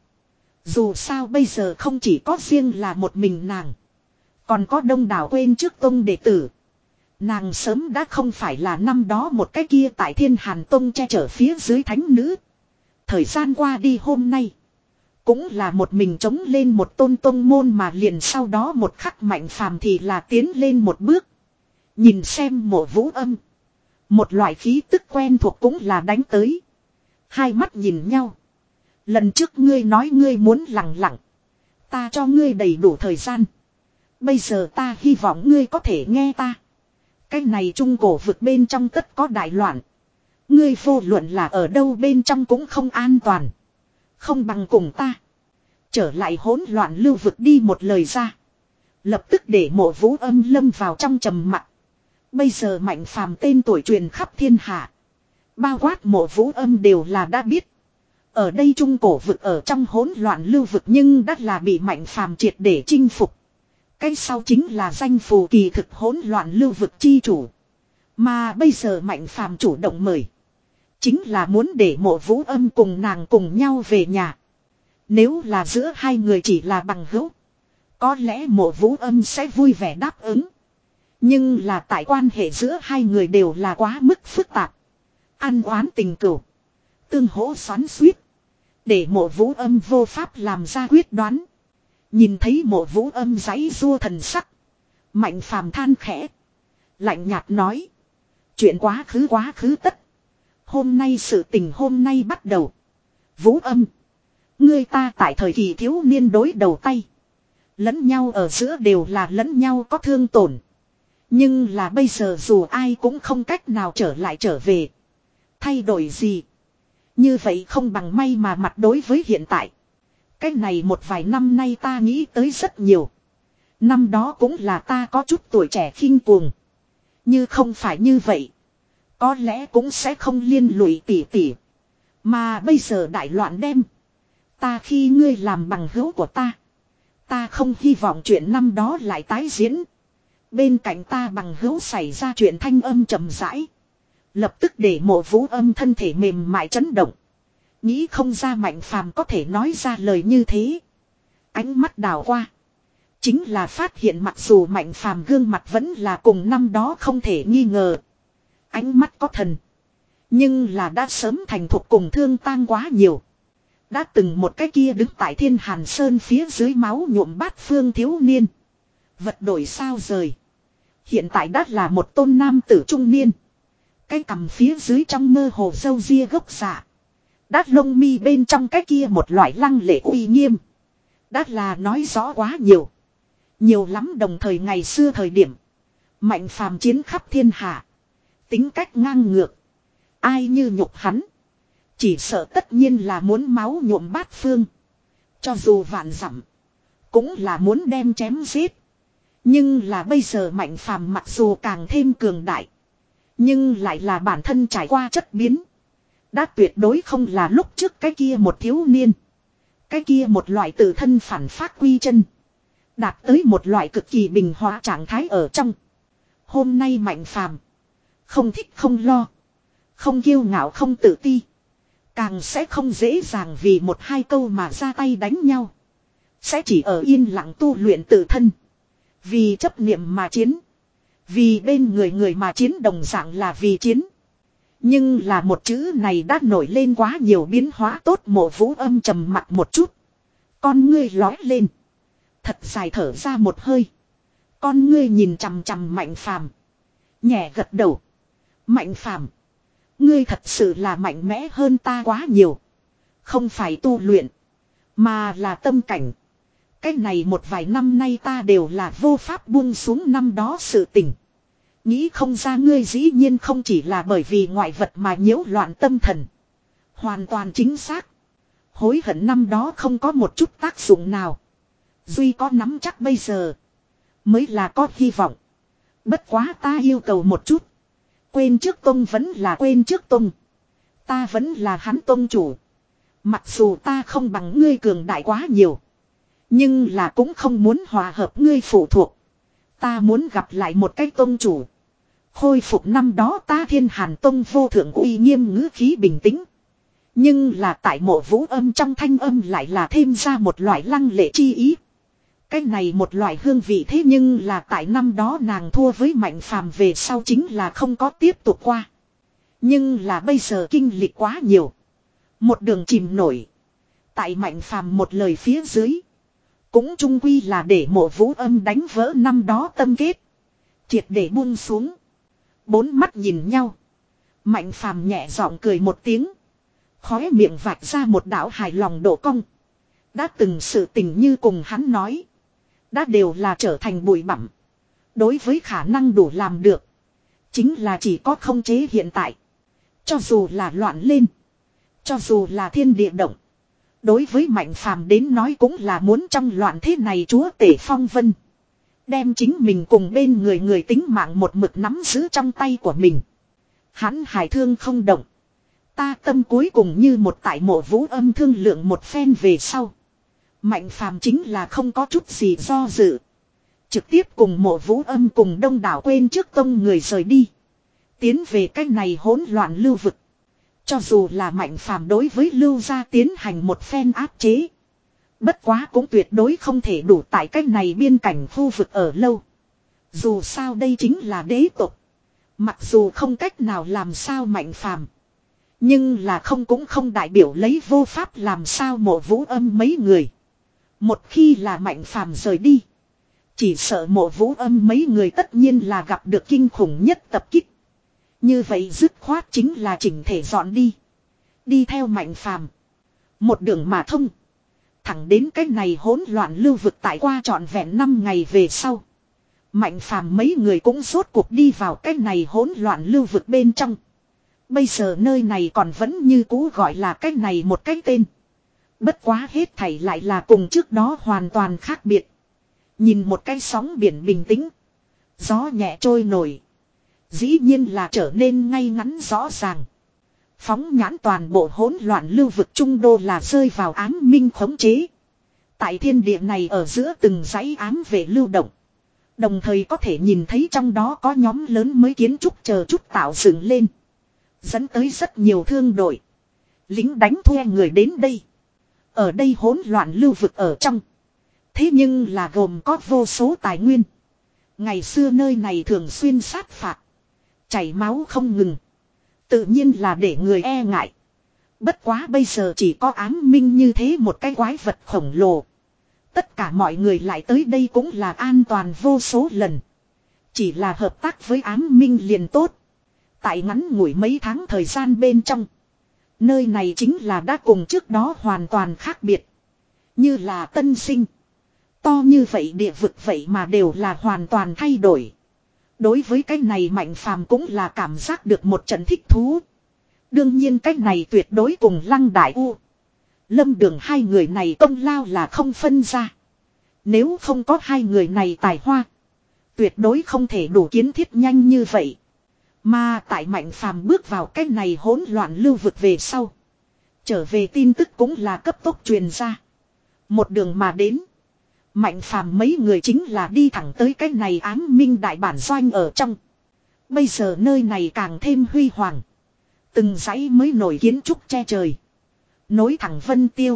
S1: Dù sao bây giờ không chỉ có riêng là một mình nàng. Còn có đông đảo quên trước tông đệ tử. Nàng sớm đã không phải là năm đó một cái kia tại Thiên Hàn Tông che chở phía dưới thánh nữ. Thời gian qua đi hôm nay. Cũng là một mình chống lên một tôn tông môn mà liền sau đó một khắc Mạnh Phàm thì là tiến lên một bước. Nhìn xem Mộ Vũ Âm. Một loại khí tức quen thuộc cũng là đánh tới. Hai mắt nhìn nhau. Lần trước ngươi nói ngươi muốn lặng lặng. Ta cho ngươi đầy đủ thời gian. Bây giờ ta hy vọng ngươi có thể nghe ta. Cái này trung cổ vực bên trong tất có đại loạn. Ngươi vô luận là ở đâu bên trong cũng không an toàn. Không bằng cùng ta. Trở lại hỗn loạn lưu vực đi một lời ra. Lập tức để Mộ Vũ Âm lâm vào trong trầm mặc. Bây giờ Mạnh Phàm tên tuổi truyền khắp thiên hạ. Bao quát Mộ Vũ Âm đều là đã biết. Ở đây trung cổ vực ở trong hỗn loạn lưu vực nhưng đã là bị Mạnh Phàm triệt để chinh phục. Cái sau chính là danh phù kỳ thực hỗn loạn lưu vực chi chủ. Mà bây giờ Mạnh Phàm chủ động mời. Chính là muốn để Mộ Vũ Âm cùng nàng cùng nhau về nhà. Nếu là giữa hai người chỉ là bằng hữu. Có lẽ Mộ Vũ Âm sẽ vui vẻ đáp ứng. Nhưng là tại quan hệ giữa hai người đều là quá mức phức tạp. Ăn oán tình cửu. Tương hỗ xoắn suýt. Để Mộ Vũ Âm vô pháp làm ra quyết đoán. Nhìn thấy Mộ Vũ Âm giãy giụa thần sắc. Mạnh Phàm than khẽ. Lạnh nhạt nói. Chuyện quá khứ quá khứ tất. Hôm nay sự tình hôm nay bắt đầu. Vũ Âm. Ngươi ta tại thời kỳ thiếu niên đối đầu tay. Lẫn nhau ở giữa đều là lẫn nhau có thương tổn. Nhưng là bây giờ dù ai cũng không cách nào trở lại trở về. Thay đổi gì. Như vậy không bằng may mà mặt đối với hiện tại. Cái này một vài năm nay ta nghĩ tới rất nhiều. Năm đó cũng là ta có chút tuổi trẻ khinh cuồng. Như không phải như vậy. Có lẽ cũng sẽ không liên lụy tỉ tỉ. Mà bây giờ đại loạn đem. Ta khi ngươi làm bằng hữu của ta. Ta không hy vọng chuyện năm đó lại tái diễn. Bên cạnh ta bằng hữu xảy ra chuyện thanh âm trầm rãi. Lập tức để Mộ Vũ Âm thân thể mềm mại chấn động. Nghĩ không ra Mạnh Phàm có thể nói ra lời như thế. Ánh mắt đảo qua. Chính là phát hiện mặc dù Mạnh Phàm gương mặt vẫn là cùng năm đó không thể nghi ngờ. Ánh mắt có thần. Nhưng là đã sớm thành thục cùng thương tang quá nhiều. Đã từng một cái kia đứng tại Thiên Hàn Sơn phía dưới máu nhuộm bát phương thiếu niên. Vật đổi sao rời. Hiện tại đã là một tôn nam tử trung niên. Cái cằm phía dưới trong mơ hồ râu ria gốc dạ. Đát lông mi bên trong cái kia một loại lăng lệ uy nghiêm. Đã là nói rõ quá nhiều. Nhiều lắm đồng thời ngày xưa thời điểm. Mạnh Phàm chiến khắp thiên hạ. Tính cách ngang ngược. Ai như nhục hắn. Chỉ sợ tất nhiên là muốn máu nhuộm bát phương. Cho dù vạn dặm. Cũng là muốn đem chém giết. Nhưng là bây giờ Mạnh Phàm mặc dù càng thêm cường đại. Nhưng lại là bản thân trải qua chất biến. Đã tuyệt đối không là lúc trước cái kia một thiếu niên. Cái kia một loại tự thân phản phát quy chân. Đạt tới một loại cực kỳ bình hóa trạng thái ở trong. Hôm nay Mạnh Phàm không thích không lo. Không kiêu ngạo không tự ti. Càng sẽ không dễ dàng vì một hai câu mà ra tay đánh nhau. Sẽ chỉ ở yên lặng tu luyện tự thân. Vì chấp niệm mà chiến. Vì bên người người mà chiến đồng dạng là vì chiến. Nhưng là một chữ này đã nổi lên quá nhiều biến hóa tốt. Mộ Vũ Âm trầm mặt một chút. Con ngươi lói lên. Thật dài thở ra một hơi. Con ngươi nhìn chằm chằm Mạnh Phàm, nhẹ gật đầu. Mạnh Phàm, ngươi thật sự là mạnh mẽ hơn ta quá nhiều. Không phải tu luyện, mà là tâm cảnh. Cái này một vài năm nay ta đều là vô pháp buông xuống năm đó sự tình. Nghĩ không ra ngươi dĩ nhiên không chỉ là bởi vì ngoại vật mà nhiễu loạn tâm thần. Hoàn toàn chính xác. Hối hận năm đó không có một chút tác dụng nào. Duy có nắm chắc bây giờ mới là có hy vọng. Bất quá ta yêu cầu một chút. Quên trước tông vẫn là quên trước tông. Ta vẫn là hắn tông chủ. Mặc dù ta không bằng ngươi cường đại quá nhiều. Nhưng là cũng không muốn hòa hợp ngươi phụ thuộc. Ta muốn gặp lại một cái tông chủ. Khôi phục năm đó ta Thiên Hàn Tông vô thượng uy nghiêm ngữ khí bình tĩnh. Nhưng là tại Mộ Vũ Âm trong thanh âm lại là thêm ra một loại lăng lệ chi ý. Cái này một loại hương vị thế nhưng là tại năm đó nàng thua với Mạnh Phàm về sau chính là không có tiếp tục qua. Nhưng là bây giờ kinh lịch quá nhiều. Một đường chìm nổi. Tại Mạnh Phàm một lời phía dưới. Cũng chung quy là để Mộ Vũ Âm đánh vỡ năm đó tâm kết. Triệt để buông xuống. Bốn mắt nhìn nhau. Mạnh Phàm nhẹ giọng cười một tiếng. Khóe miệng vạch ra một đạo hài lòng độ cong. Đã từng sự tình như cùng hắn nói. Đã đều là trở thành bụi bặm. Đối với khả năng đủ làm được. Chính là chỉ có không chế hiện tại. Cho dù là loạn lên. Cho dù là thiên địa động. Đối với Mạnh Phàm đến nói cũng là muốn trong loạn thế này chúa tể phong vân. Đem chính mình cùng bên người người tính mạng một mực nắm giữ trong tay của mình. Hắn hải thương không động. Ta tâm cuối cùng như một tại Mộ Vũ Âm thương lượng một phen về sau. Mạnh Phàm chính là không có chút gì do dự. Trực tiếp cùng Mộ Vũ Âm cùng đông đảo quên trước tông người rời đi. Tiến về cách này hỗn loạn lưu vực. Cho dù là Mạnh Phàm đối với lưu gia tiến hành một phen áp chế. Bất quá cũng tuyệt đối không thể đủ tại cách này biên cảnh khu vực ở lâu. Dù sao đây chính là đế tộc. Mặc dù không cách nào làm sao Mạnh Phàm, nhưng là không cũng không đại biểu lấy vô pháp làm sao Mộ Vũ Âm mấy người. Một khi là Mạnh Phàm rời đi. Chỉ sợ Mộ Vũ Âm mấy người tất nhiên là gặp được kinh khủng nhất tập kích. Như vậy dứt khoát chính là chỉnh thể dọn đi. Đi theo Mạnh Phàm. Một đường mà thông. Thẳng đến cái này hỗn loạn lưu vực tại qua trọn vẹn năm ngày về sau. Mạnh Phàm mấy người cũng rốt cuộc đi vào cái này hỗn loạn lưu vực bên trong. Bây giờ nơi này còn vẫn như cũ gọi là cái này một cái tên. Bất quá hết thảy lại là cùng trước đó hoàn toàn khác biệt. Nhìn một cái sóng biển bình tĩnh. Gió nhẹ trôi nổi. Dĩ nhiên là trở nên ngay ngắn rõ ràng. Phóng nhãn toàn bộ hỗn loạn lưu vực trung đô là rơi vào ám minh khống chế. Tại thiên địa này ở giữa từng dãy ám vệ lưu động. Đồng thời có thể nhìn thấy trong đó có nhóm lớn mới kiến trúc chờ chút tạo dựng lên. Dẫn tới rất nhiều thương đội. Lính đánh thuê người đến đây. Ở đây hỗn loạn lưu vực ở trong. Thế nhưng là gồm có vô số tài nguyên. Ngày xưa nơi này thường xuyên sát phạt. Chảy máu không ngừng. Tự nhiên là để người e ngại. Bất quá bây giờ chỉ có ám minh như thế một cái quái vật khổng lồ. Tất cả mọi người lại tới đây cũng là an toàn vô số lần. Chỉ là hợp tác với ám minh liền tốt. Tại ngắn ngủi mấy tháng thời gian bên trong. Nơi này chính là đã cùng trước đó hoàn toàn khác biệt. Như là tân sinh. To như vậy địa vực vậy mà đều là hoàn toàn thay đổi. Đối với cái này Mạnh Phàm cũng là cảm giác được một trận thích thú. Đương nhiên cái này tuyệt đối cùng Lăng Đại U, Lâm Đường hai người này công lao là không phân ra. Nếu không có hai người này tài hoa, tuyệt đối không thể đủ kiến thiết nhanh như vậy. Mà tại Mạnh Phàm bước vào cái này hỗn loạn lưu vực về sau, trở về tin tức cũng là cấp tốc truyền ra. Một đường mà đến, Mạnh Phàm mấy người chính là đi thẳng tới cái này ám minh đại bản doanh ở trong. Bây giờ nơi này càng thêm huy hoàng. Từng dãy mới nổi kiến trúc che trời. Nối thẳng vân tiêu.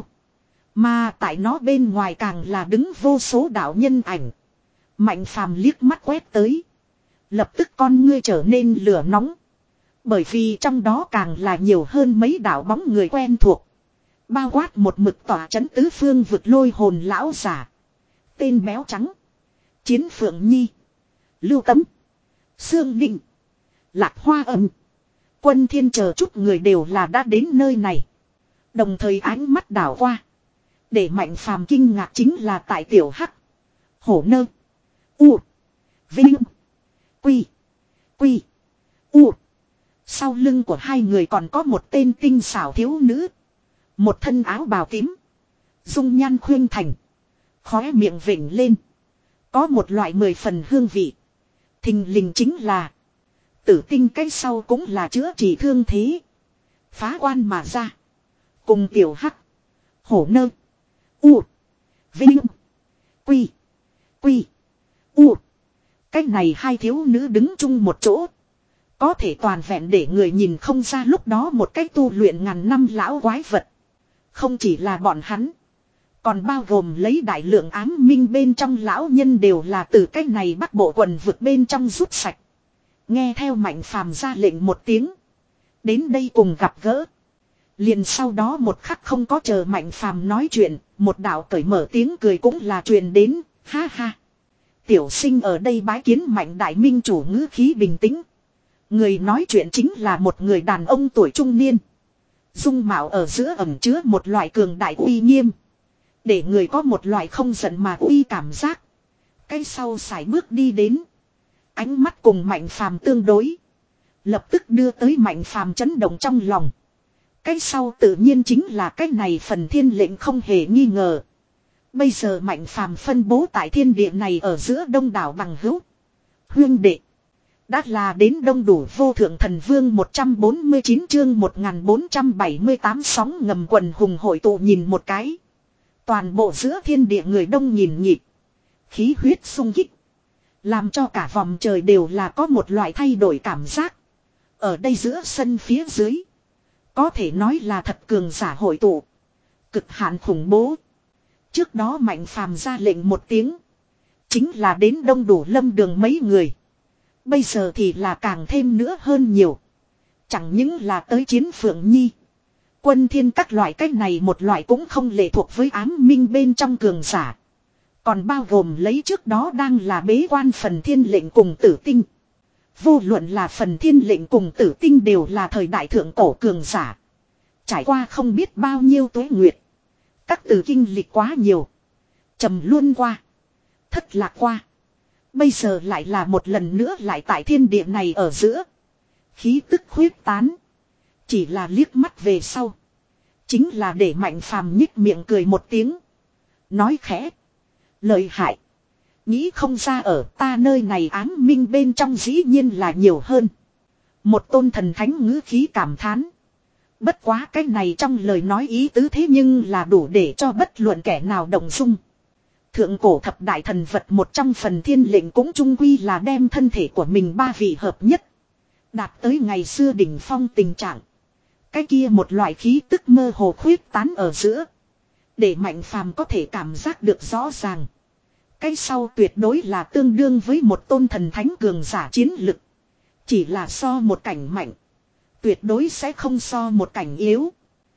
S1: Mà tại nó bên ngoài càng là đứng vô số đạo nhân ảnh. Mạnh Phàm liếc mắt quét tới. Lập tức con ngươi trở nên lửa nóng. Bởi vì trong đó càng là nhiều hơn mấy đạo bóng người quen thuộc. Bao quát một mực tỏa chấn tứ phương vực lôi hồn lão giả. Tên béo trắng. Chiến Phượng Nhi. Lưu Tấm. Sương Định. Lạc Hoa Âm. Quân Thiên chờ chút người đều là đã đến nơi này. Đồng thời ánh mắt đảo qua. Để Mạnh Phàm kinh ngạc chính là tại tiểu hắc. Hổ nơ. U. Vinh. Quy. Quy. U. Sau lưng của hai người còn có một tên tinh xảo thiếu nữ. Một thân áo bào tím. Dung nhan khuyên thành. Khóe miệng vểnh lên. Có một loại mười phần hương vị. Thình lình chính là. Tử tinh cái sau cũng là chữa trị thương thế. Phá quan mà ra. Cùng tiểu hắc. Hổ nơ. U. Vinh. Quy. Quy. U. Cách này hai thiếu nữ đứng chung một chỗ. Có thể toàn vẹn để người nhìn không ra lúc đó một cách tu luyện ngàn năm lão quái vật. Không chỉ là bọn hắn. Còn bao gồm lấy đại lượng ám minh bên trong lão nhân đều là từ cách này bắc bộ quần vực bên trong rút sạch. Nghe theo Mạnh Phàm ra lệnh một tiếng. Đến đây cùng gặp gỡ. Liền sau đó một khắc không có chờ Mạnh Phàm nói chuyện. Một đạo cởi mở tiếng cười cũng là truyền đến. Ha ha. Tiểu sinh ở đây bái kiến Mạnh Đại Minh chủ ngữ khí bình tĩnh. Người nói chuyện chính là một người đàn ông tuổi trung niên. Dung mạo ở giữa ẩn chứa một loại cường đại uy nghiêm. Để người có một loại không giận mà uy cảm giác. Cái sau sải bước đi đến. Ánh mắt cùng Mạnh Phàm tương đối. Lập tức đưa tới Mạnh Phàm chấn động trong lòng. Cái sau tự nhiên chính là cái này phần thiên lệnh không hề nghi ngờ. Bây giờ Mạnh Phàm phân bố tại thiên địa này ở giữa đông đảo bằng hữu. Huyên đệ. Đã là đến đông đủ vô thượng thần vương một trăm bốn mươi chín chương một nghìn bốn trăm bảy mươi tám sóng ngầm quần hùng hội tụ nhìn một cái. Toàn bộ giữa thiên địa người đông nhìn nhịp. Khí huyết sung kích. Làm cho cả vòng trời đều là có một loại thay đổi cảm giác. Ở đây giữa sân phía dưới. Có thể nói là thật cường giả hội tụ. Cực hạn khủng bố. Trước đó Mạnh Phàm ra lệnh một tiếng. Chính là đến đông đủ Lâm Đường mấy người. Bây giờ thì là càng thêm nữa hơn nhiều. Chẳng những là tới Chiến Phượng Nhi. Quân Thiên các loại cách này một loại cũng không lệ thuộc với ám minh bên trong cường giả. Còn bao gồm lấy trước đó đang là bế quan phần thiên lệnh cùng tử tinh. Vô luận là phần thiên lệnh cùng tử tinh đều là thời đại thượng cổ cường giả. Trải qua không biết bao nhiêu tuế nguyệt. Các từ kinh lịch quá nhiều. Trầm luôn qua. Thất lạc qua. Bây giờ lại là một lần nữa lại tại thiên địa này ở giữa. Khí tức khuyết tán. Chỉ là liếc mắt về sau. Chính là để Mạnh Phàm nhích miệng cười một tiếng. Nói khẽ. Lợi hại. Nghĩ không ra ở ta nơi này ám minh bên trong dĩ nhiên là nhiều hơn. Một tôn thần thánh ngữ khí cảm thán. Bất quá cái này trong lời nói ý tứ thế nhưng là đủ để cho bất luận kẻ nào động dung. Thượng cổ thập đại thần vật một trong phần thiên lệnh cũng chung quy là đem thân thể của mình ba vị hợp nhất. Đạt tới ngày xưa đỉnh phong tình trạng. Cái kia một loại khí tức mơ hồ khuyết tán ở giữa. Để Mạnh Phàm có thể cảm giác được rõ ràng. Cái sau tuyệt đối là tương đương với một tôn thần thánh cường giả chiến lực. Chỉ là so một cảnh mạnh. Tuyệt đối sẽ không so một cảnh yếu.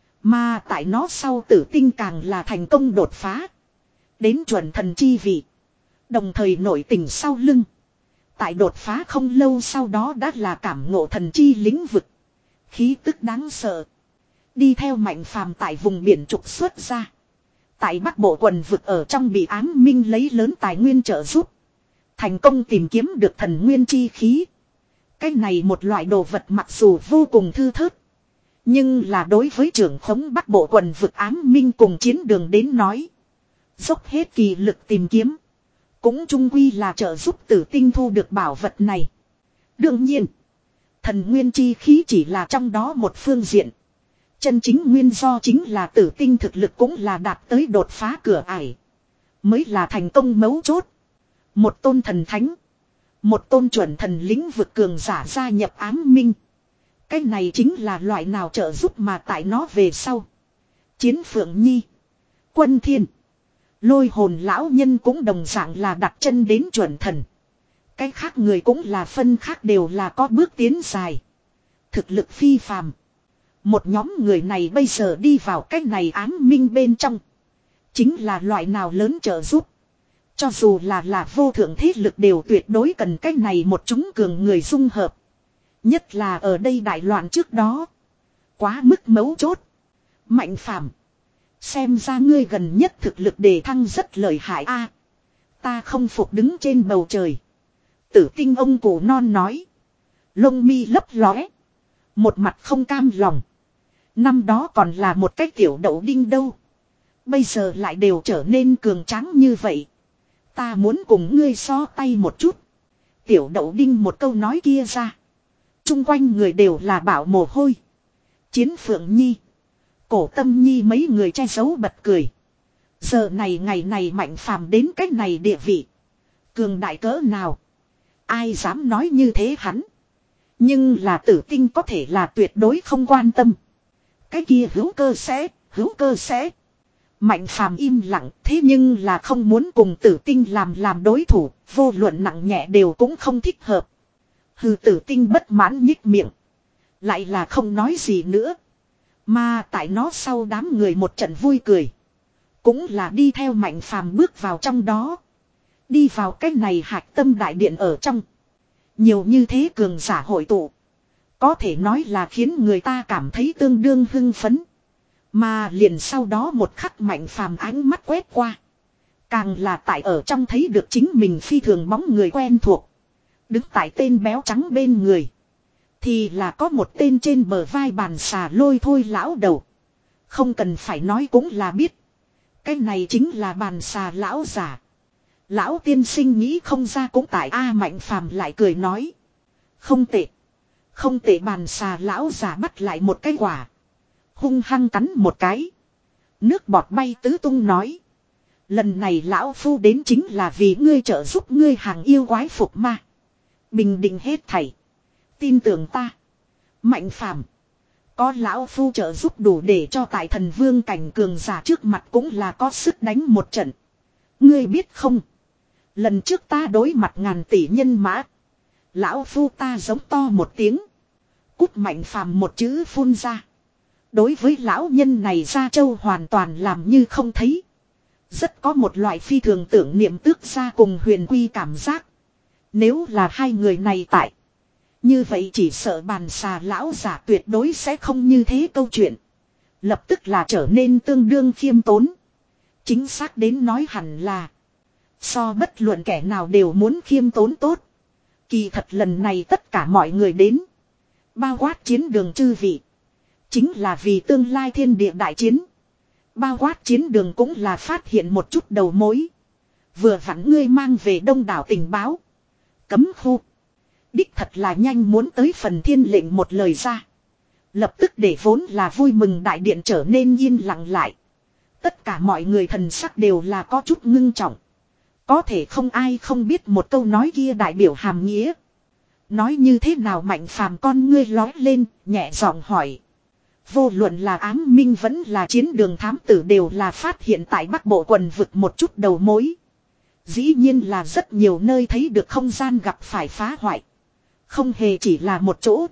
S1: Mà tại nó sau tử tinh càng là thành công đột phá. Đến chuẩn thần chi vị. Đồng thời nổi tình sau lưng. Tại đột phá không lâu sau đó đã là cảm ngộ thần chi lĩnh vực. Khí tức đáng sợ. Đi theo Mạnh Phàm tại vùng biển trục xuất ra. Tại Bắc Bộ quần vực ở trong bị ám minh lấy lớn tài nguyên trợ giúp. Thành công tìm kiếm được thần nguyên chi khí. Cái này một loại đồ vật mặc dù vô cùng thư thớt. Nhưng là đối với trưởng khống Bắc Bộ quần vực ám minh cùng chiến đường đến nói. Dốc hết kỳ lực tìm kiếm. Cũng chung quy là trợ giúp tử tinh thu được bảo vật này. Đương nhiên. Thần nguyên chi khí chỉ là trong đó một phương diện. Chân chính nguyên do chính là tử tinh thực lực cũng là đạt tới đột phá cửa ải. Mới là thành công mấu chốt. Một tôn thần thánh. Một tôn chuẩn thần lĩnh vực cường giả gia nhập ám minh. Cái này chính là loại nào trợ giúp mà tại nó về sau. Chiến Phượng Nhi. Quân Thiên. Lôi hồn lão nhân cũng đồng dạng là đặt chân đến chuẩn thần. Cái khác người cũng là phân khác đều là có bước tiến dài. Thực lực phi phàm. Một nhóm người này bây giờ đi vào cách này ám minh bên trong. Chính là loại nào lớn trợ giúp. Cho dù là là vô thượng thế lực đều tuyệt đối cần cách này một chúng cường người dung hợp. Nhất là ở đây đại loạn trước đó. Quá mức mấu chốt. Mạnh Phàm, xem ra ngươi gần nhất thực lực đề thăng rất lợi hại a. Ta không phục đứng trên bầu trời. Tử tinh ông cụ non nói. Lông mi lấp lóe. Một mặt không cam lòng. Năm đó còn là một cái tiểu đậu đinh đâu. Bây giờ lại đều trở nên cường tráng như vậy. Ta muốn cùng ngươi so tay một chút. Tiểu đậu đinh một câu nói kia ra. Trung quanh người đều là bảo mồ hôi. Chiến Phượng Nhi. Cổ Tâm Nhi mấy người che giấu bật cười. Giờ này ngày này Mạnh Phàm đến cách này địa vị. Cường đại cỡ nào. Ai dám nói như thế hắn. Nhưng là tử tinh có thể là tuyệt đối không quan tâm. Cái kia hữu cơ sẽ, hữu cơ sẽ. Mạnh Phàm im lặng thế nhưng là không muốn cùng tử tinh làm làm đối thủ. Vô luận nặng nhẹ đều cũng không thích hợp. Hừ, tử tinh bất mãn nhích miệng. Lại là không nói gì nữa. Mà tại nó sau đám người một trận vui cười. Cũng là đi theo Mạnh Phàm bước vào trong đó. Đi vào cái này hạch tâm đại điện ở trong. Nhiều như thế cường giả hội tụ. Có thể nói là khiến người ta cảm thấy tương đương hưng phấn. Mà liền sau đó một khắc Mạnh Phàm ánh mắt quét qua. Càng là tại ở trong thấy được chính mình phi thường bóng người quen thuộc. Đứng tại tên béo trắng bên người. Thì là có một tên trên bờ vai bàn xà lôi thôi lão đầu. Không cần phải nói cũng là biết. Cái này chính là bàn xà lão giả. Lão tiên sinh nghĩ không ra cũng tại A. Mạnh Phàm lại cười nói. Không tệ. Không tệ, bàn xà lão giả bắt lại một cái quả. Hung hăng cắn một cái. Nước bọt bay tứ tung nói. Lần này lão phu đến chính là vì ngươi trợ giúp ngươi hàng yêu quái phục ma. Bình định hết thảy. Tin tưởng ta. Mạnh Phàm, có lão phu trợ giúp đủ để cho tại thần vương cảnh cường giả trước mặt cũng là có sức đánh một trận. Ngươi biết không? Lần trước ta đối mặt ngàn tỷ nhân mã. Lão phu ta giống to một tiếng. Cút. Mạnh Phàm một chữ phun ra. Đối với lão nhân này Gia Châu hoàn toàn làm như không thấy. Rất có một loại phi thường tưởng niệm tước gia cùng Huyền Quy cảm giác. Nếu là hai người này tại. Như vậy chỉ sợ bàn xà lão giả tuyệt đối sẽ không như thế câu chuyện. Lập tức là trở nên tương đương khiêm tốn. Chính xác đến nói hẳn là. So bất luận kẻ nào đều muốn khiêm tốn tốt. Kỳ thật lần này tất cả mọi người đến. Bao quát chiến đường chư vị. Chính là vì tương lai thiên địa đại chiến. Bao quát chiến đường cũng là phát hiện một chút đầu mối. Vừa vặn ngươi mang về đông đảo tình báo. Cấm khu. Đích thật là nhanh muốn tới phần thiên lệnh một lời ra. Lập tức để vốn là vui mừng đại điện trở nên yên lặng lại. Tất cả mọi người thần sắc đều là có chút ngưng trọng. Có thể không ai không biết một câu nói kia đại biểu hàm nghĩa. Nói như thế nào Mạnh Phàm con ngươi lói lên, nhẹ giọng hỏi. Vô luận là ám minh vẫn là chiến đường thám tử đều là phát hiện tại Bắc Bộ quần vực một chút đầu mối. Dĩ nhiên là rất nhiều nơi thấy được không gian gặp phải phá hoại. Không hề chỉ là một chỗ,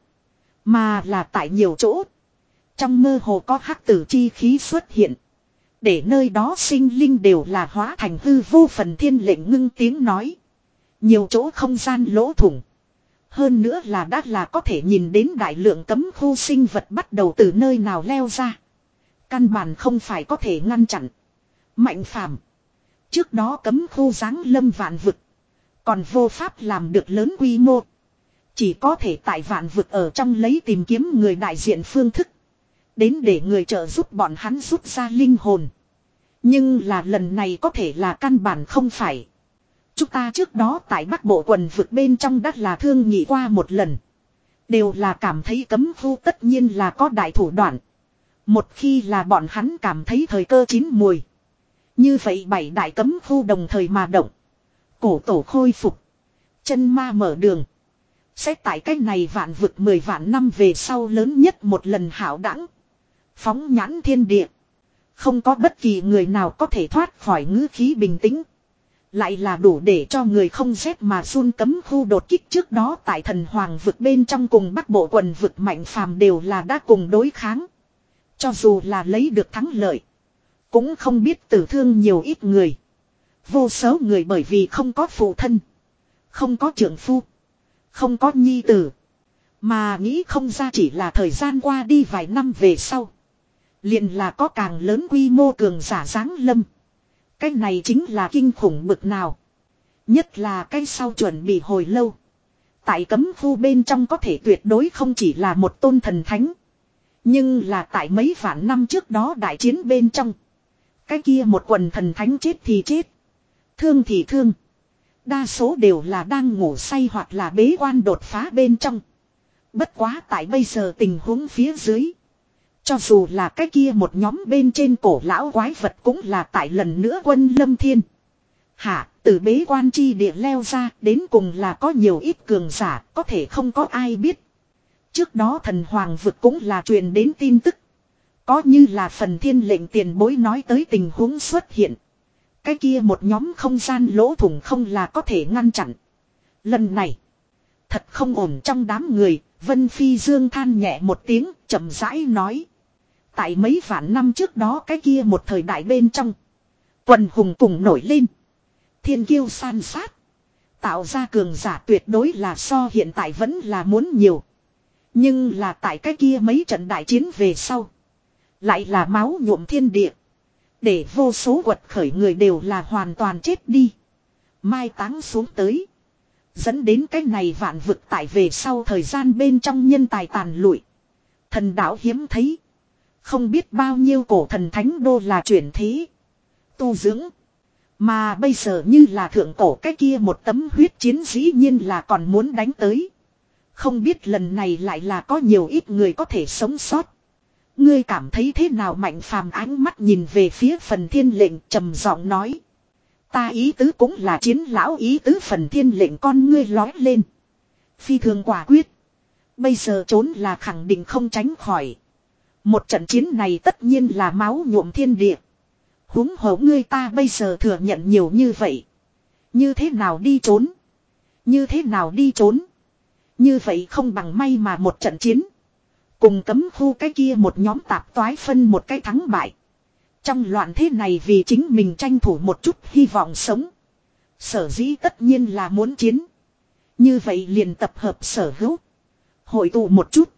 S1: mà là tại nhiều chỗ. Trong mơ hồ có hắc tử chi khí xuất hiện. Để nơi đó sinh linh đều là hóa thành hư vô. Phần Thiên lệnh ngưng tiếng nói. Nhiều chỗ không gian lỗ thủng. Hơn nữa là đã là có thể nhìn đến đại lượng cấm khu sinh vật bắt đầu từ nơi nào leo ra. Căn bản không phải có thể ngăn chặn. Mạnh Phàm, trước đó cấm khu giáng lâm vạn vực. Còn vô pháp làm được lớn quy mô. Chỉ có thể tại vạn vực ở trong lấy tìm kiếm người đại diện phương thức. Đến để người trợ giúp bọn hắn rút ra linh hồn. Nhưng là lần này có thể là căn bản không phải. Chúng ta trước đó tại Bắc Bộ quần vực bên trong đất là thương nghị qua một lần. Đều là cảm thấy cấm khu tất nhiên là có đại thủ đoạn. Một khi là bọn hắn cảm thấy thời cơ chín mùi. Như vậy bảy đại cấm khu đồng thời mà động. Cổ tổ khôi phục. Chân ma mở đường. Sẽ tại cách này vạn vực mười vạn năm về sau lớn nhất một lần hảo đẳng. Phóng nhãn thiên địa. Không có bất kỳ người nào có thể thoát khỏi ngữ khí bình tĩnh. Lại là đủ để cho người không rét mà run cấm khu đột kích trước đó tại thần hoàng vực bên trong cùng Bắc Bộ quần vực Mạnh Phàm đều là đã cùng đối kháng. Cho dù là lấy được thắng lợi. Cũng không biết tử thương nhiều ít người. Vô số người bởi vì không có phụ thân. Không có trưởng phu. Không có nhi tử. Mà nghĩ không ra chỉ là thời gian qua đi vài năm về sau. Liền là có càng lớn quy mô cường giả giáng lâm. Cái này chính là kinh khủng bực nào. Nhất là cái sau chuẩn bị hồi lâu. Tại cấm khu bên trong có thể tuyệt đối không chỉ là một tôn thần thánh. Nhưng là tại mấy vạn năm trước đó đại chiến bên trong. Cái kia một quần thần thánh chết thì chết. Thương thì thương. Đa số đều là đang ngủ say hoặc là bế quan đột phá bên trong. Bất quá tại bây giờ tình huống phía dưới. Cho dù là cái kia một nhóm bên trên cổ lão quái vật cũng là tại lần nữa quân lâm thiên. Hả, từ bế quan chi địa leo ra đến cùng là có nhiều ít cường giả, có thể không có ai biết. Trước đó thần hoàng vực cũng là truyền đến tin tức. Có như là Phần Thiên lệnh tiền bối nói tới tình huống xuất hiện. Cái kia một nhóm không gian lỗ thủng không là có thể ngăn chặn. Lần này, thật không ổn trong đám người, Vân Phi Dương than nhẹ một tiếng, chậm rãi nói. Tại mấy vạn năm trước đó cái kia một thời đại bên trong. Quần hùng cùng nổi lên. Thiên kiêu san sát. Tạo ra cường giả tuyệt đối là so hiện tại vẫn là muốn nhiều. Nhưng là tại cái kia mấy trận đại chiến về sau. Lại là máu nhuộm thiên địa. Để vô số quật khởi người đều là hoàn toàn chết đi. Mai táng xuống tới. Dẫn đến cái này vạn vực tại về sau thời gian bên trong nhân tài tàn lụi. Thần đạo hiếm thấy. Không biết bao nhiêu cổ thần thánh đô là chuyển thế. Tu dưỡng. Mà bây giờ như là thượng cổ cái kia một tấm huyết chiến dĩ nhiên là còn muốn đánh tới. Không biết lần này lại là có nhiều ít người có thể sống sót. Ngươi cảm thấy thế nào Mạnh Phàm ánh mắt nhìn về phía Phần Thiên lệnh trầm giọng nói. Ta ý tứ cũng là chiến lão ý tứ. Phần Thiên lệnh con ngươi lói lên. Phi thường quả quyết. Bây giờ trốn là khẳng định không tránh khỏi. Một trận chiến này tất nhiên là máu nhuộm thiên địa. Huống hồ ngươi ta bây giờ thừa nhận nhiều như vậy. Như thế nào đi trốn? Như thế nào đi trốn? Như vậy không bằng may mà một trận chiến. Cùng cấm khu cái kia một nhóm tạp toái phân một cái thắng bại. Trong loạn thế này vì chính mình tranh thủ một chút hy vọng sống. Sở dĩ tất nhiên là muốn chiến. Như vậy liền tập hợp sở hữu. Hội tụ một chút.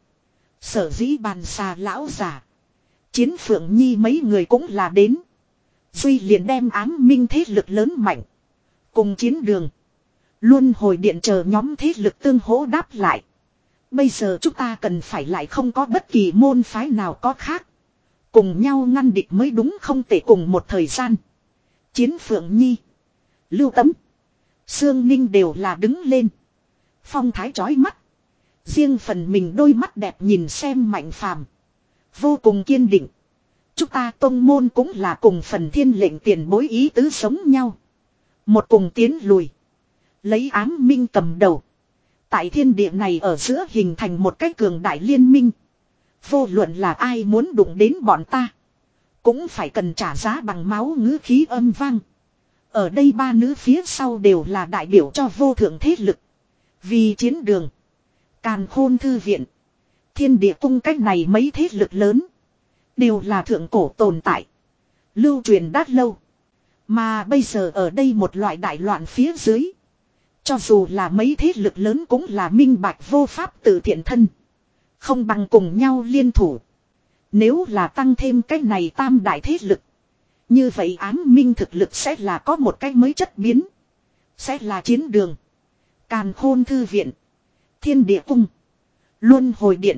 S1: Sở dĩ bàn xà lão giả. Chiến Phượng Nhi mấy người cũng là đến. Duy liền đem ám minh thế lực lớn mạnh. Cùng chiến đường. Luôn hồi điện chờ nhóm thế lực tương hỗ đáp lại. Bây giờ chúng ta cần phải lại không có bất kỳ môn phái nào có khác. Cùng nhau ngăn địch mới đúng không thể cùng một thời gian. Chiến Phượng Nhi. Lưu Tấm. Sương Ninh đều là đứng lên. Phong thái chói mắt. Riêng phần mình đôi mắt đẹp nhìn xem Mạnh Phàm. Vô cùng kiên định. Chúng ta tông môn cũng là cùng Phần Thiên lệnh tiền bối ý tứ sống nhau. Một cùng tiến lùi. Lấy ám minh cầm đầu. Tại thiên địa này ở giữa hình thành một cái cường đại liên minh. Vô luận là ai muốn đụng đến bọn ta. Cũng phải cần trả giá bằng máu ngữ khí âm vang. Ở đây ba nữ phía sau đều là đại biểu cho vô thượng thế lực. Vì chiến đường. Càn khôn thư viện. Thiên địa cung cách này mấy thế lực lớn. Đều là thượng cổ tồn tại. Lưu truyền đã lâu. Mà bây giờ ở đây một loại đại loạn phía dưới. Cho dù là mấy thế lực lớn cũng là minh bạch vô pháp tự thiện thân. Không bằng cùng nhau liên thủ. Nếu là tăng thêm cái này tam đại thế lực. Như vậy ám minh thực lực sẽ là có một cái mới chất biến. Sẽ là chiến đường. Càn khôn thư viện. Thiên địa cung. Luân hồi điện.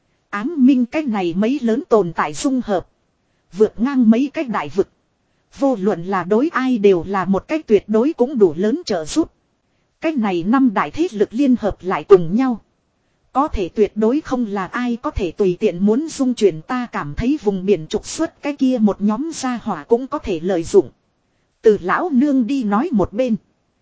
S1: Ám minh cái này mấy lớn tồn tại dung hợp. Vượt ngang mấy cái đại vực. Vô luận là đối ai đều là một cách tuyệt đối cũng đủ lớn trợ giúp. Cách này năm đại thế lực liên hợp lại cùng nhau. Có thể tuyệt đối không là ai có thể tùy tiện muốn dung chuyển, ta cảm thấy vùng biển trục xuất cái kia một nhóm gia hỏa cũng có thể lợi dụng. Từ lão nương đi nói một bên.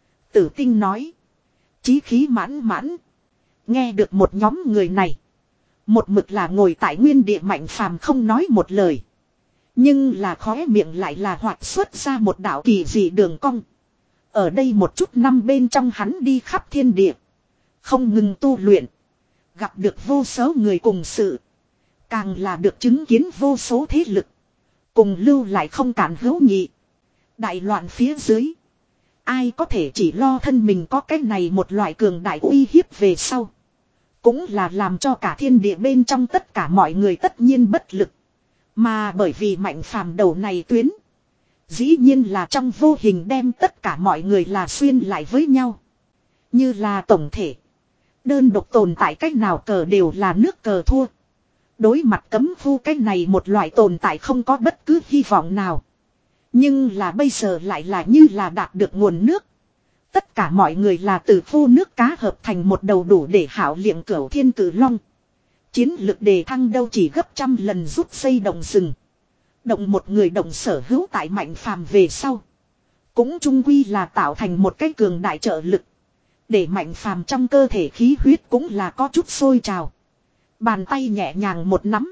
S1: Tử tinh nói. Chí khí mãn mãn. Nghe được một nhóm người này. Một mực là ngồi tại nguyên địa Mạnh Phàm không nói một lời. Nhưng là khóe miệng lại là hoạt xuất ra một đạo kỳ dị đường cong. Ở đây một chút năm bên trong hắn đi khắp thiên địa. Không ngừng tu luyện. Gặp được vô số người cùng sự. Càng là được chứng kiến vô số thế lực. Cùng lưu lại không cản hữu nhị. Đại loạn phía dưới. Ai có thể chỉ lo thân mình có cái này một loại cường đại uy hiếp về sau. Cũng là làm cho cả thiên địa bên trong tất cả mọi người tất nhiên bất lực. Mà bởi vì Mạnh Phàm đầu này tuyến. Dĩ nhiên là trong vô hình đem tất cả mọi người là xuyên lại với nhau. Như là tổng thể. Đơn độc tồn tại cách nào cờ đều là nước cờ thua. Đối mặt cấm khu cách này một loại tồn tại không có bất cứ hy vọng nào. Nhưng là bây giờ lại là như là đạt được nguồn nước. Tất cả mọi người là từ khu nước cá hợp thành một đầu đủ để hảo liệng cửu thiên cử long. Chiến lực đề thăng đâu chỉ gấp trăm lần rút dây động rừng. Động một người động sở hữu tại Mạnh Phàm về sau. Cũng chung quy là tạo thành một cái cường đại trợ lực. Để Mạnh Phàm trong cơ thể khí huyết cũng là có chút sôi trào. Bàn tay nhẹ nhàng một nắm.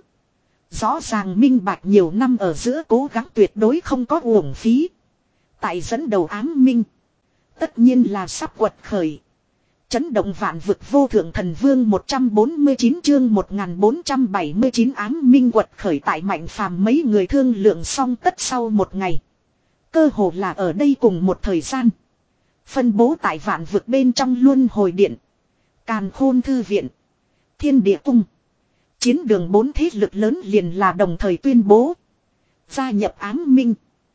S1: Rõ ràng minh bạch nhiều năm ở giữa cố gắng tuyệt đối không có uổng phí. Tại dẫn đầu ám minh. Tất nhiên là sắp quật khởi. Chấn động vạn vực vô thượng thần vương một trăm bốn mươi chín chương một nghìn bốn trăm bảy mươi chín ám minh quật khởi tại Mạnh Phàm mấy người thương lượng xong tất sau một ngày. Cơ hồ là ở đây cùng một thời gian. Phân bố tại vạn vực bên trong luân hồi điện. Càn khôn thư viện. Thiên địa cung. Chiến đường bốn thế lực lớn liền là đồng thời tuyên bố. Gia nhập ám minh.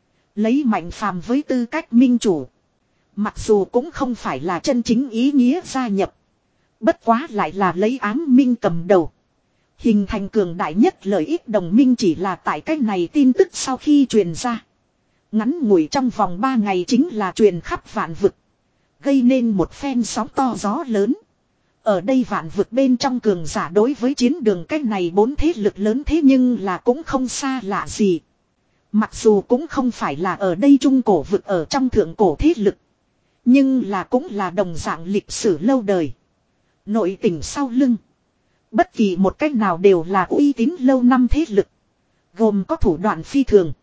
S1: Lấy Mạnh Phàm với tư cách minh chủ. Mặc dù cũng không phải là chân chính ý nghĩa gia nhập. Bất quá lại là lấy ám minh cầm đầu. Hình thành cường đại nhất lợi ích đồng minh chỉ là tại cách này tin tức sau khi truyền ra. Ngắn ngủi trong vòng ba ngày chính là truyền khắp vạn vực. Gây nên một phen sóng to gió lớn. Ở đây vạn vực bên trong cường giả đối với chiến đường cách này bốn thế lực lớn thế nhưng là cũng không xa lạ gì. Mặc dù cũng không phải là ở đây trung cổ vực ở trong thượng cổ thế lực. Nhưng là cũng là đồng dạng lịch sử lâu đời. Nội tình sau lưng. Bất kỳ một cách nào đều là uy tín lâu năm thế lực. Gồm có thủ đoạn phi thường.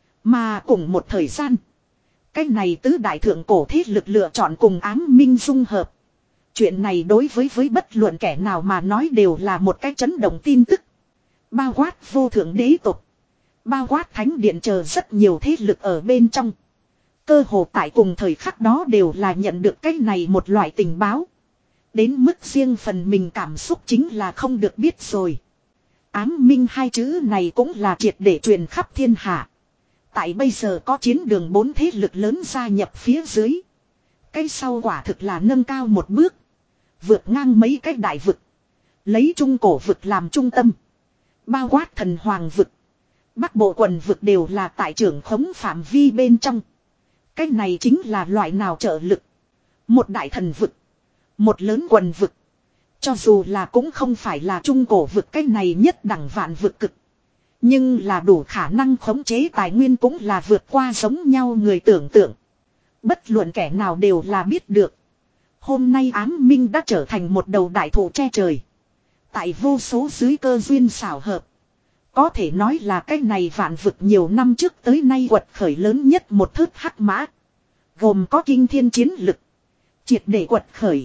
S1: Mà cùng một thời gian. Cách này tứ đại thượng cổ thế lực lựa chọn cùng ám minh dung hợp. Chuyện này đối với với bất luận kẻ nào mà nói đều là một cái chấn động tin tức. Bao quát vô thượng đế tộc. Bao quát thánh điện chờ rất nhiều thế lực ở bên trong. Cơ hồ tại cùng thời khắc đó đều là nhận được cái này một loại tình báo. Đến mức riêng phần mình cảm xúc chính là không được biết rồi. Ám minh hai chữ này cũng là triệt để truyền khắp thiên hạ. Tại bây giờ có chiến đường bốn thế lực lớn gia nhập phía dưới. Cái sau quả thực là nâng cao một bước. Vượt ngang mấy cái đại vực. Lấy trung cổ vực làm trung tâm. Bao quát thần hoàng vực. Bắc bộ quần vực đều là tại trưởng khống phạm vi bên trong. Cái này chính là loại nào trợ lực. Một đại thần vực. Một lớn quần vực. Cho dù là cũng không phải là trung cổ vực cái này nhất đẳng vạn vực cực. Nhưng là đủ khả năng khống chế tài nguyên cũng là vượt qua giống nhau người tưởng tượng. Bất luận kẻ nào đều là biết được. Hôm nay ám minh đã trở thành một đầu đại thụ che trời. Tại vô số dưới cơ duyên xảo hợp. Có thể nói là cái này vạn vực nhiều năm trước tới nay quật khởi lớn nhất một thước hắc mã. Gồm có kinh thiên chiến lực. Triệt để quật khởi.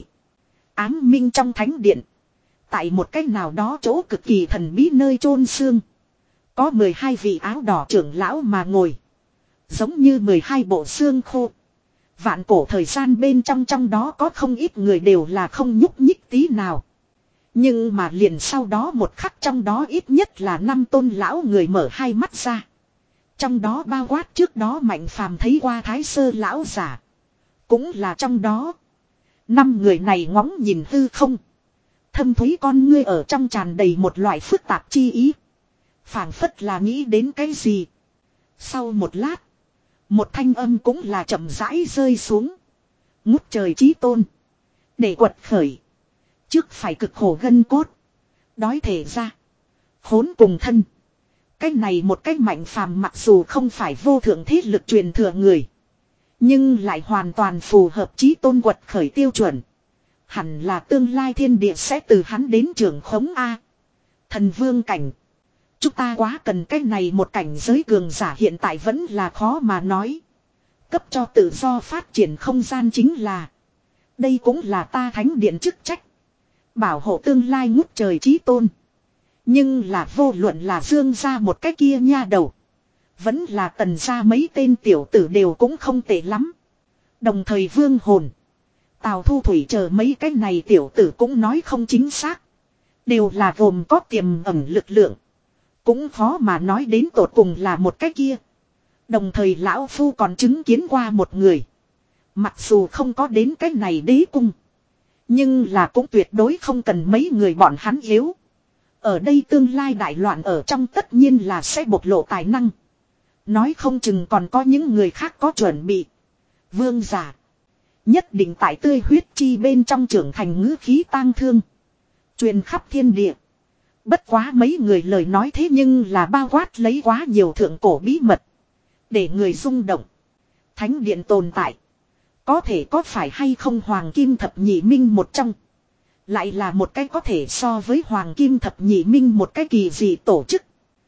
S1: Ám minh trong thánh điện. Tại một cách nào đó chỗ cực kỳ thần bí nơi chôn xương. Có mười hai vị áo đỏ trưởng lão mà ngồi. Giống như mười hai bộ xương khô. Vạn cổ thời gian bên trong trong đó có không ít người đều là không nhúc nhích tí nào. Nhưng mà liền sau đó một khắc trong đó ít nhất là năm tôn lão người mở hai mắt ra. Trong đó bao quát trước đó Mạnh Phàm thấy qua Thái Sơ lão giả. Cũng là trong đó. Năm người này ngóng nhìn hư không. Thâm thúy con ngươi ở trong tràn đầy một loại phức tạp chi ý. Phảng phất là nghĩ đến cái gì. Sau một lát. Một thanh âm cũng là chậm rãi rơi xuống. Ngút trời chí tôn. Để quật khởi. Trước phải cực khổ gân cốt. Đói thể ra. Khốn cùng thân. Cái này một cách Mạnh Phàm mặc dù không phải vô thượng thế lực truyền thừa người. Nhưng lại hoàn toàn phù hợp chí tôn quật khởi tiêu chuẩn. Hẳn là tương lai thiên địa sẽ từ hắn đến trưởng khống A. Thần vương cảnh. Chúng ta quá cần cái này một cảnh giới cường giả hiện tại vẫn là khó mà nói. Cấp cho tự do phát triển không gian chính là. Đây cũng là ta thánh điện chức trách. Bảo hộ tương lai ngút trời chí tôn. Nhưng là vô luận là Dương ra một cái kia nha đầu. Vẫn là Tần ra mấy tên tiểu tử đều cũng không tệ lắm. Đồng thời Vương Hồn. Tào Thu Thủy chờ mấy cái này tiểu tử cũng nói không chính xác. Đều là gồm có tiềm ẩn lực lượng. Cũng khó mà nói đến tột cùng là một cái kia. Đồng thời lão phu còn chứng kiến qua một người. Mặc dù không có đến cái này đế cung. Nhưng là cũng tuyệt đối không cần mấy người bọn hắn yếu. Ở đây tương lai đại loạn ở trong tất nhiên là sẽ bộc lộ tài năng. Nói không chừng còn có những người khác có chuẩn bị. Vương giả. Nhất định tại tươi huyết chi bên trong trưởng thành ngữ khí tang thương. Truyền khắp thiên địa. Bất quá mấy người lời nói thế nhưng là bao quát lấy quá nhiều thượng cổ bí mật. Để người rung động. Thánh điện tồn tại. Có thể có phải hay không Hoàng Kim Thập Nhị Minh một trong. Lại là một cái có thể so với Hoàng Kim Thập Nhị Minh một cái kỳ dị tổ chức.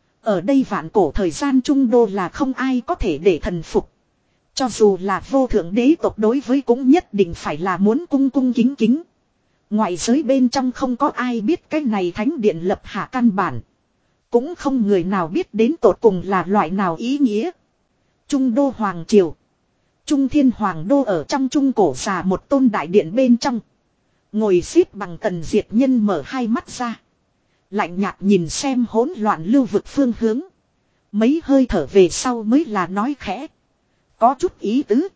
S1: Ở đây vạn cổ thời gian trung đô là không ai có thể để thần phục. Cho dù là vô thượng đế tộc đối với cũng nhất định phải là muốn cung cung kính kính. Ngoại giới bên trong không có ai biết cái này thánh điện lập hạ căn bản. Cũng không người nào biết đến tột cùng là loại nào ý nghĩa. Trung đô Hoàng Triều. Trung Thiên Hoàng đô ở trong trung cổ xà một tôn đại điện bên trong. Ngồi xếp bằng Tần Diệt Nhân mở hai mắt ra. Lạnh nhạt nhìn xem hỗn loạn lưu vực phương hướng. Mấy hơi thở về sau mới là nói khẽ. Có chút ý tứ.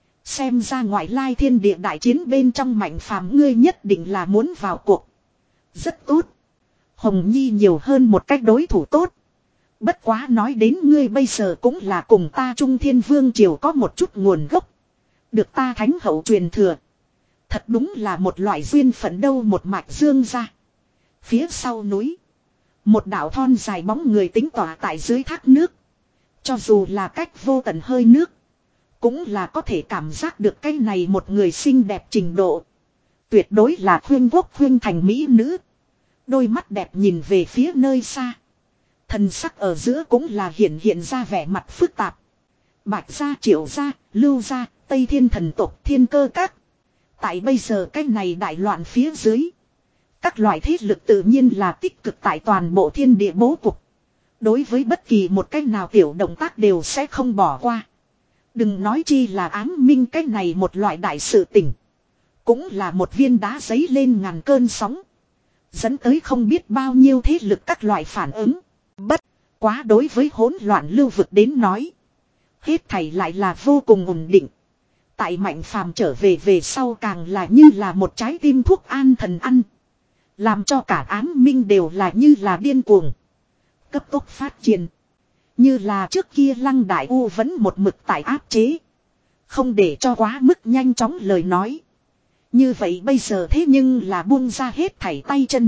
S1: Xem ra ngoại lai thiên địa đại chiến bên trong Mạnh Phàm ngươi nhất định là muốn vào cuộc. Rất tốt. Hồng Nhi nhiều hơn một cách đối thủ tốt. Bất quá nói đến ngươi bây giờ cũng là cùng ta Trung Thiên Vương Triều có một chút nguồn gốc. Được ta thánh hậu truyền thừa. Thật đúng là một loại duyên phận đâu một mạch dương ra. Phía sau núi. Một đảo thon dài bóng người tính tỏa tại dưới thác nước. Cho dù là cách vô tận hơi nước. Cũng là có thể cảm giác được cái này một người xinh đẹp trình độ. Tuyệt đối là khuyên quốc khuyên thành mỹ nữ. Đôi mắt đẹp nhìn về phía nơi xa. Thần sắc ở giữa cũng là hiện hiện ra vẻ mặt phức tạp. Bạch gia, Triệu gia, Lưu gia, Tây Thiên thần tộc, Thiên Cơ các. Tại bây giờ cái này đại loạn phía dưới. Các loại thế lực tự nhiên là tích cực tại toàn bộ thiên địa bố cục. Đối với bất kỳ một cách nào tiểu động tác đều sẽ không bỏ qua. Đừng nói chi là ám minh cái này một loại đại sự tình. Cũng là một viên đá giấy lên ngàn cơn sóng. Dẫn tới không biết bao nhiêu thế lực các loại phản ứng. Bất quá đối với hỗn loạn lưu vực đến nói. Hết thảy lại là vô cùng ổn định. Tại Mạnh Phàm trở về về sau càng là như là một trái tim thuốc an thần ăn. Làm cho cả ám minh đều là như là điên cuồng. Cấp tốc phát triển. Như là trước kia Lăng Đại U vẫn một mực tại áp chế. Không để cho quá mức nhanh chóng lời nói. Như vậy bây giờ thế nhưng là buông ra hết thảy tay chân.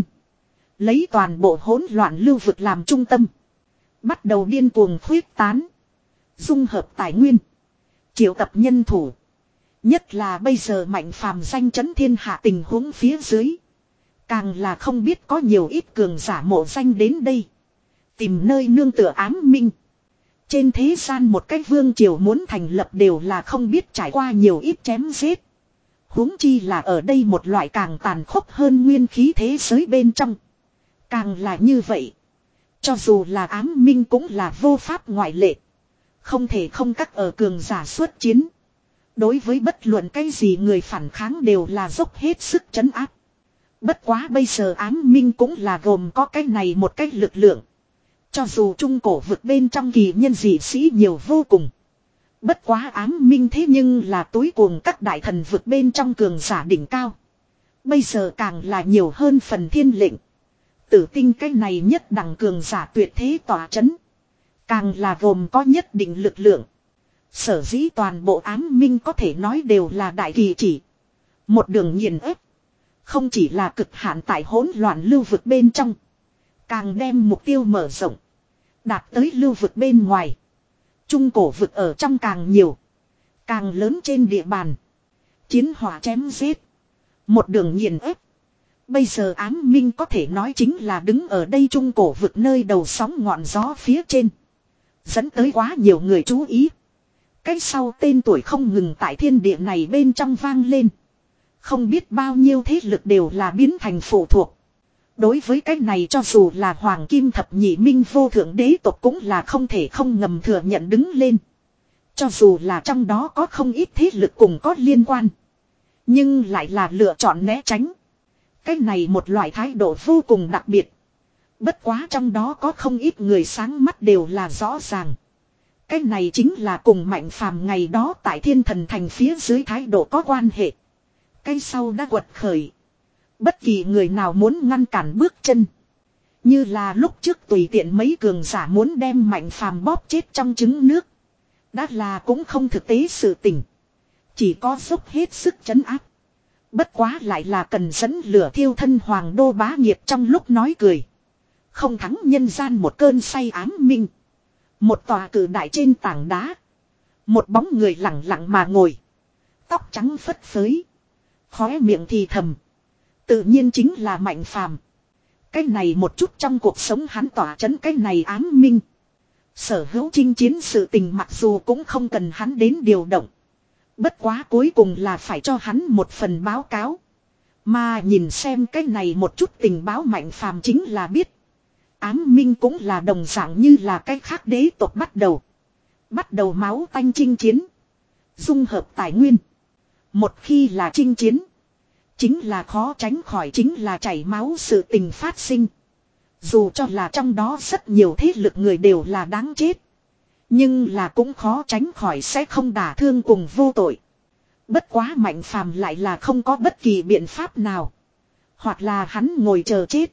S1: Lấy toàn bộ hỗn loạn lưu vực làm trung tâm. Bắt đầu điên cuồng khuyết tán. Dung hợp tài nguyên. Triệu tập nhân thủ. Nhất là bây giờ Mạnh Phàm danh chấn thiên hạ tình huống phía dưới. Càng là không biết có nhiều ít cường giả mộ danh đến đây. Tìm nơi nương tựa ám minh. Trên thế gian một cái vương triều muốn thành lập đều là không biết trải qua nhiều ít chém giết. Huống chi là ở đây một loại càng tàn khốc hơn nguyên khí thế giới bên trong. Càng là như vậy. Cho dù là ám minh cũng là vô pháp ngoại lệ. Không thể không cắt ở cường giả xuất chiến. Đối với bất luận cái gì người phản kháng đều là dốc hết sức trấn áp. Bất quá bây giờ ám minh cũng là gồm có cái này một cái lực lượng. Cho dù trung cổ vực bên trong kỳ nhân dị sĩ nhiều vô cùng. Bất quá ám minh thế nhưng là túi cuồng các đại thần vực bên trong cường giả đỉnh cao. Bây giờ càng là nhiều hơn phần thiên lệnh. Tử tinh cái này nhất đẳng cường giả tuyệt thế tỏa chấn. Càng là gồm có nhất định lực lượng. Sở dĩ toàn bộ ám minh có thể nói đều là đại kỳ chỉ. Một đường nghiền ép. Không chỉ là cực hạn tại hỗn loạn lưu vực bên trong. Càng đem mục tiêu mở rộng. Đạt tới lưu vực bên ngoài. Trung cổ vực ở trong càng nhiều. Càng lớn trên địa bàn. Chiến hỏa chém giết. Một đường nghiền ép. Bây giờ ám minh có thể nói chính là đứng ở đây trung cổ vực nơi đầu sóng ngọn gió phía trên. Dẫn tới quá nhiều người chú ý. Cái sau tên tuổi không ngừng tại thiên địa này bên trong vang lên. Không biết bao nhiêu thế lực đều là biến thành phụ thuộc. Đối với cái này cho dù là Hoàng Kim Thập Nhị Minh vô thượng đế tộc cũng là không thể không ngầm thừa nhận đứng lên. Cho dù là trong đó có không ít thế lực cùng có liên quan. Nhưng lại là lựa chọn né tránh. Cái này một loại thái độ vô cùng đặc biệt. Bất quá trong đó có không ít người sáng mắt đều là rõ ràng. Cái này chính là cùng Mạnh Phàm ngày đó tại Thiên Thần Thành phía dưới thái độ có quan hệ. Cái sau đã quật khởi. Bất kỳ người nào muốn ngăn cản bước chân. Như là lúc trước tùy tiện mấy cường giả muốn đem Mạnh Phàm bóp chết trong trứng nước. Đã là cũng không thực tế sự tình. Chỉ có dốc hết sức trấn áp. Bất quá lại là cần dẫn lửa thiêu thân hoàng đô bá nghiệp trong lúc nói cười. Không thắng nhân gian một cơn say ám minh. Một tòa cử đại trên tảng đá. Một bóng người lặng lặng mà ngồi. Tóc trắng phất phới. Khóe miệng thì thầm. Tự nhiên chính là Mạnh Phàm. Cái này một chút trong cuộc sống hắn tỏa chấn cái này ám minh. Sở hữu chinh chiến sự tình mặc dù cũng không cần hắn đến điều động. Bất quá cuối cùng là phải cho hắn một phần báo cáo. Mà nhìn xem cái này một chút tình báo Mạnh Phàm chính là biết. Ám minh cũng là đồng dạng như là cái khác đế tộc bắt đầu. Bắt đầu máu tanh chinh chiến. Dung hợp tài nguyên. Một khi là chinh chiến. Chính là khó tránh khỏi chính là chảy máu sự tình phát sinh. Dù cho là trong đó rất nhiều thế lực người đều là đáng chết. Nhưng là cũng khó tránh khỏi sẽ không đả thương cùng vô tội. Bất quá Mạnh Phàm lại là không có bất kỳ biện pháp nào. Hoặc là hắn ngồi chờ chết.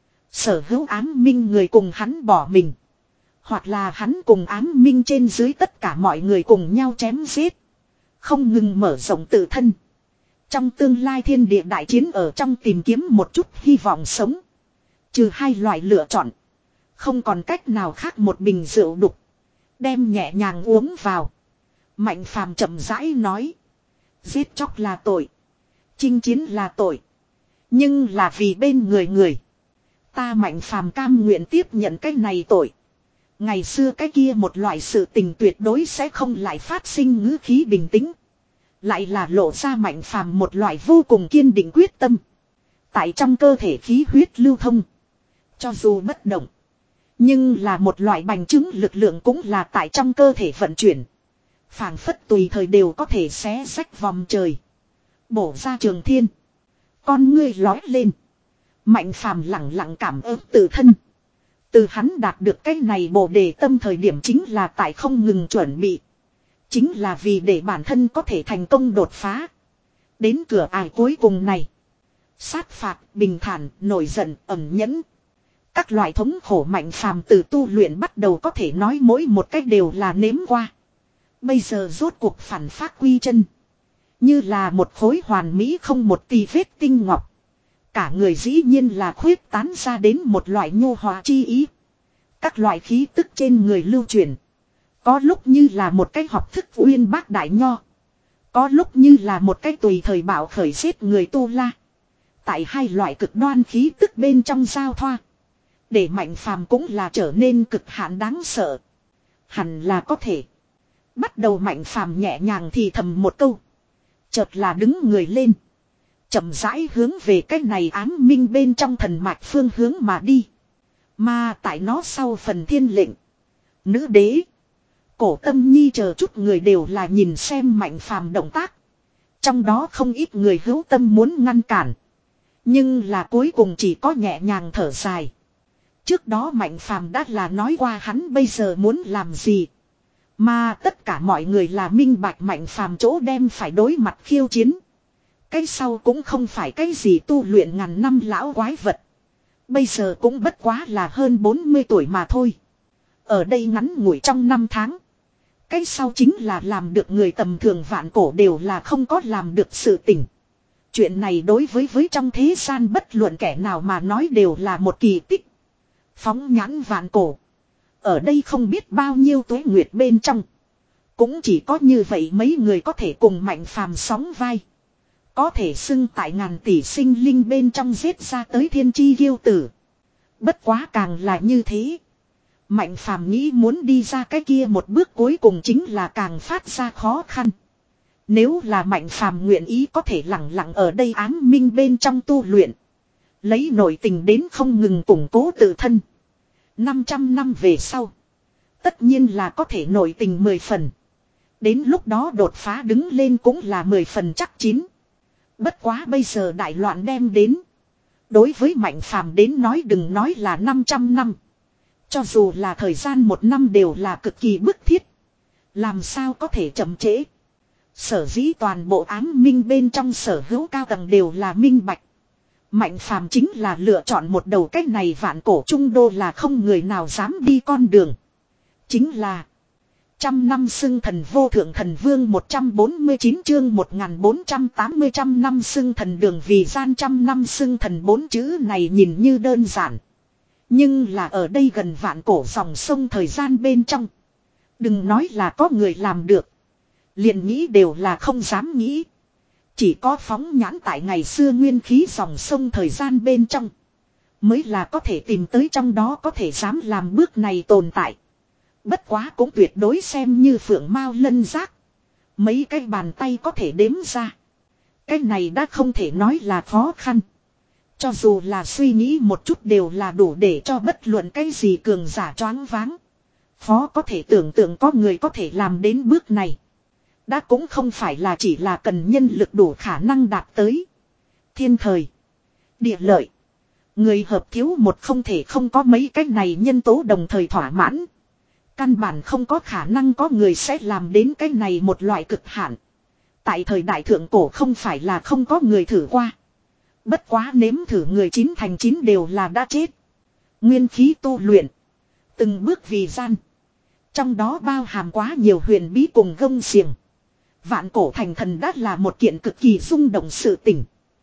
S1: Sở hữu ám minh người cùng hắn bỏ mình. Hoặc là hắn cùng ám minh trên dưới tất cả mọi người cùng nhau chém giết. Không ngừng mở rộng tự thân. Trong tương lai thiên địa đại chiến ở trong tìm kiếm một chút hy vọng sống. Trừ hai loại lựa chọn. Không còn cách nào khác một bình rượu đục. Đem nhẹ nhàng uống vào. Mạnh Phàm chậm rãi nói. Giết chóc là tội. Chinh chiến là tội. Nhưng là vì bên người người. Ta Mạnh Phàm cam nguyện tiếp nhận cái này tội. Ngày xưa cái kia một loại sự tình tuyệt đối sẽ không lại phát sinh ngữ khí bình tĩnh. Lại là lộ ra Mạnh Phàm một loại vô cùng kiên định quyết tâm. Tại trong cơ thể khí huyết lưu thông. Cho dù bất động. Nhưng là một loại bành trướng lực lượng cũng là tại trong cơ thể vận chuyển. Phảng phất tùy thời đều có thể xé rách vòng trời. Bổ ra trường thiên. Con ngươi lói lên. Mạnh Phàm lặng lặng cảm ơn tự thân. Từ hắn đạt được cái này bổ đề tâm thời điểm chính là tại không ngừng chuẩn bị. Chính là vì để bản thân có thể thành công đột phá. Đến cửa ải cuối cùng này. Sát phạt, bình thản, nổi giận, ẩn nhẫn. Các loại thống khổ Mạnh Phàm từ tu luyện bắt đầu có thể nói mỗi một cách đều là nếm qua. Bây giờ rốt cuộc phản phát quy chân. Như là một khối hoàn mỹ không một tì vết tinh ngọc. Cả người dĩ nhiên là khuyết tán ra đến một loại nhu hòa chi ý. Các loại khí tức trên người lưu truyền. Có lúc như là một cái học thức uyên bác đại nho. Có lúc như là một cái tùy thời bạo khởi giết người tu la. Tại hai loại cực đoan khí tức bên trong giao thoa. Để Mạnh Phàm cũng là trở nên cực hạn đáng sợ. Hẳn là có thể. Bắt đầu Mạnh Phàm nhẹ nhàng thì thầm một câu. Chợt là đứng người lên. Chậm rãi hướng về cái này ám minh bên trong thần mạch phương hướng mà đi. Mà tại nó sau phần thiên lệnh. Nữ đế. Cổ Tâm Nhi chờ chút người đều là nhìn xem Mạnh Phàm động tác. Trong đó không ít người hữu tâm muốn ngăn cản. Nhưng là cuối cùng chỉ có nhẹ nhàng thở dài. Trước đó Mạnh Phàm đã là nói qua hắn bây giờ muốn làm gì. Mà tất cả mọi người là minh bạch Mạnh Phàm chỗ đem phải đối mặt khiêu chiến. Cái sau cũng không phải cái gì tu luyện ngàn năm lão quái vật. Bây giờ cũng bất quá là hơn bốn mươi tuổi mà thôi. Ở đây ngắn ngủi trong năm tháng. Cái sau chính là làm được người tầm thường vạn cổ đều là không có làm được sự tỉnh. Chuyện này đối với với trong thế gian bất luận kẻ nào mà nói đều là một kỳ tích. Phóng nhãn vạn cổ. Ở đây không biết bao nhiêu tuế nguyệt bên trong. Cũng chỉ có như vậy mấy người có thể cùng Mạnh Phàm sóng vai. Có thể xưng tại ngàn tỷ sinh linh bên trong giết ra tới thiên chi kiêu tử. Bất quá càng là như thế. Mạnh Phàm nghĩ muốn đi ra cái kia một bước cuối cùng chính là càng phát ra khó khăn. Nếu là Mạnh Phàm nguyện ý có thể lặng lặng ở đây ám minh bên trong tu luyện. Lấy nội tình đến không ngừng củng cố tự thân. năm trăm năm về sau. Tất nhiên là có thể nội tình mười phần. Đến lúc đó đột phá đứng lên cũng là mười phần chắc chín. Bất quá bây giờ đại loạn đem đến. Đối với Mạnh Phàm đến nói đừng nói là năm trăm năm. Cho dù là thời gian một năm đều là cực kỳ bức thiết. Làm sao có thể chậm trễ. Sở dĩ toàn bộ ám minh bên trong sở hữu cao tầng đều là minh bạch. Mạnh Phàm chính là lựa chọn một đầu cách này vạn cổ trung đô là không người nào dám đi con đường. Chính là trăm năm xưng thần vô thượng thần vương một trăm bốn mươi chín chương một nghìn bốn trăm tám mươi trăm năm xưng thần đường vì gian trăm năm xưng thần bốn chữ này nhìn như đơn giản. Nhưng là ở đây gần vạn cổ dòng sông thời gian bên trong. Đừng nói là có người làm được. Liền nghĩ đều là không dám nghĩ. Chỉ có phóng nhãn tại ngày xưa nguyên khí dòng sông thời gian bên trong. Mới là có thể tìm tới trong đó có thể dám làm bước này tồn tại. Bất quá cũng tuyệt đối xem như phượng mao lân giác. Mấy cái bàn tay có thể đếm ra. Cái này đã không thể nói là khó khăn. Cho dù là suy nghĩ một chút đều là đủ để cho bất luận cái gì cường giả choáng váng. Khó có thể tưởng tượng có người có thể làm đến bước này. Đã cũng không phải là chỉ là cần nhân lực đủ khả năng đạt tới. Thiên thời. Địa lợi. Người hợp thiếu một không thể không có mấy cái này nhân tố đồng thời thỏa mãn. Căn bản không có khả năng có người sẽ làm đến cái này một loại cực hạn. Tại thời đại thượng cổ không phải là không có người thử qua. Bất quá nếm thử người chín thành chín đều là đã chết. Nguyên khí tu luyện. Từng bước vì gian. Trong đó bao hàm quá nhiều huyền bí cùng gông xiềng. Vạn cổ thành thần đã là một kiện cực kỳ rung động sự tình.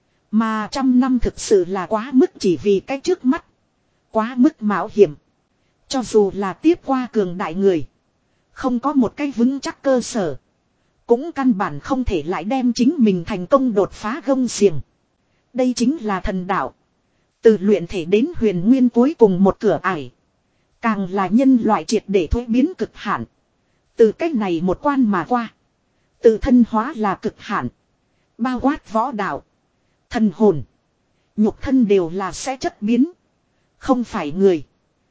S1: Mà trăm năm thực sự là quá mức chỉ vì cái trước mắt. Quá mức mạo hiểm. Cho dù là tiếp qua cường đại người. Không có một cái vững chắc cơ sở. Cũng căn bản không thể lại đem chính mình thành công đột phá gông xiềng. Đây chính là thần đạo. Từ luyện thể đến huyền nguyên cuối cùng một cửa ải. Càng là nhân loại triệt để thuế biến cực hạn. Từ cách này một quan mà qua. Từ thân hóa là cực hạn. Bao quát võ đạo. Thần hồn. Nhục thân đều là sẽ chất biến. Không phải người.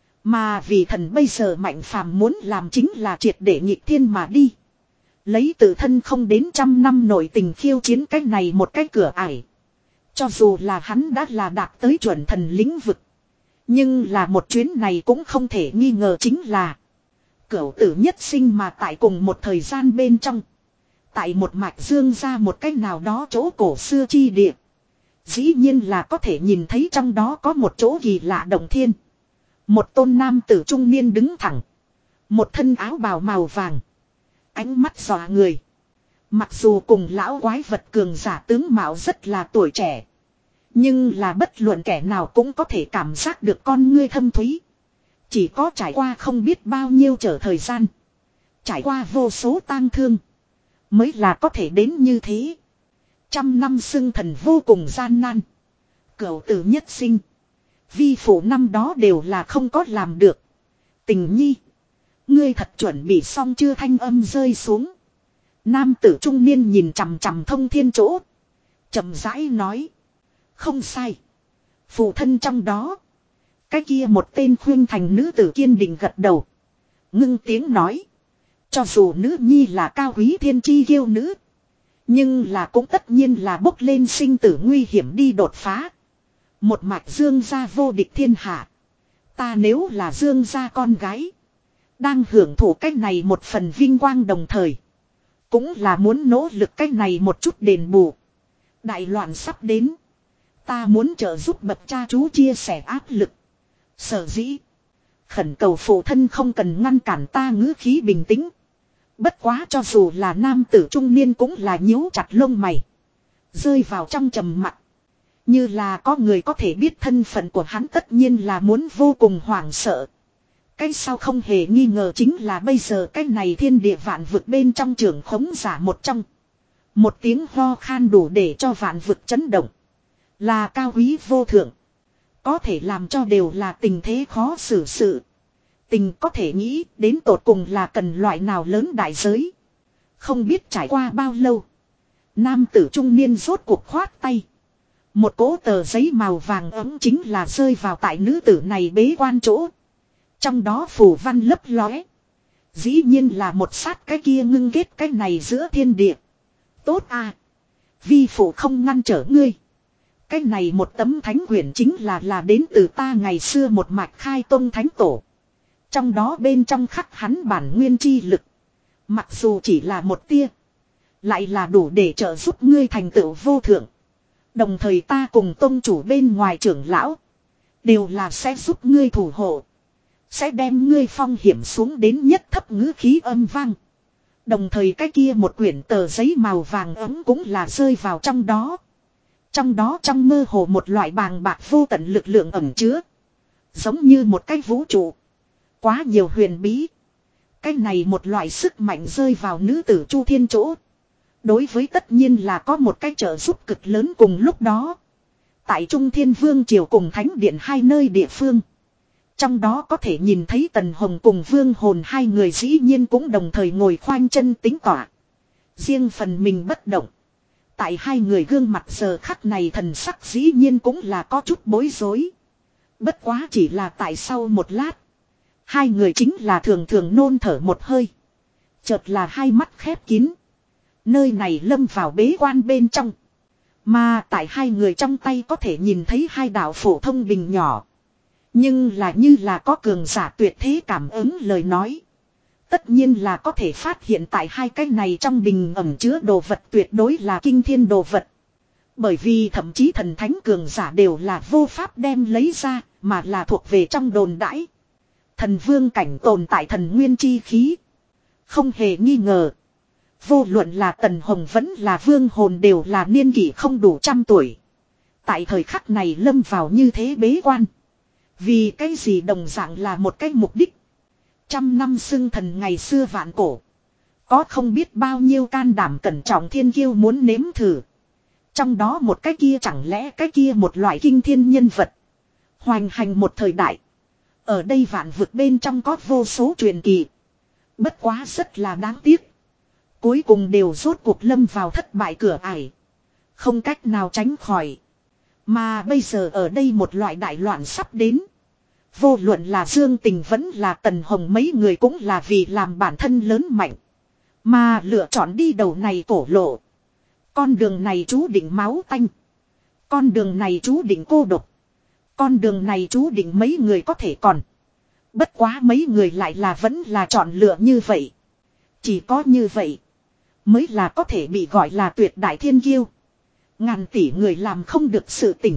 S1: Mà vì thần bây giờ Mạnh Phàm muốn làm chính là triệt để nghịch thiên mà đi. Lấy tự thân không đến trăm năm nội tình khiêu chiến cách này một cái cửa ải. Cho dù là hắn đã là đạt tới chuẩn thần lĩnh vực. Nhưng là một chuyến này cũng không thể nghi ngờ chính là. Cửu tử nhất sinh mà tại cùng một thời gian bên trong. Tại một mạch dương ra một cách nào đó chỗ cổ xưa chi địa. Dĩ nhiên là có thể nhìn thấy trong đó có một chỗ kỳ lạ động thiên. Một tôn nam tử trung niên đứng thẳng. Một thân áo bào màu vàng. Ánh mắt dọa người. Mặc dù cùng lão quái vật cường giả tướng mạo rất là tuổi trẻ. Nhưng là bất luận kẻ nào cũng có thể cảm giác được con ngươi thâm thúy. Chỉ có trải qua không biết bao nhiêu trở thời gian. Trải qua vô số tang thương. Mới là có thể đến như thế. Trăm năm xưng thần vô cùng gian nan. Cửu tử nhất sinh. Vi phụ năm đó đều là không có làm được. Tình nhi. Ngươi thật chuẩn bị xong chưa, thanh âm rơi xuống. Nam tử trung niên nhìn chằm chằm Thông Thiên chỗ. Chậm rãi nói. Không sai. Phụ thân trong đó. Cái kia một tên khuyên thành nữ tử kiên định gật đầu. Ngưng tiếng nói. Cho dù nữ nhi là cao quý thiên chi kiêu nữ. Nhưng là cũng tất nhiên là bốc lên sinh tử nguy hiểm đi đột phá. Một mạch Dương gia vô địch thiên hạ. Ta nếu là Dương gia con gái. Đang hưởng thụ cách này một phần vinh quang đồng thời. Cũng là muốn nỗ lực cách này một chút đền bù. Đại loạn sắp đến. Ta muốn trợ giúp bậc cha chú chia sẻ áp lực. Sở dĩ. Khẩn cầu phụ thân không cần ngăn cản ta, ngữ khí bình tĩnh. Bất quá cho dù là nam tử trung niên cũng là nhíu chặt lông mày. Rơi vào trong trầm mặc. Như là có người có thể biết thân phận của hắn tất nhiên là muốn vô cùng hoảng sợ. Cái sau không hề nghi ngờ chính là bây giờ cái này thiên địa vạn vực bên trong trường khống giả một trong. Một tiếng ho khan đủ để cho vạn vực chấn động. Là cao quý vô thượng. Có thể làm cho đều là tình thế khó xử sự. Tình có thể nghĩ đến tột cùng là cần loại nào lớn đại giới. Không biết trải qua bao lâu. Nam tử trung niên rốt cuộc khoát tay. Một cỗ tờ giấy màu vàng ấm chính là rơi vào tại nữ tử này bế quan chỗ. Trong đó phù văn lấp lóe. Dĩ nhiên là một sát cái kia ngưng kết cái này giữa thiên địa. Tốt à. Vi phụ không ngăn trở ngươi. Cái này một tấm thánh quyển chính là là đến từ ta ngày xưa một mạch khai tông thánh tổ. Trong đó bên trong khắc hắn bản nguyên chi lực. Mặc dù chỉ là một tia. Lại là đủ để trợ giúp ngươi thành tựu vô thượng. Đồng thời ta cùng tông chủ bên ngoài trưởng lão. Đều là sẽ giúp ngươi thủ hộ. Sẽ đem ngươi phong hiểm xuống đến nhất thấp ngữ khí âm vang. Đồng thời cái kia một quyển tờ giấy màu vàng ấm cũng là rơi vào trong đó. Trong đó trong mơ hồ một loại bàng bạc vô tận lực lượng ẩn chứa. Giống như một cái vũ trụ. Quá nhiều huyền bí. Cái này một loại sức mạnh rơi vào nữ tử Chu Thiên chỗ. Đối với tất nhiên là có một cái trợ giúp cực lớn cùng lúc đó. Tại Trung Thiên Vương Triều cùng Thánh Điện hai nơi địa phương. Trong đó có thể nhìn thấy Tần Hồng cùng Vương Hồn hai người dĩ nhiên cũng đồng thời ngồi khoanh chân tính tỏa. Riêng phần mình bất động. Tại hai người gương mặt giờ khắc này thần sắc dĩ nhiên cũng là có chút bối rối. Bất quá chỉ là tại sau một lát. Hai người chính là thường thường nôn thở một hơi. Chợt là hai mắt khép kín. Nơi này lâm vào bế quan bên trong. Mà tại hai người trong tay có thể nhìn thấy hai đạo phổ thông bình nhỏ. Nhưng là như là có cường giả tuyệt thế cảm ứng lời nói. Tất nhiên là có thể phát hiện tại hai cái này trong bình ẩm chứa đồ vật tuyệt đối là kinh thiên đồ vật. Bởi vì thậm chí thần thánh cường giả đều là vô pháp đem lấy ra, mà là thuộc về trong đồn đãi. Thần vương cảnh tồn tại thần nguyên chi khí. Không hề nghi ngờ. Vô luận là Tần Hồng vẫn là Vương Hồn đều là niên kỷ không đủ trăm tuổi. Tại thời khắc này lâm vào như thế bế quan. Vì cái gì đồng dạng là một cái mục đích. Trăm năm xưng thần ngày xưa vạn cổ. Có không biết bao nhiêu can đảm cẩn trọng thiên kiêu muốn nếm thử. Trong đó một cái kia chẳng lẽ cái kia một loại kinh thiên nhân vật. Hoành hành một thời đại. Ở đây vạn vực bên trong có vô số truyền kỳ. Bất quá rất là đáng tiếc. Cuối cùng đều rốt cuộc lâm vào thất bại cửa ải. Không cách nào tránh khỏi. Mà bây giờ ở đây một loại đại loạn sắp đến. Vô luận là Dương Tình vẫn là Tần Hồng mấy người cũng là vì làm bản thân lớn mạnh. Mà lựa chọn đi đầu này cổ lộ. Con đường này chú định máu tanh. Con đường này chú định cô độc. Con đường này chú định mấy người có thể còn. Bất quá mấy người lại là vẫn là chọn lựa như vậy. Chỉ có như vậy. Mới là có thể bị gọi là tuyệt đại thiên kiêu. Ngàn tỷ người làm không được sự tỉnh.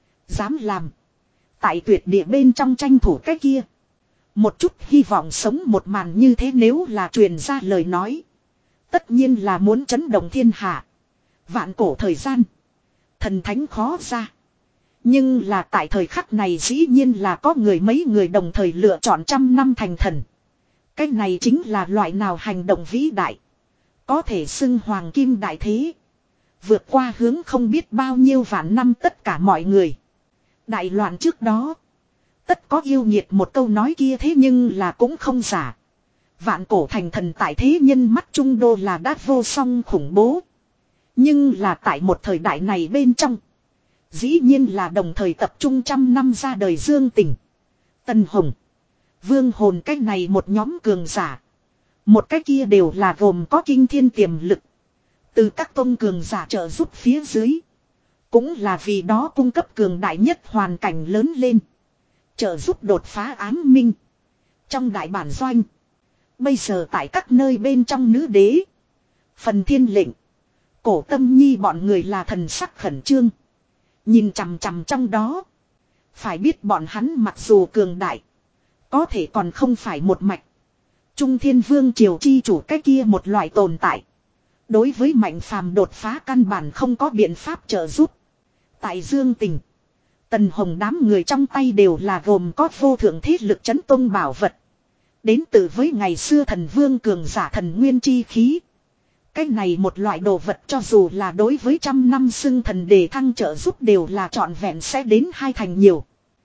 S1: Dám làm. Tại tuyệt địa bên trong tranh thủ cái kia. Một chút hy vọng sống một màn như thế nếu là truyền ra lời nói. Tất nhiên là muốn chấn động thiên hạ. Vạn cổ thời gian. Thần thánh khó ra. Nhưng là tại thời khắc này dĩ nhiên là có người mấy người đồng thời lựa chọn trăm năm thành thần. Cái này chính là loại nào hành động vĩ đại. Có thể xưng hoàng kim đại thế. Vượt qua hướng không biết bao nhiêu vạn năm tất cả mọi người. Đại loạn trước đó. Tất có yêu nhiệt một câu nói kia thế nhưng là cũng không giả. Vạn cổ thành thần tại thế nhân mắt trung đô là đã vô song khủng bố. Nhưng là tại một thời đại này bên trong. Dĩ nhiên là đồng thời tập trung trăm năm ra đời Dương Tình, Tần Hồng, Vương Hồn, cách này một nhóm cường giả. Một cái kia đều là gồm có kinh thiên tiềm lực. Từ các tôn cường giả trợ giúp phía dưới. Cũng là vì đó cung cấp cường đại nhất hoàn cảnh lớn lên. Trợ giúp đột phá ám minh. Trong đại bản doanh. Bây giờ tại các nơi bên trong nữ đế. Phần thiên lệnh. Cổ Tâm Nhi bọn người là thần sắc khẩn trương. Nhìn chằm chằm trong đó. Phải biết bọn hắn mặc dù cường đại. Có thể còn không phải một mạch. Trung Thiên Vương Triều chi chủ cái kia một loại tồn tại. Đối với Mạnh Phàm đột phá căn bản không có biện pháp trợ giúp. Tại Dương Tình, Tần Hồng đám người trong tay đều là gồm có vô thượng thế lực chấn tông bảo vật. Đến từ với ngày xưa thần vương cường giả thần nguyên chi khí. Cái này một loại đồ vật cho dù là đối với trăm năm xưng thần đề thăng trợ giúp đều là trọn vẹn sẽ đến hai thành nhiều.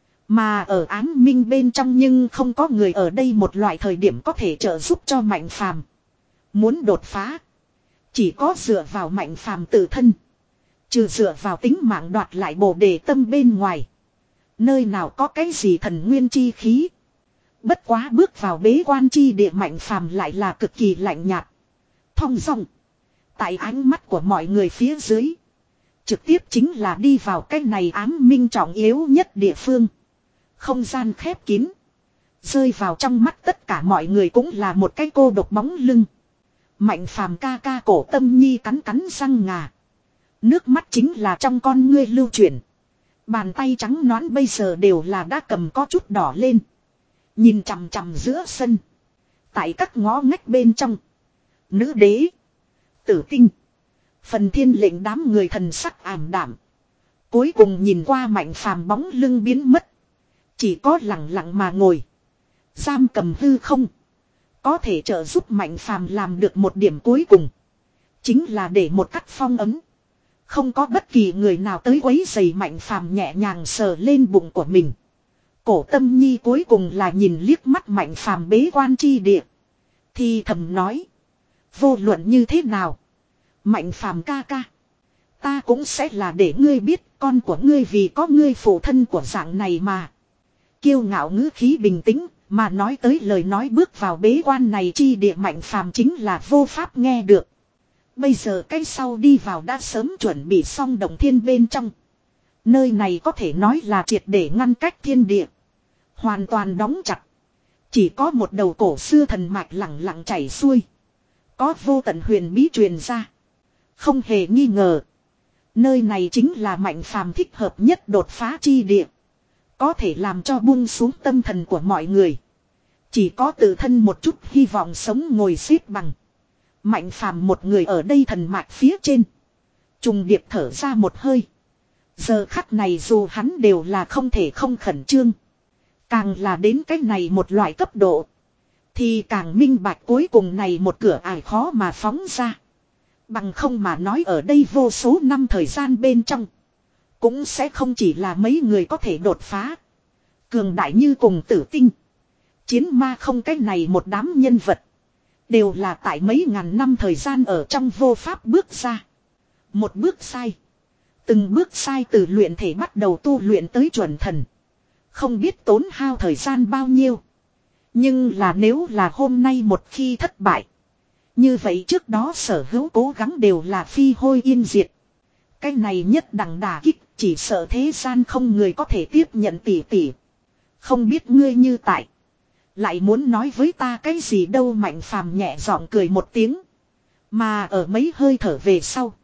S1: Mà ở ám minh bên trong nhưng không có người ở đây một loại thời điểm có thể trợ giúp cho Mạnh Phàm. Muốn đột phá. Chỉ có dựa vào Mạnh Phàm tự thân. Trừ dựa vào tính mạng đoạt lại bồ đề tâm bên ngoài. Nơi nào có cái gì thần nguyên chi khí. Bất quá bước vào bế quan chi địa Mạnh Phàm lại là cực kỳ lạnh nhạt. Thong dong. Tại ánh mắt của mọi người phía dưới. Trực tiếp chính là đi vào cái này ám minh trọng yếu nhất địa phương. Không gian khép kín. Rơi vào trong mắt tất cả mọi người cũng là một cái cô độc bóng lưng. Mạnh Phàm ca ca Cổ Tâm Nhi cắn cắn răng ngà. Nước mắt chính là trong con ngươi lưu chuyển. Bàn tay trắng nõn bây giờ đều là đã cầm có chút đỏ lên. Nhìn chằm chằm giữa sân. Tại các ngõ ngách bên trong. Nữ đế. Tử tinh. Phần thiên lệnh đám người thần sắc ảm đạm. Cuối cùng nhìn qua Mạnh Phàm bóng lưng biến mất. Chỉ có lặng lặng mà ngồi. Giam cầm hư không. Có thể trợ giúp Mạnh Phàm làm được một điểm cuối cùng. Chính là để một cách phong ấm. Không có bất kỳ người nào tới quấy rầy Mạnh Phàm nhẹ nhàng sờ lên bụng của mình. Cổ Tâm Nhi cuối cùng là nhìn liếc mắt Mạnh Phàm bế quan chi địa. Thì thầm nói. Vô luận như thế nào. Mạnh Phàm ca ca. Ta cũng sẽ là để ngươi biết con của ngươi vì có ngươi phụ thân của dạng này mà. Kiêu ngạo ngữ khí bình tĩnh. Mà nói tới lời nói bước vào bế quan này chi địa Mạnh Phàm chính là vô pháp nghe được. Bây giờ cái sau đi vào đã sớm chuẩn bị xong động thiên bên trong. Nơi này có thể nói là triệt để ngăn cách thiên địa. Hoàn toàn đóng chặt. Chỉ có một đầu cổ xưa thần mạch lặng lặng chảy xuôi. Có vô tận huyền bí truyền ra. Không hề nghi ngờ. Nơi này chính là Mạnh Phàm thích hợp nhất đột phá chi địa. Có thể làm cho buông xuống tâm thần của mọi người. Chỉ có tự thân một chút hy vọng sống ngồi xếp bằng. Mạnh Phàm một người ở đây thần mạch phía trên. Trùng điệp thở ra một hơi. Giờ khắc này dù hắn đều là không thể không khẩn trương. Càng là đến cái này một loại cấp độ. Thì càng minh bạch cuối cùng này một cửa ải khó mà phóng ra. Bằng không mà nói ở đây vô số năm thời gian bên trong. Cũng sẽ không chỉ là mấy người có thể đột phá. Cường đại như cùng Tử Tinh. Chiến ma không cái này một đám nhân vật. Đều là tại mấy ngàn năm thời gian ở trong vô pháp bước ra. Một bước sai. Từng bước sai từ luyện thể bắt đầu tu luyện tới chuẩn thần. Không biết tốn hao thời gian bao nhiêu. Nhưng là nếu là hôm nay một khi thất bại. Như vậy trước đó sở hữu cố gắng đều là phi hôi yên diệt. Cái này nhất đẳng đả kích chỉ sợ thế gian không người có thể tiếp nhận tỉ tỉ. Không biết ngươi như tại. Lại muốn nói với ta cái gì đâu. Mạnh Phàm nhẹ giọng cười một tiếng. Mà ở mấy hơi thở về sau.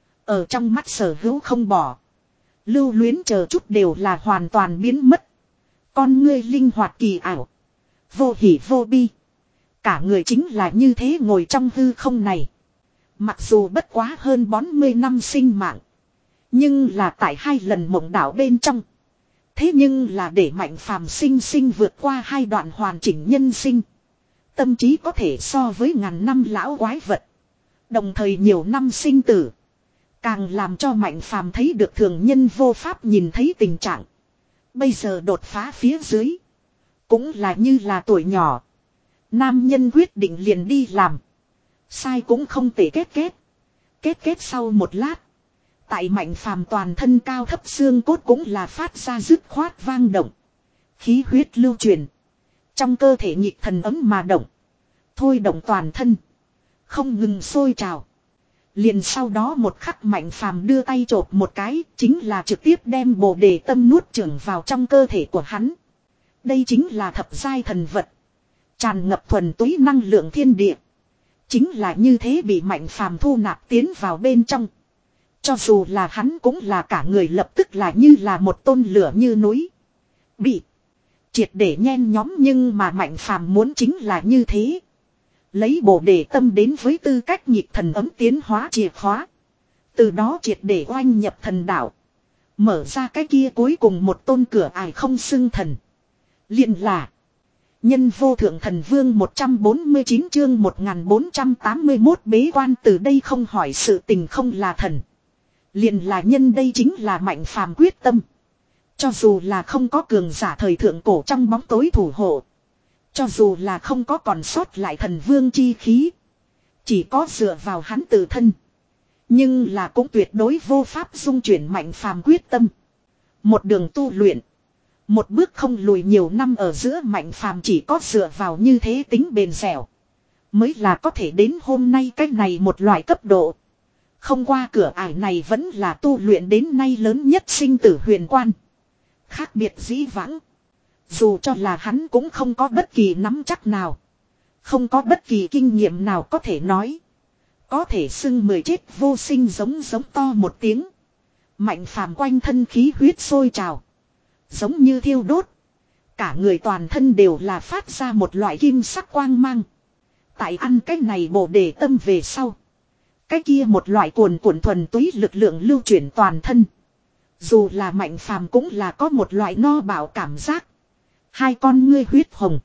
S1: Ở trong mắt sở hữu không bỏ. Lưu luyến chờ chút đều là hoàn toàn biến mất. Con ngươi linh hoạt kỳ ảo. Vô hỉ vô bi. Cả người chính là như thế ngồi trong hư không này. Mặc dù bất quá hơn bốn mươi năm sinh mạng. Nhưng là tại hai lần mộng đảo bên trong. Thế nhưng là để Mạnh Phàm sinh sinh vượt qua hai đoạn hoàn chỉnh nhân sinh. Tâm trí có thể so với ngàn năm lão quái vật. Đồng thời nhiều năm sinh tử. Càng làm cho Mạnh Phàm thấy được thường nhân vô pháp nhìn thấy tình trạng. Bây giờ đột phá phía dưới. Cũng là như là tuổi nhỏ. Nam nhân quyết định liền đi làm. Sai cũng không thể kết kết. Kết kết sau một lát. Tại Mạnh Phàm toàn thân cao thấp xương cốt cũng là phát ra dứt khoát vang động. Khí huyết lưu truyền. Trong cơ thể nhịp thần ấm mà động. Thôi động toàn thân. Không ngừng sôi trào. Liền sau đó một khắc Mạnh Phàm đưa tay chộp một cái. Chính là trực tiếp đem bồ đề tâm nuốt chửng vào trong cơ thể của hắn. Đây chính là thập giai thần vật. Tràn ngập thuần túy năng lượng thiên địa. Chính là như thế bị Mạnh Phàm thu nạp tiến vào bên trong. Cho dù là hắn cũng là cả người lập tức là như là một tôn lửa như núi. Bị triệt để nhen nhóm, nhưng mà Mạnh Phàm muốn chính là như thế. Lấy bồ đề tâm đến với tư cách nhịp thần ấm tiến hóa chìa khóa. Từ đó triệt để oanh nhập thần đạo. Mở ra cái kia cuối cùng một tôn cửa ải không xưng thần. Liền là Nhân vô thượng thần vương một trăm bốn mươi chín chương một nghìn bốn trăm tám mươi mốt bế quan. Từ đây không hỏi sự tình không là thần. Liền là nhân, đây chính là Mạnh Phàm quyết tâm. Cho dù là không có cường giả thời thượng cổ trong bóng tối thủ hộ. Cho dù là không có còn sót lại thần vương chi khí. Chỉ có dựa vào hắn tự thân. Nhưng là cũng tuyệt đối vô pháp dung chuyển Mạnh Phàm quyết tâm. Một đường tu luyện. Một bước không lùi, nhiều năm ở giữa Mạnh Phàm chỉ có dựa vào như thế tính bền dẻo. Mới là có thể đến hôm nay cái này một loại cấp độ. Không qua cửa ải này vẫn là tu luyện đến nay lớn nhất sinh tử huyền quan. Khác biệt dĩ vãng. Dù cho là hắn cũng không có bất kỳ nắm chắc nào. Không có bất kỳ kinh nghiệm nào có thể nói. Có thể xưng mười chết vô sinh, giống giống to một tiếng. Mạnh Phàm quanh thân khí huyết sôi trào. Giống như thiêu đốt. Cả người toàn thân đều là phát ra một loại kim sắc quang mang. Tại ăn cái này bồ đề tâm về sau. Cái kia một loại cuồn cuộn thuần túy lực lượng lưu chuyển toàn thân. Dù là Mạnh Phàm cũng là có một loại no bảo cảm giác. Hai con ngươi huyết hồng.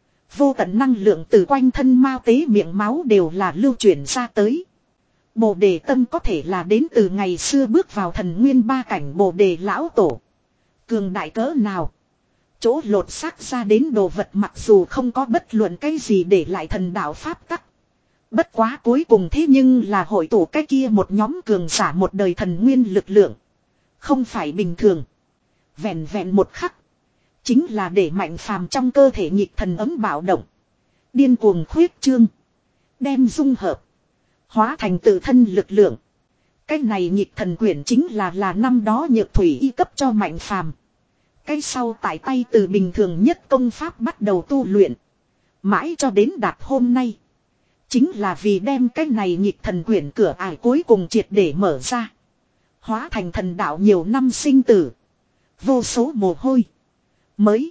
S1: Vô tận năng lượng từ quanh thân mao tế miệng máu đều là lưu chuyển ra tới. Bồ đề tâm có thể là đến từ ngày xưa bước vào thần nguyên ba cảnh bồ đề lão tổ. Cường đại cỡ nào. Chỗ lột xác ra đến đồ vật mặc dù không có bất luận cái gì để lại thần đạo pháp tắc. Bất quá cuối cùng thế nhưng là hội tụ cái kia một nhóm cường giả một đời thần nguyên lực lượng. Không phải bình thường. Vẹn vẹn một khắc. Chính là để Mạnh Phàm trong cơ thể nhịp thần ấm bạo động. Điên cuồng khuyết trương. Đem dung hợp. Hóa thành tự thân lực lượng. Cái này nhịp thần quyển chính là là năm đó Nhược Thủy y cấp cho Mạnh Phàm. Cái sau tại tay từ bình thường nhất công pháp bắt đầu tu luyện. Mãi cho đến đạt hôm nay. Chính là vì đem cái này nhịp thần quyển cửa ải cuối cùng triệt để mở ra. Hóa thành thần đạo nhiều năm sinh tử. Vô số mồ hôi. Mới.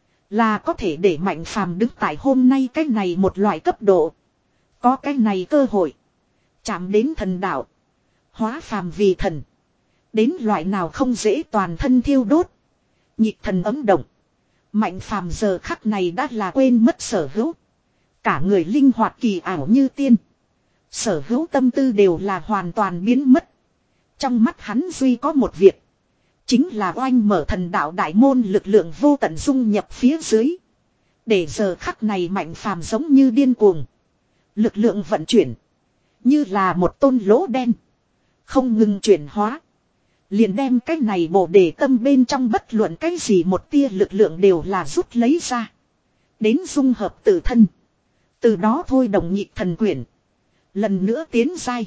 S1: Là có thể để Mạnh Phàm đứng tại hôm nay cái này một loại cấp độ. Có cái này cơ hội. Chạm đến thần đạo. Hóa phàm vì thần. Đến loại nào không dễ toàn thân thiêu đốt. Nhịp thần ấm động. Mạnh Phàm giờ khắc này đã là quên mất sở hữu. Cả người linh hoạt kỳ ảo như tiên. Sở hữu tâm tư đều là hoàn toàn biến mất. Trong mắt hắn duy có một việc. Chính là oanh mở thần đạo đại môn, lực lượng vô tận dung nhập phía dưới. Để giờ khắc này Mạnh Phàm giống như điên cuồng. Lực lượng vận chuyển. Như là một tôn lỗ đen. Không ngừng chuyển hóa. Liền đem cái này bổ đề tâm bên trong bất luận cái gì một tia lực lượng đều là rút lấy ra. Đến dung hợp tự thân. Từ đó thôi động nhịp thần quyển. Lần nữa tiến giai.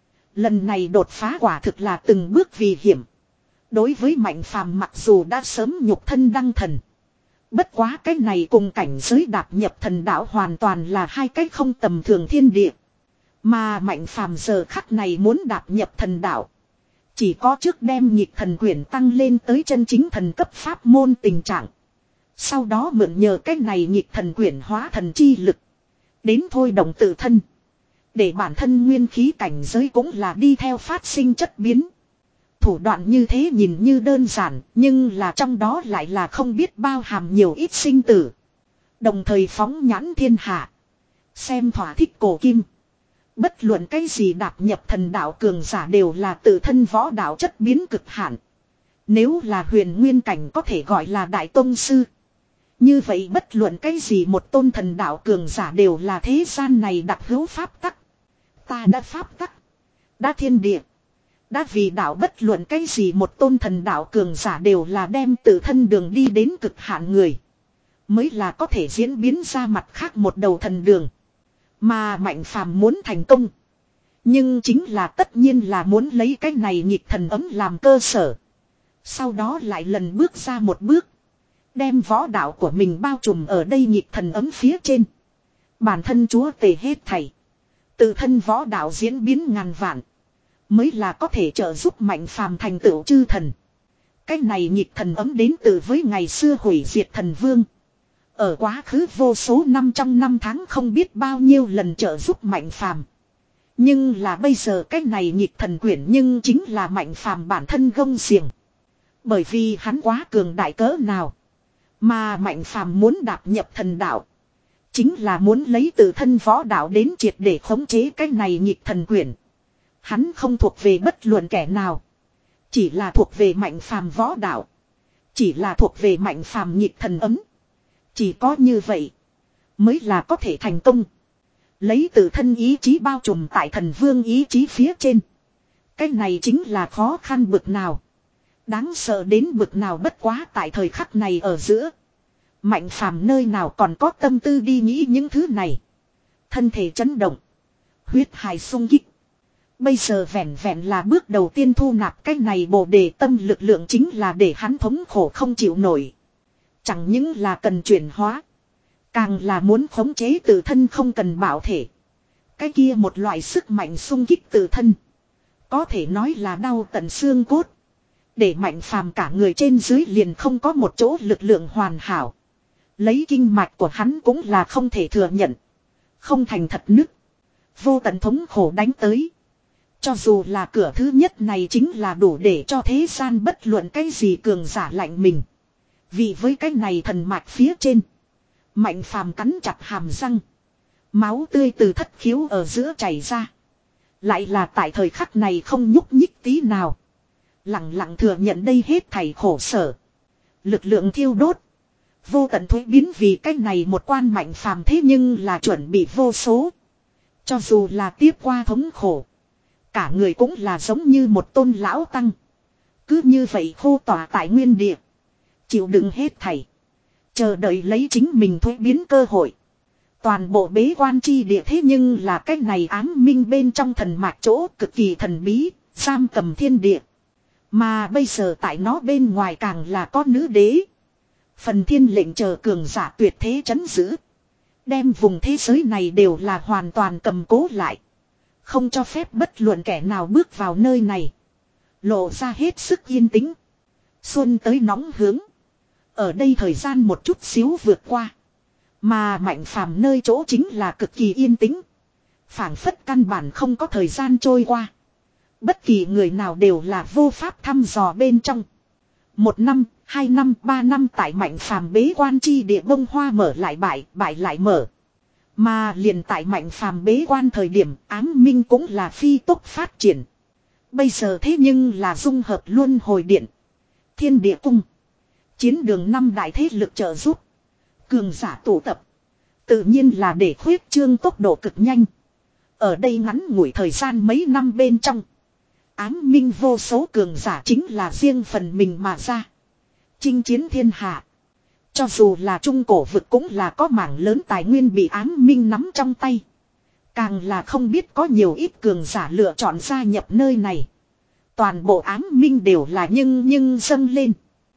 S1: Lần này đột phá quả thực là từng bước vì hiểm. Đối với Mạnh Phàm mặc dù đã sớm nhục thân đăng thần. Bất quá cái này cùng cảnh giới đạp nhập thần đạo hoàn toàn là hai cách không tầm thường thiên địa. Mà Mạnh Phàm giờ khắc này muốn đạp nhập thần đạo. Chỉ có trước đem nhịp thần quyển tăng lên tới chân chính thần cấp pháp môn tình trạng. Sau đó mượn nhờ cái này nhịp thần quyển hóa thần chi lực. Đến thôi động tự thân. Để bản thân nguyên khí cảnh giới cũng là đi theo phát sinh chất biến. Thủ đoạn như thế nhìn như đơn giản, nhưng là trong đó lại là không biết bao hàm nhiều ít sinh tử. Đồng thời phóng nhãn thiên hạ. Xem thỏa thích cổ kim. Bất luận cái gì đạp nhập thần đạo cường giả đều là tự thân võ đạo chất biến cực hạn. Nếu là huyền nguyên cảnh có thể gọi là đại tông sư. Như vậy bất luận cái gì một tôn thần đạo cường giả đều là thế gian này đặc hữu pháp tắc. Ta đã pháp tắc. Đã thiên địa. Đã vì đạo bất luận cái gì một tôn thần đạo cường giả đều là đem tự thân đường đi đến cực hạn người. Mới là có thể diễn biến ra mặt khác một đầu thần đường. Mà Mạnh Phàm muốn thành công. Nhưng chính là tất nhiên là muốn lấy cái này nhịp thần ấm làm cơ sở. Sau đó lại lần bước ra một bước. Đem võ đạo của mình bao trùm ở đây nhịp thần ấm phía trên. Bản thân chúa tể hết thảy. Tự thân võ đạo diễn biến ngàn vạn. Mới là có thể trợ giúp Mạnh Phàm thành tựu chư thần. Cái này nhịp thần ấm đến từ với ngày xưa hủy diệt thần vương. Ở quá khứ vô số năm trong năm tháng không biết bao nhiêu lần trợ giúp Mạnh Phàm. Nhưng là bây giờ cái này nhịp thần quyển nhưng chính là Mạnh Phàm bản thân gông xiềng. Bởi vì hắn quá cường đại cỡ nào. Mà Mạnh Phàm muốn đạp nhập thần đạo. Chính là muốn lấy từ thân võ đạo đến triệt để khống chế cái này nhịp thần quyển. Hắn không thuộc về bất luận kẻ nào. Chỉ là thuộc về Mạnh Phàm võ đạo. Chỉ là thuộc về Mạnh Phàm nhịp thần ấm. Chỉ có như vậy mới là có thể thành công. Lấy từ thân ý chí bao trùm tại thần vương ý chí phía trên. Cái này chính là khó khăn bực nào. Đáng sợ đến bực nào bất quá tại thời khắc này ở giữa. Mạnh Phàm nơi nào còn có tâm tư đi nghĩ những thứ này. Thân thể chấn động. Huyết hài sung kích. Bây giờ vẹn vẹn là bước đầu tiên thu nạp cái này bồ đề tâm lực lượng chính là để hắn thống khổ không chịu nổi. Chẳng những là cần chuyển hóa. Càng là muốn khống chế tự thân không cần bảo thể. Cái kia một loại sức mạnh sung kích tự thân. Có thể nói là đau tận xương cốt. Để Mạnh Phàm cả người trên dưới liền không có một chỗ lực lượng hoàn hảo. Lấy kinh mạch của hắn cũng là không thể thừa nhận. Không thành thật nứt. Vô tận thống khổ đánh tới. Cho dù là cửa thứ nhất này chính là đủ để cho thế gian bất luận cái gì cường giả lạnh mình. Vì với cái này thần mạch phía trên. Mạnh Phàm cắn chặt hàm răng. Máu tươi từ thất khiếu ở giữa chảy ra. Lại là tại thời khắc này không nhúc nhích tí nào. Lặng lặng thừa nhận đây hết thảy khổ sở. Lực lượng thiêu đốt. Vô tận thuế biến vì cái này một quan Mạnh Phàm thế nhưng là chuẩn bị vô số. Cho dù là tiếp qua thống khổ. Cả người cũng là giống như một tôn lão tăng. Cứ như vậy khô tỏa tại nguyên địa. Chịu đựng hết thảy. Chờ đợi lấy chính mình thuế biến cơ hội. Toàn bộ bế quan chi địa thế nhưng là cái này ám minh bên trong thần mạch chỗ cực kỳ thần bí, giam cầm thiên địa. Mà bây giờ tại nó bên ngoài càng là có nữ đế. Phần thiên lệnh chờ cường giả tuyệt thế chấn giữ. Đem vùng thế giới này đều là hoàn toàn cầm cố lại. Không cho phép bất luận kẻ nào bước vào nơi này. Lộ ra hết sức yên tĩnh. Xuân tới nóng hướng. Ở đây thời gian một chút xíu vượt qua. Mà Mạnh Phàm nơi chỗ chính là cực kỳ yên tĩnh. Phảng phất căn bản không có thời gian trôi qua. Bất kỳ người nào đều là vô pháp thăm dò bên trong. Một năm, hai năm, ba năm tại Mạnh Phàm bế quan chi địa bông hoa mở lại bại, bại lại mở. Mà liền tại Mạnh Phàm bế quan thời điểm ám minh cũng là phi tốc phát triển. Bây giờ thế nhưng là dung hợp luân hồi điện. Thiên địa cung. Chiến đường năm đại thế lực trợ giúp. Cường giả tụ tập. Tự nhiên là để khuyết trương tốc độ cực nhanh. Ở đây ngắn ngủi thời gian mấy năm bên trong. Ám minh vô số cường giả chính là riêng phần mình mà ra. Chinh chiến thiên hạ. Cho dù là trung cổ vực cũng là có mảng lớn tài nguyên bị ám minh nắm trong tay. Càng là không biết có nhiều ít cường giả lựa chọn gia nhập nơi này. Toàn bộ ám minh đều là nhưng nhưng dâng lên.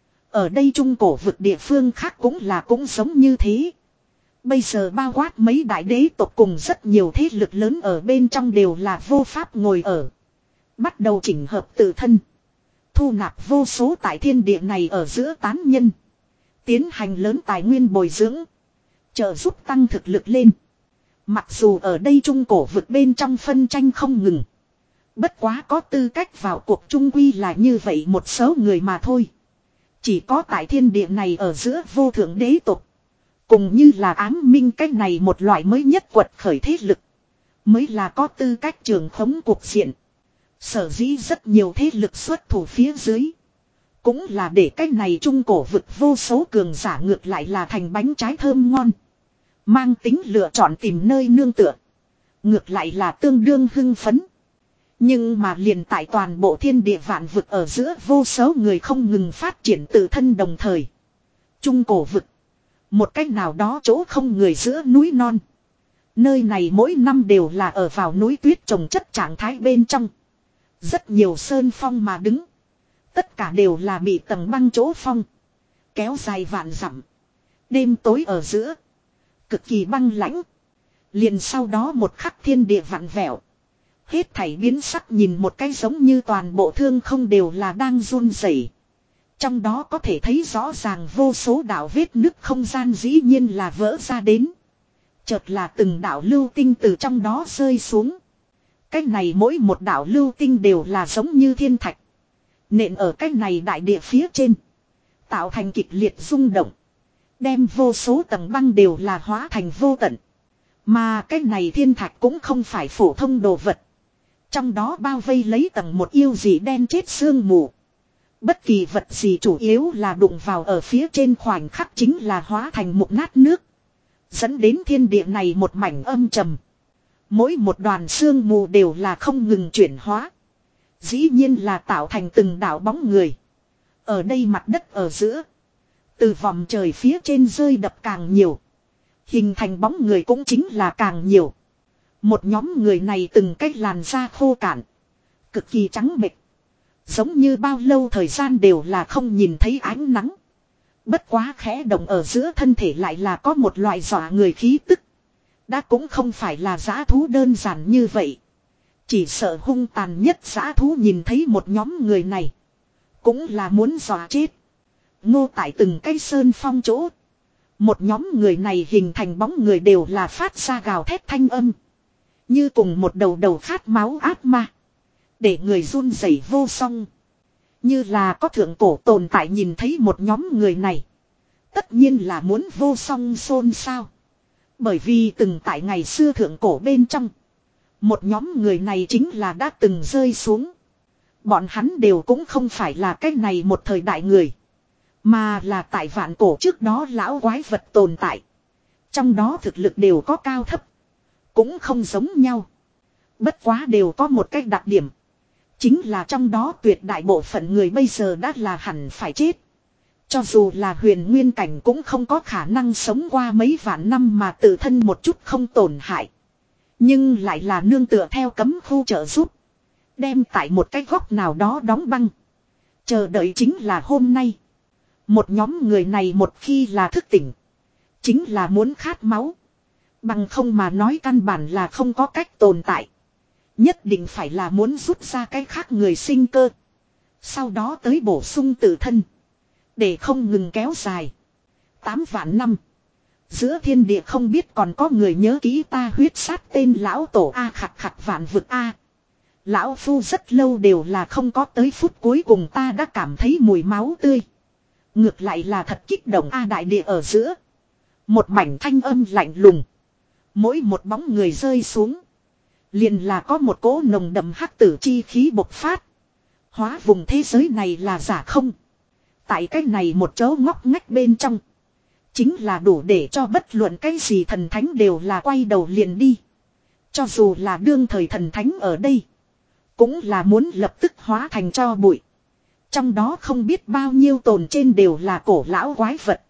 S1: Ở đây trung cổ vực địa phương khác cũng là cũng giống như thế. Bây giờ bao quát mấy đại đế tộc cùng rất nhiều thế lực lớn ở bên trong đều là vô pháp ngồi ở. Bắt đầu chỉnh hợp tự thân. Thu nạp vô số tại thiên địa này ở giữa tán nhân. Tiến hành lớn tài nguyên bồi dưỡng. Trợ giúp tăng thực lực lên. Mặc dù ở đây trung cổ vực bên trong phân tranh không ngừng. Bất quá có tư cách vào cuộc trung quy là như vậy một số người mà thôi. Chỉ có tại thiên địa này ở giữa vô thượng đế tộc. Cùng như là ám minh cách này một loại mới nhất quật khởi thế lực. mới là có tư cách trưởng khống cuộc diện. Sở dĩ rất nhiều thế lực xuất thủ phía dưới. Cũng là để cái này trung cổ vực vô số cường giả ngược lại là thành bánh trái thơm ngon. Mang tính lựa chọn tìm nơi nương tựa. Ngược lại là tương đương hưng phấn. Nhưng mà liền tại toàn bộ thiên địa vạn vực ở giữa vô số người không ngừng phát triển tự thân đồng thời. Trung cổ vực. Một cách nào đó chỗ không người giữa núi non. Nơi này mỗi năm đều là ở vào núi tuyết trồng chất trạng thái bên trong. Rất nhiều sơn phong mà đứng. Tất cả đều là bị tầng băng chỗ phong. Kéo dài vạn dặm. Đêm tối ở giữa. Cực kỳ băng lãnh. Liền sau đó một khắc thiên địa vặn vẹo. Hết thảy biến sắc nhìn một cái giống như toàn bộ thương không đều là đang run rẩy. Trong đó có thể thấy rõ ràng vô số đạo vết nứt không gian dĩ nhiên là vỡ ra đến. Chợt là từng đạo lưu tinh từ trong đó rơi xuống. Cái này mỗi một đạo lưu tinh đều là giống như thiên thạch. Nện ở cái này đại địa phía trên. Tạo thành kịch liệt rung động. Đem vô số tầng băng đều là hóa thành vô tận. Mà cái này thiên thạch cũng không phải phổ thông đồ vật. Trong đó bao vây lấy tầng một yêu dị đen chết sương mù. Bất kỳ vật gì chủ yếu là đụng vào ở phía trên khoảnh khắc chính là hóa thành mục nát nước. Dẫn đến thiên địa này một mảnh âm trầm. Mỗi một đoàn sương mù đều là không ngừng chuyển hóa. Dĩ nhiên là tạo thành từng đạo bóng người. Ở đây mặt đất ở giữa. Từ vòng trời phía trên rơi đập càng nhiều. Hình thành bóng người cũng chính là càng nhiều. Một nhóm người này từng cách làn da khô cạn. Cực kỳ trắng bệch. Giống như bao lâu thời gian đều là không nhìn thấy ánh nắng. Bất quá khẽ động ở giữa thân thể lại là có một loại dọa người khí tức. Đã cũng không phải là dã thú đơn giản như vậy. Chỉ sợ hung tàn nhất dã thú nhìn thấy một nhóm người này. Cũng là muốn dọa chết. Ngô tại từng cây sơn phong chỗ. Một nhóm người này hình thành bóng người đều là phát ra gào thét thanh âm. Như cùng một đầu đầu khát máu ác ma. Để người run rẩy vô song. Như là có thượng cổ tồn tại nhìn thấy một nhóm người này. Tất nhiên là muốn vô song xôn xao. Bởi vì từng tại ngày xưa thượng cổ bên trong. Một nhóm người này chính là đã từng rơi xuống. Bọn hắn đều cũng không phải là cái này một thời đại người. Mà là tại vạn cổ trước đó lão quái vật tồn tại. Trong đó thực lực đều có cao thấp. Cũng không giống nhau. Bất quá đều có một cách đặc điểm. Chính là trong đó tuyệt đại bộ phận người bây giờ đã là hẳn phải chết. Cho dù là huyền nguyên cảnh cũng không có khả năng sống qua mấy vạn năm mà tự thân một chút không tổn hại. Nhưng lại là nương tựa theo cấm khu trợ giúp. Đem tại một cái góc nào đó đóng băng. Chờ đợi chính là hôm nay. Một nhóm người này một khi là thức tỉnh. Chính là muốn khát máu. Bằng không mà nói căn bản là không có cách tồn tại. Nhất định phải là muốn rút ra cái khác người sinh cơ. Sau đó tới bổ sung tự thân. Để không ngừng kéo dài. Tám vạn năm. Giữa thiên địa không biết còn có người nhớ kỹ ta huyết sát tên lão tổ A khặt khặt vạn vực A. Lão phu rất lâu đều là không có tới phút cuối cùng ta đã cảm thấy mùi máu tươi. Ngược lại là thật kích động A đại địa ở giữa. Một mảnh thanh âm lạnh lùng. Mỗi một bóng người rơi xuống. Liền là có một cỗ nồng đậm hắc tử chi khí bộc phát. Hóa vùng thế giới này là giả không. Tại cái này một chỗ ngóc ngách bên trong. Chính là đủ để cho bất luận cái gì thần thánh đều là quay đầu liền đi. Cho dù là đương thời thần thánh ở đây. Cũng là muốn lập tức hóa thành cho bụi. Trong đó không biết bao nhiêu tồn trên đều là cổ lão quái vật.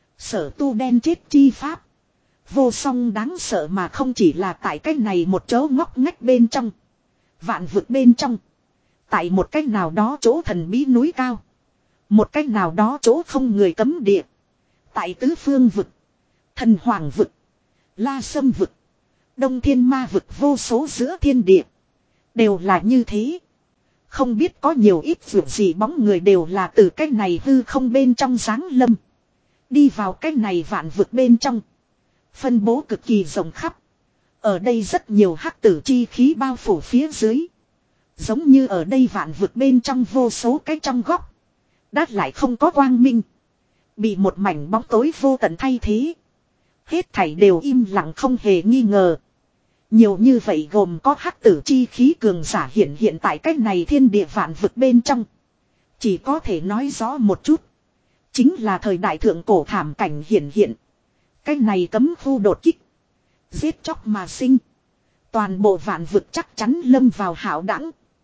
S1: Sở tu đen chết chi pháp. Vô song đáng sợ mà không chỉ là tại cái này một chỗ ngóc ngách bên trong. Vạn vực bên trong. Tại một cách nào đó chỗ thần bí núi cao. Một cách nào đó chỗ không người cấm địa. Tại tứ phương vực. Thần hoàng vực. La sâm vực. Đông thiên ma vực vô số giữa thiên địa. Đều là như thế. Không biết có nhiều ít vượt gì bóng người đều là từ cái này hư không bên trong giáng lâm. Đi vào cái này vạn vực bên trong. Phân bố cực kỳ rộng khắp. Ở đây rất nhiều hắc tử chi khí bao phủ phía dưới. Giống như ở đây vạn vực bên trong vô số cái trong góc. Đát lại không có quang minh. Bị một mảnh bóng tối vô tận thay thế. Hết thảy đều im lặng không hề nghi ngờ. Nhiều như vậy gồm có hắc tử chi khí cường giả hiện hiện tại cách này thiên địa vạn vực bên trong. Chỉ có thể nói rõ một chút. Chính là thời đại thượng cổ thảm cảnh hiện hiện. Cách này cấm khu đột kích. Giết chóc mà sinh. Toàn bộ vạn vực chắc chắn lâm vào hảo đẳng.